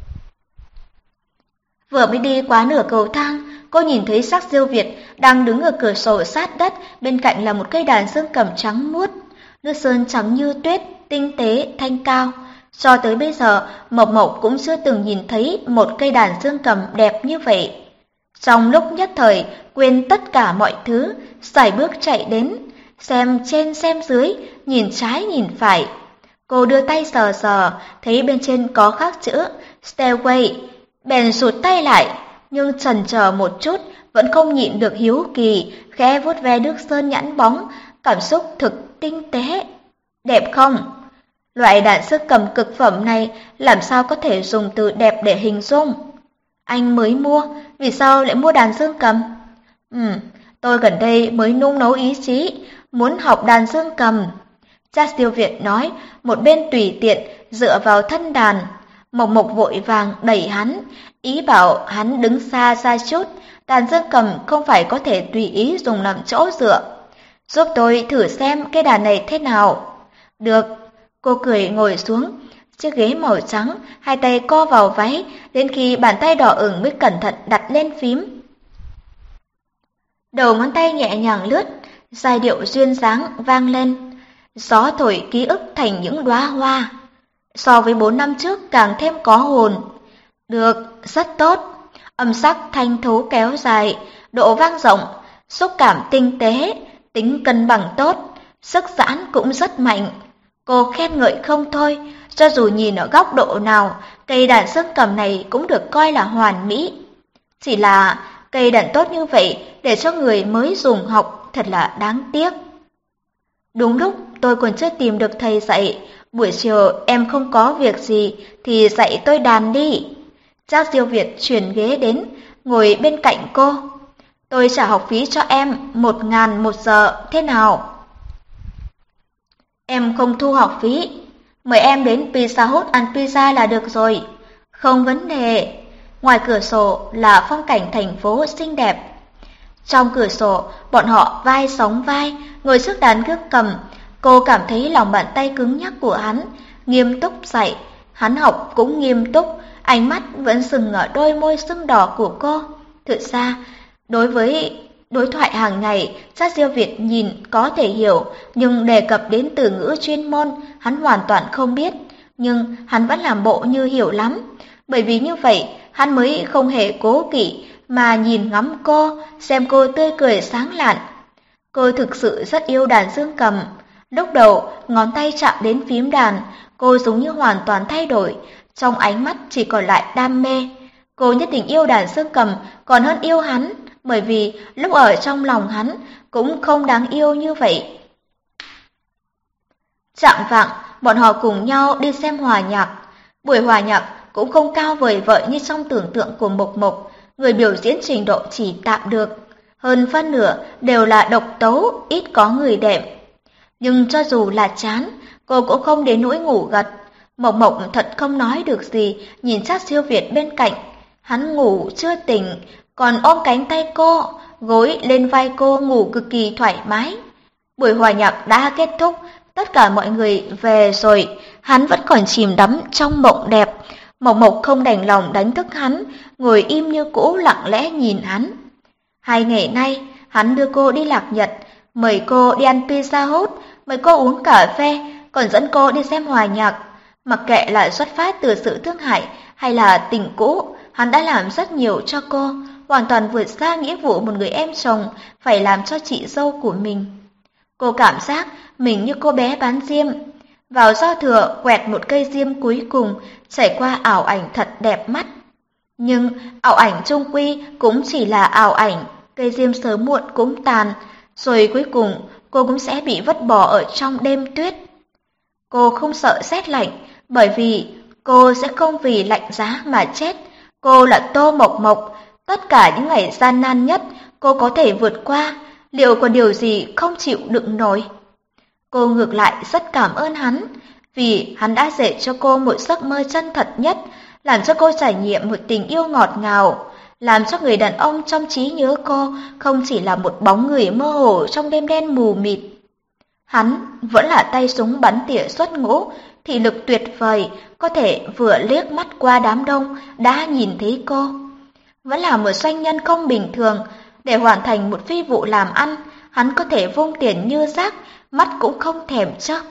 Vừa mới đi qua nửa cầu thang, cô nhìn thấy Trác Diêu Việt đang đứng ở cửa sổ sát đất, bên cạnh là một cây đàn dương cầm trắng muốt, nước sơn trắng như tuyết, tinh tế, thanh cao. Cho tới bây giờ, Mộc Mộc cũng chưa từng nhìn thấy một cây đàn dương cầm đẹp như vậy. Trong lúc nhất thời, quên tất cả mọi thứ, sải bước chạy đến, xem trên xem dưới, nhìn trái nhìn phải. Cô đưa tay sờ sờ, thấy bên trên có khắc chữ Stairway, bèn rụt tay lại, nhưng chần chờ một chút, vẫn không nhịn được hiếu kỳ, khẽ vuốt ve nước sơn nhẵn bóng, cảm xúc thực tinh tế. Đẹp không? Loại đàn dương cầm cực phẩm này làm sao có thể dùng từ đẹp để hình dung? Anh mới mua, vì sao lại mua đàn dương cầm? Ừm, tôi gần đây mới nung nấu ý chí, muốn học đàn dương cầm. Trác Diêu Việt nói, một bên tùy tiện dựa vào thân đàn. Mộc Mộc vội vàng đẩy hắn, ý bảo hắn đứng xa xa chút, đàn dương cầm không phải có thể tùy ý dùng làm chỗ dựa. Giúp tôi thử xem cái đàn này thế nào. Được, cô cười ngồi xuống, chiếc ghế màu trắng, hai tay co vào váy, đến khi bàn tay đỏ ửng mới cẩn thận đặt lên phím. Đầu ngón tay nhẹ nhàng lướt, giai điệu duyên dáng vang lên, gió thổi ký ức thành những đóa hoa. So với bốn năm trước càng thêm có hồn. Được, rất tốt. Âm sắc thanh thú kéo dài, độ vang rộng, xúc cảm tinh tế, tính cân bằng tốt, sức giãn cũng rất mạnh. Cô khen ngợi không thôi, cho dù nhìn ở góc độ nào, cây đàn dương cầm này cũng được coi là hoàn mỹ. Chỉ là cây đàn tốt như vậy để cho người mới dùng học thật là đáng tiếc. Đúng lúc tôi còn chưa tìm được thầy dạy, buổi chiều em không có việc gì thì dạy tôi đàn đi. Trác Diêu Việt chuyển ghế đến, ngồi bên cạnh cô. Tôi trả học phí cho em một ngàn một giờ, thế nào? Em không thu học phí, mời em đến Pizza Hut ăn pizza là được rồi. Không vấn đề. Ngoài cửa sổ là phong cảnh thành phố xinh đẹp. Trong cửa sổ, bọn họ vai sóng vai, ngồi trước đàn gước cầm. Cô cảm thấy lòng bàn tay cứng nhắc của hắn, nghiêm túc dạy. Hắn học cũng nghiêm túc, ánh mắt vẫn dừng ở đôi môi sưng đỏ của cô. Thực ra, đối với đối thoại hàng ngày, Trác Diêu Việt nhìn có thể hiểu, nhưng đề cập đến từ ngữ chuyên môn, hắn hoàn toàn không biết. Nhưng hắn vẫn làm bộ như hiểu lắm, bởi vì như vậy, hắn mới không hề cố kỵ mà nhìn ngắm cô, xem cô tươi cười sáng lạn. Cô thực sự rất yêu đàn dương cầm. Lúc đầu, ngón tay chạm đến phím đàn, cô giống như hoàn toàn thay đổi, trong ánh mắt chỉ còn lại đam mê. Cô nhất định yêu đàn dương cầm còn hơn yêu hắn, bởi vì lúc ở trong lòng hắn cũng không đáng yêu như vậy. Chạng vạng, bọn họ cùng nhau đi xem hòa nhạc. Buổi hòa nhạc cũng không cao vời vợi như trong tưởng tượng của Mộc Mộc, người biểu diễn trình độ chỉ tạm được. Hơn phân nửa đều là độc tấu, ít có người đẹp. Nhưng cho dù là chán, cô cũng không đến nỗi ngủ gật. Mộc Mộc thật không nói được gì, nhìn Trác Diêu Việt bên cạnh. Hắn ngủ chưa tỉnh, còn ôm cánh tay cô, gối lên vai cô ngủ cực kỳ thoải mái. Buổi hòa nhạc đã kết thúc, tất Tất cả mọi người về rồi, hắn vẫn còn chìm đắm trong mộng đẹp. Mộc Mộc không đành lòng đánh thức hắn, ngồi im như cũ lặng lẽ nhìn hắn. Hai ngày nay, hắn đưa cô đi lạc nhật, mời cô đi ăn pizza hut, mời cô uống cà phê, còn dẫn cô đi xem hòa nhạc. Mặc kệ là xuất phát từ sự thương hại hay là tình cũ, hắn đã làm rất nhiều cho cô, hoàn toàn vượt xa nghĩa vụ một người em chồng phải làm cho chị dâu của mình. Cô cảm giác mình như cô bé bán diêm, vào giao thừa quẹt một cây diêm cuối cùng, trải qua ảo ảnh thật đẹp mắt. Nhưng ảo ảnh chung quy cũng chỉ là ảo ảnh, cây diêm sớm muộn cũng tàn, rồi cuối cùng cô cũng sẽ bị vứt bỏ ở trong đêm tuyết. Cô không sợ rét lạnh, bởi vì cô sẽ không vì lạnh giá mà chết. Cô là Tô Mộc Mộc, tất cả những ngày gian nan nhất cô có thể vượt qua, liệu có điều gì không chịu đựng nổi? Cô ngược lại rất cảm ơn hắn, vì hắn đã dạy cho cô một giấc mơ chân thật nhất, làm cho cô trải nghiệm một tình yêu ngọt ngào, làm cho người đàn ông trong trí nhớ cô không chỉ là một bóng người mơ hồ trong đêm đen mù mịt. Hắn vẫn là tay súng bắn tỉa xuất ngũ, thị lực tuyệt vời, có thể vừa liếc mắt qua đám đông đã nhìn thấy cô. Vẫn là một doanh nhân không bình thường, để hoàn thành một phi vụ làm ăn, hắn có thể vung tiền như rác, mắt cũng không thèm chớp.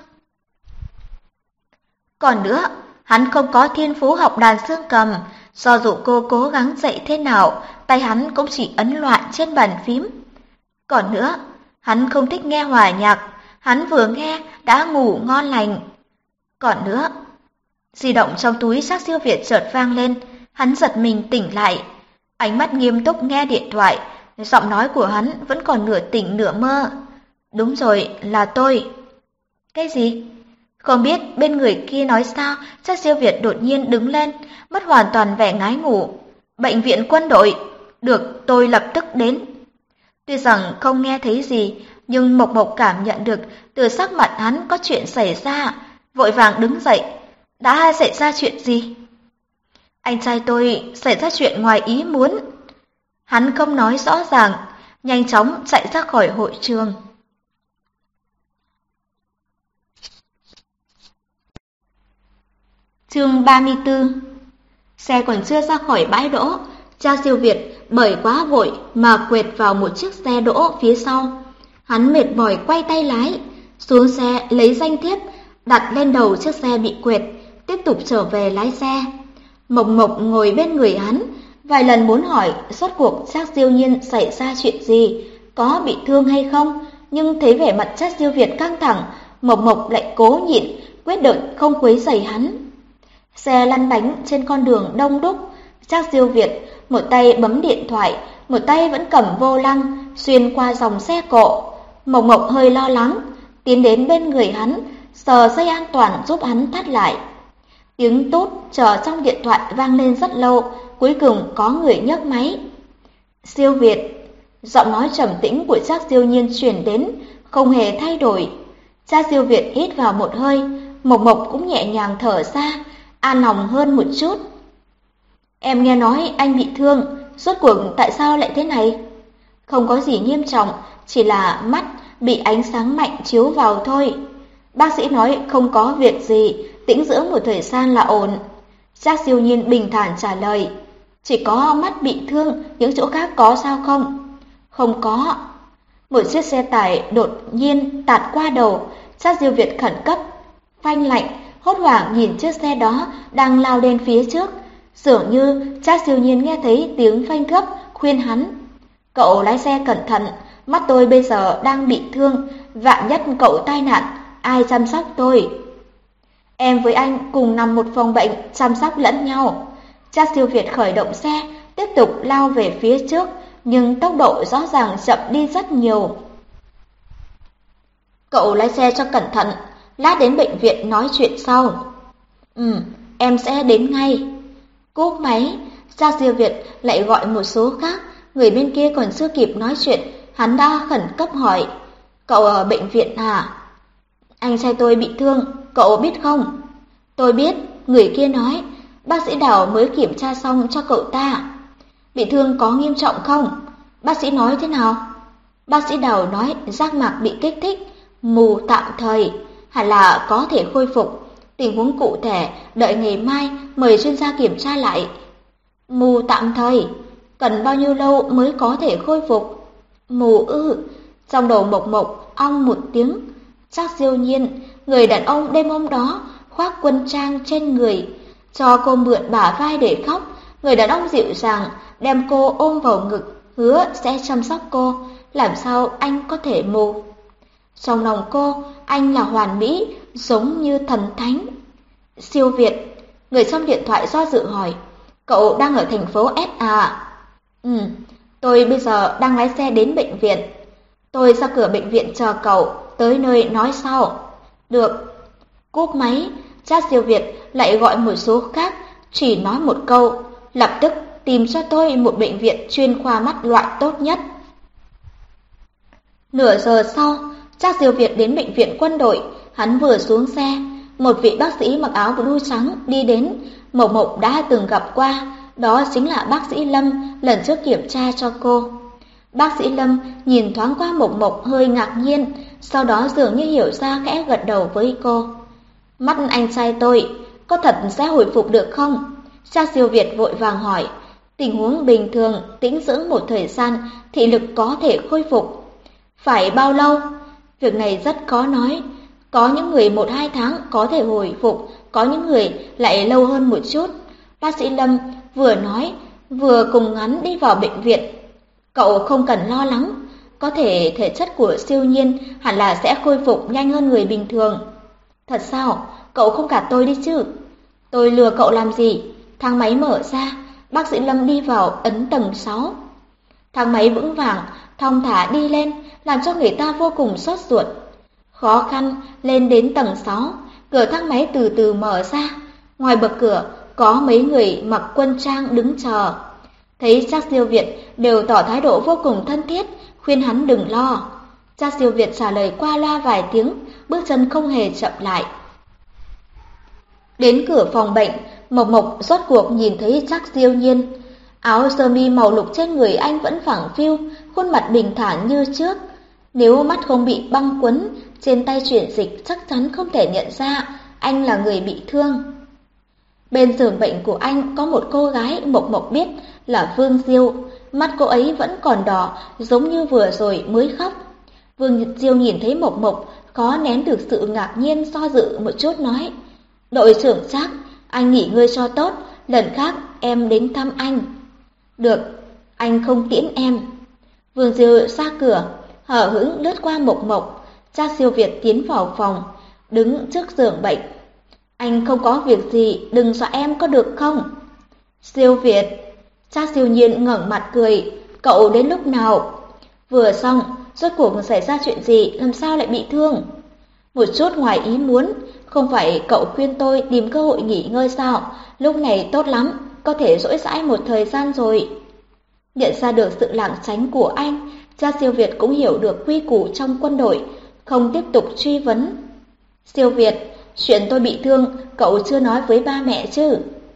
Còn nữa, hắn không có thiên phú học đàn dương cầm, do dù cô cố gắng dạy thế nào, tay hắn cũng chỉ ấn loạn trên bàn phím. Còn nữa, hắn không thích nghe hòa nhạc, hắn vừa nghe đã ngủ ngon lành. Còn nữa, di động trong túi Trác Siêu Việt chợt vang lên, hắn giật mình tỉnh lại, ánh mắt nghiêm túc nghe điện thoại, giọng nói của hắn vẫn còn nửa tỉnh nửa mơ. Đúng rồi, là tôi. Cái gì? Không biết bên người kia nói sao, Trác Siêu Việt đột nhiên đứng lên, mất hoàn toàn vẻ ngái ngủ. Bệnh viện quân đội, được, tôi lập tức đến. Tuy rằng không nghe thấy gì, nhưng Mộc Mộc cảm nhận được từ sắc mặt hắn có chuyện xảy ra, vội vàng đứng dậy. Đã xảy ra chuyện gì? Anh trai tôi xảy ra chuyện ngoài ý muốn. Hắn không nói rõ ràng, nhanh chóng chạy ra khỏi hội trường. Chương ba mươi tư. Xe còn chưa ra khỏi bãi đỗ, Trác Siêu Việt bởi quá vội mà quẹt vào một chiếc xe đỗ phía sau. Hắn mệt mỏi quay tay lái, xuống xe lấy danh thiếp, đặt lên đầu chiếc xe bị quẹt, tiếp tục trở về lái xe. Mộc Mộc ngồi bên người hắn, vài lần muốn hỏi rốt cuộc Trác Siêu Nhiên xảy ra chuyện gì, có bị thương hay không, nhưng thấy vẻ mặt Trác Siêu Việt căng thẳng, Mộc Mộc lại cố nhịn, quyết định không quấy rầy hắn. Xe lăn bánh trên con đường đông đúc, Trác Siêu Việt một tay bấm điện thoại, một tay vẫn cầm vô lăng, xuyên qua dòng xe cộ. Mộc Mộc hơi lo lắng, tiến đến bên người hắn, sờ dây an toàn giúp hắn thắt lại. Tiếng tút chờ trong điện thoại vang lên rất lâu, cuối cùng có người nhấc máy. Siêu Việt, giọng nói trầm tĩnh của Trác Siêu Nhiên truyền đến, không hề thay đổi. Trác Siêu Việt hít vào một hơi, Mộc Mộc cũng nhẹ nhàng thở ra, an lòng hơn một chút. Em nghe nói anh bị thương, rốt cuộc tại sao lại thế này? Không có gì nghiêm trọng, chỉ là mắt bị ánh sáng mạnh chiếu vào thôi. Bác sĩ nói không có việc gì, tĩnh dưỡng một thời gian là ổn. Trác Siêu Nhiên bình thản trả lời. Chỉ có mắt bị thương, những chỗ khác có sao không? Không có. Một chiếc xe tải đột nhiên tạt qua đầu, Trác Siêu Việt khẩn cấp, phanh lạnh, hốt hoảng nhìn chiếc xe đó đang lao lên phía trước. Dường như Trác Siêu Nhiên nghe thấy tiếng phanh gấp, khuyên hắn. Cậu lái xe cẩn thận, mắt tôi bây giờ đang bị thương, vạn nhất cậu tai nạn, ai chăm sóc tôi? Em với anh cùng nằm một phòng bệnh, chăm sóc lẫn nhau. Trác Siêu Việt khởi động xe, tiếp tục lao về phía trước, nhưng tốc độ rõ ràng chậm đi rất nhiều. Cậu lái xe cho cẩn thận, lát đến bệnh viện nói chuyện sau. Ừ, em sẽ đến ngay. Cúp máy, Trác Siêu Việt lại gọi một số khác, người bên kia còn chưa kịp nói chuyện, hắn đã khẩn cấp hỏi. Cậu ở bệnh viện à? Anh trai tôi bị thương, cậu biết không? Tôi biết, người kia nói, bác sĩ Đào mới kiểm tra xong cho cậu ta. Bị thương có nghiêm trọng không? Bác sĩ nói thế nào? Bác sĩ Đào nói giác mạc bị kích thích, mù tạm thời. hẳn là có thể khôi phục. Tình huống cụ thể đợi ngày mai mời chuyên gia kiểm tra lại. Mù tạm thời, cần bao nhiêu lâu mới có thể khôi phục? Mù ư? Trong đầu Mộc Mộc ong một tiếng. Trác Diêu Nhiên, người đàn ông đêm hôm đó khoác quân trang trên người, cho cô mượn bả vai để khóc. Người đàn ông dịu dàng đem cô ôm vào ngực, hứa sẽ chăm sóc cô. Làm sao anh có thể mù? Trong lòng cô, anh là hoàn mỹ, giống như thần thánh. Siêu Việt, người trong điện thoại do dự hỏi, cậu đang ở thành phố S à? Ừ, tôi bây giờ đang lái xe đến bệnh viện. Tôi ra cửa bệnh viện chờ cậu, tới nơi nói sau. Được. Cúp máy, Trác Siêu Việt lại gọi một số khác, chỉ nói một câu, lập tức tìm cho tôi một bệnh viện chuyên khoa mắt loại tốt nhất. Nửa giờ sau, Trác Siêu Việt đến bệnh viện quân đội. Hắn vừa xuống xe, một vị bác sĩ mặc áo blue trắng đi đến. Mộc Mộc đã từng gặp qua, đó chính là bác sĩ Lâm lần trước kiểm tra cho cô. Bác sĩ Lâm nhìn thoáng qua Mộc Mộc hơi ngạc nhiên, sau đó dường như hiểu ra khẽ gật đầu với cô. Mắt anh trai tôi, có thật sẽ hồi phục được không? Trác Siêu Việt vội vàng hỏi. Tình huống bình thường, tĩnh dưỡng một thời gian, thị lực có thể khôi phục. Phải bao lâu? Việc này rất khó nói. Có những người một hai tháng có thể hồi phục, có những người lại lâu hơn một chút. Bác sĩ Lâm vừa nói, vừa cùng hắn đi vào bệnh viện. Cậu không cần lo lắng, có thể thể chất của Siêu Nhiên hẳn là sẽ khôi phục nhanh hơn người bình thường. Thật sao? Cậu không gạt tôi đi chứ? Tôi lừa cậu làm gì? Thang máy mở ra, bác sĩ Lâm đi vào ấn tầng sáu. Thang máy vững vàng, thong thả đi lên, làm cho người ta vô cùng sốt ruột. Khó khăn lên đến tầng sáu, cửa thang máy từ từ mở ra. Ngoài bậc cửa có mấy người mặc quân trang đứng chờ. Thấy Trác Siêu Việt đều tỏ thái độ vô cùng thân thiết, khuyên hắn đừng lo. Trác Siêu Việt trả lời qua loa vài tiếng, bước chân không hề chậm lại. Đến cửa phòng bệnh, Mộc Mộc rốt cuộc nhìn thấy Trác Siêu Nhiên. Áo sơ mi màu lục trên người anh vẫn phẳng phiu, khuôn mặt bình thản như trước. Nếu mắt không bị băng quấn, trên tay chuyển dịch chắc chắn không thể nhận ra anh là người bị thương. Bên giường bệnh của anh có một cô gái Mộc Mộc biết là Vương Diêu, mắt cô ấy vẫn còn đỏ giống như vừa rồi mới khóc. Vương Diêu nhìn thấy Mộc Mộc khó nén được sự ngạc nhiên, do dự một chút nói: "Đội trưởng Trác, anh nghỉ ngơi cho tốt, lần khác em đến thăm anh." "Được, anh không tiễn em." Vương Diêu ra cửa, hở hững lướt qua Mộc Mộc. Trác Siêu Việt tiến vào phòng, đứng trước giường bệnh. "Anh không có việc gì, đừng dọa em có được không?" "Siêu Việt." Trác Siêu Nhiên ngẩng mặt cười, "Cậu đến lúc nào?" Vừa xong, rốt cuộc xảy ra chuyện gì, làm sao lại bị thương? Một chút ngoài ý muốn, không phải cậu khuyên tôi tìm cơ hội nghỉ ngơi sao? Lúc này tốt lắm, có thể rỗi rãi một thời gian rồi. Nhận ra được sự lảng tránh của anh, Trác Siêu Việt cũng hiểu được quy củ trong quân đội, không tiếp tục truy vấn. "Siêu Việt, chuyện tôi bị thương, cậu chưa nói với ba mẹ chứ?"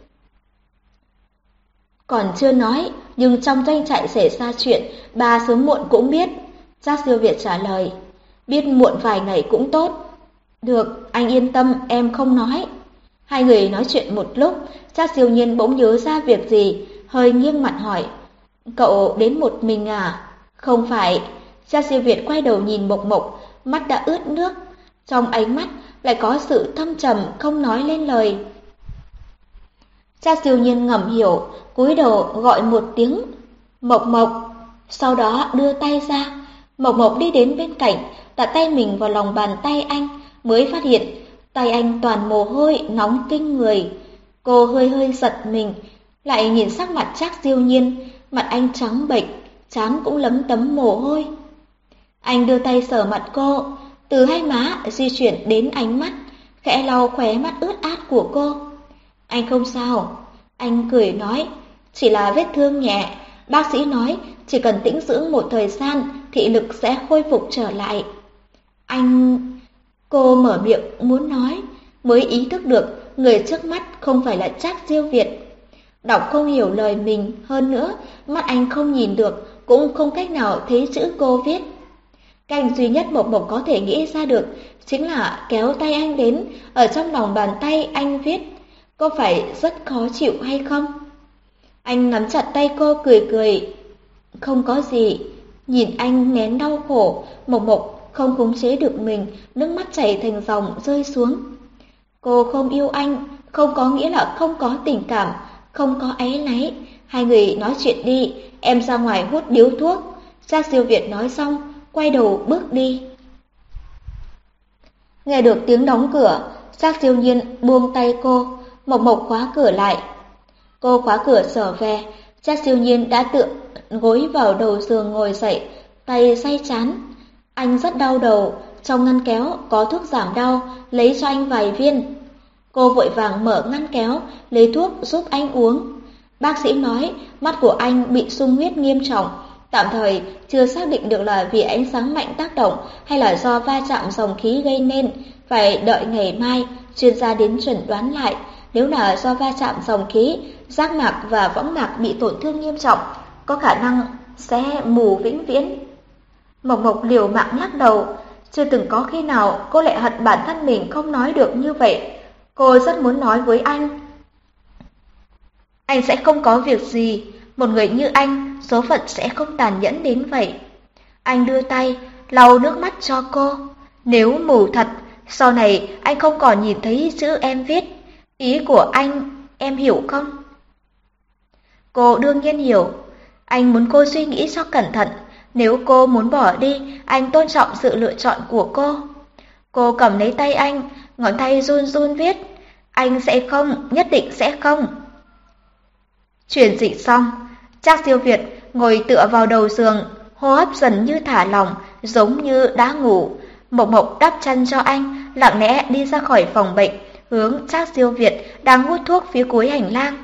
"Còn chưa nói, nhưng trong doanh trại xảy ra chuyện, ba sớm muộn cũng biết." Trác Siêu Việt trả lời. "Biết muộn vài ngày cũng tốt." "Được, anh yên tâm, em không nói." Hai người nói chuyện một lúc, Trác Siêu Nhiên bỗng nhớ ra việc gì, hơi nghiêng mặt hỏi: "Cậu đến một mình à?" "Không phải." Trác Siêu Việt quay đầu nhìn Mộc Mộc, mắt đã ướt nước, trong ánh mắt lại có sự thâm trầm không nói lên lời. Trác Siêu Nhiên ngầm hiểu, cúi đầu gọi một tiếng "Mộc Mộc", sau đó đưa tay ra. Mộc Mộc đi đến bên cạnh, đặt tay mình vào lòng bàn tay anh, mới phát hiện tay anh toàn mồ hôi nóng kinh người. Cô hơi hơi giật mình, lại nhìn sắc mặt Trác Siêu Nhiên, mặt anh trắng bệch, trán cũng lấm tấm mồ hôi. Anh đưa tay sờ mặt cô, từ hai má di chuyển đến ánh mắt, khẽ lau khóe mắt ướt át của cô. "Anh không sao." Anh cười nói, "Chỉ là vết thương nhẹ, bác sĩ nói chỉ cần tĩnh dưỡng một thời gian, thị lực sẽ khôi phục trở lại." Anh... Cô mở miệng muốn nói, mới ý thức được người trước mắt không phải là Trác Siêu Việt. Đọc không hiểu lời mình, hơn nữa, mắt anh không nhìn được, cũng không cách nào thấy chữ cô viết. Cách duy nhất Mộc Mộc có thể nghĩ ra được chính là kéo tay anh đến, ở trong lòng bàn tay anh viết, có phải rất khó chịu hay không? Anh nắm chặt tay cô cười cười, không có gì. Nhìn anh nén đau khổ, Mộc Mộc không khống chế được mình, nước mắt chảy thành dòng rơi xuống. Cô không yêu anh, không có nghĩa là không có tình cảm, không có áy náy. Hai người nói chuyện đi, em ra ngoài hút điếu thuốc. Trác Siêu Việt nói xong, quay đầu bước đi. Nghe được tiếng đóng cửa, Trác Siêu Nhiên buông tay cô, Mộc Mộc khóa cửa lại. Cô khóa cửa trở về, Trác Siêu Nhiên đã tựa gối vào đầu giường ngồi dậy, tay day chán. Anh rất đau đầu, trong ngăn kéo có thuốc giảm đau, lấy cho anh vài viên. Cô vội vàng mở ngăn kéo, lấy thuốc giúp anh uống. Bác sĩ nói mắt của anh bị sung huyết nghiêm trọng, tạm thời chưa xác định được là vì ánh sáng mạnh tác động hay là do va chạm dòng khí gây nên, phải đợi ngày mai chuyên gia đến chẩn đoán lại. Nếu là do va chạm dòng khí, giác mạc và võng mạc bị tổn thương nghiêm trọng, có khả năng sẽ mù vĩnh viễn. Mộc Mộc liều mạng lắc đầu, chưa từng có khi nào cô lại hận bản thân mình không nói được như vậy. Cô rất muốn nói với anh, anh sẽ không có việc gì, một người như anh, số phận sẽ không tàn nhẫn đến vậy. Anh đưa tay, lau nước mắt cho cô. Nếu mù thật, sau này anh không còn nhìn thấy chữ em viết. Ý của anh, em hiểu không? Cô đương nhiên hiểu. Anh muốn cô suy nghĩ cho cẩn thận. Nếu cô muốn bỏ đi, anh tôn trọng sự lựa chọn của cô. Cô cầm lấy tay anh, ngón tay run run viết, anh sẽ không, nhất định sẽ không. Truyền dịch xong, Trác Siêu Việt ngồi tựa vào đầu giường, hô hấp dần như thả lỏng, giống như đã ngủ. Mộc Mộc đắp chân cho anh, lặng lẽ đi ra khỏi phòng bệnh, hướng Trác Siêu Việt đang hút thuốc phía cuối hành lang.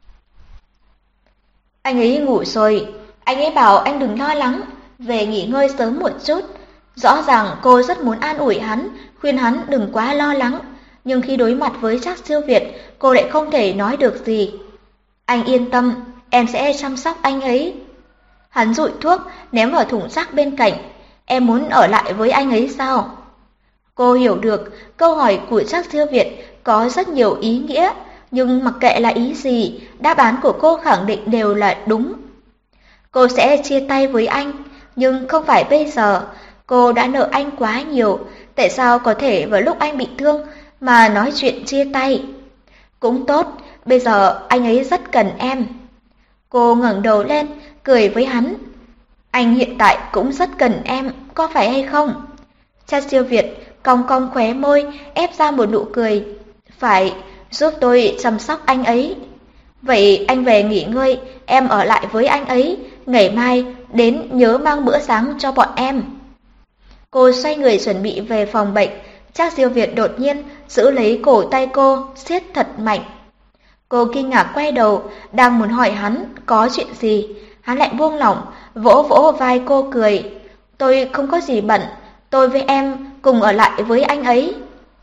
Anh ấy ngủ rồi, anh ấy bảo anh đừng lo lắng, về nghỉ ngơi sớm một chút. Rõ ràng cô rất muốn an ủi hắn, khuyên hắn đừng quá lo lắng, nhưng khi đối mặt với Trác Siêu Việt, cô lại không thể nói được gì. Anh yên tâm, em sẽ chăm sóc anh ấy. Hắn dụi thuốc, ném vào thùng rác bên cạnh. Em muốn ở lại với anh ấy sao? Cô hiểu được, câu hỏi của Trác Siêu Việt có rất nhiều ý nghĩa, nhưng mặc kệ là ý gì, đáp án của cô khẳng định đều là đúng. Cô sẽ chia tay với anh, nhưng không phải bây giờ. Cô đã nợ anh quá nhiều, tại sao có thể vào lúc anh bị thương mà nói chuyện chia tay? Cũng tốt, bây giờ anh ấy rất cần em. Cô ngẩng đầu lên, cười với hắn. Anh hiện tại cũng rất cần em, có phải hay không? Trác Siêu Việt cong cong khóe môi, ép ra một nụ cười. Phải, giúp tôi chăm sóc anh ấy. Vậy anh về nghỉ ngơi, em ở lại với anh ấy. Ngày mai đến nhớ mang bữa sáng cho bọn em. Cô xoay người chuẩn bị về phòng bệnh. Trác Siêu Việt đột nhiên giữ lấy cổ tay cô, siết thật mạnh. Cô kinh ngạc quay đầu, đang muốn hỏi hắn có chuyện gì. Hắn lại buông lỏng, vỗ vỗ vai cô cười. Tôi không có gì bận, tôi với em cùng ở lại với anh ấy.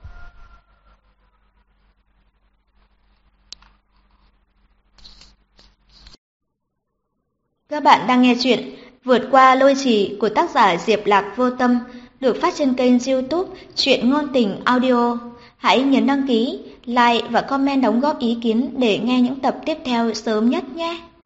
Các bạn đang nghe chuyện Vượt qua lôi trì của tác giả Diệp Lạc Vô Tâm, được phát trên kênh YouTube Truyện Ngôn Tình Audio. Hãy nhấn đăng ký, like và comment đóng góp ý kiến để nghe những tập tiếp theo sớm nhất nhé.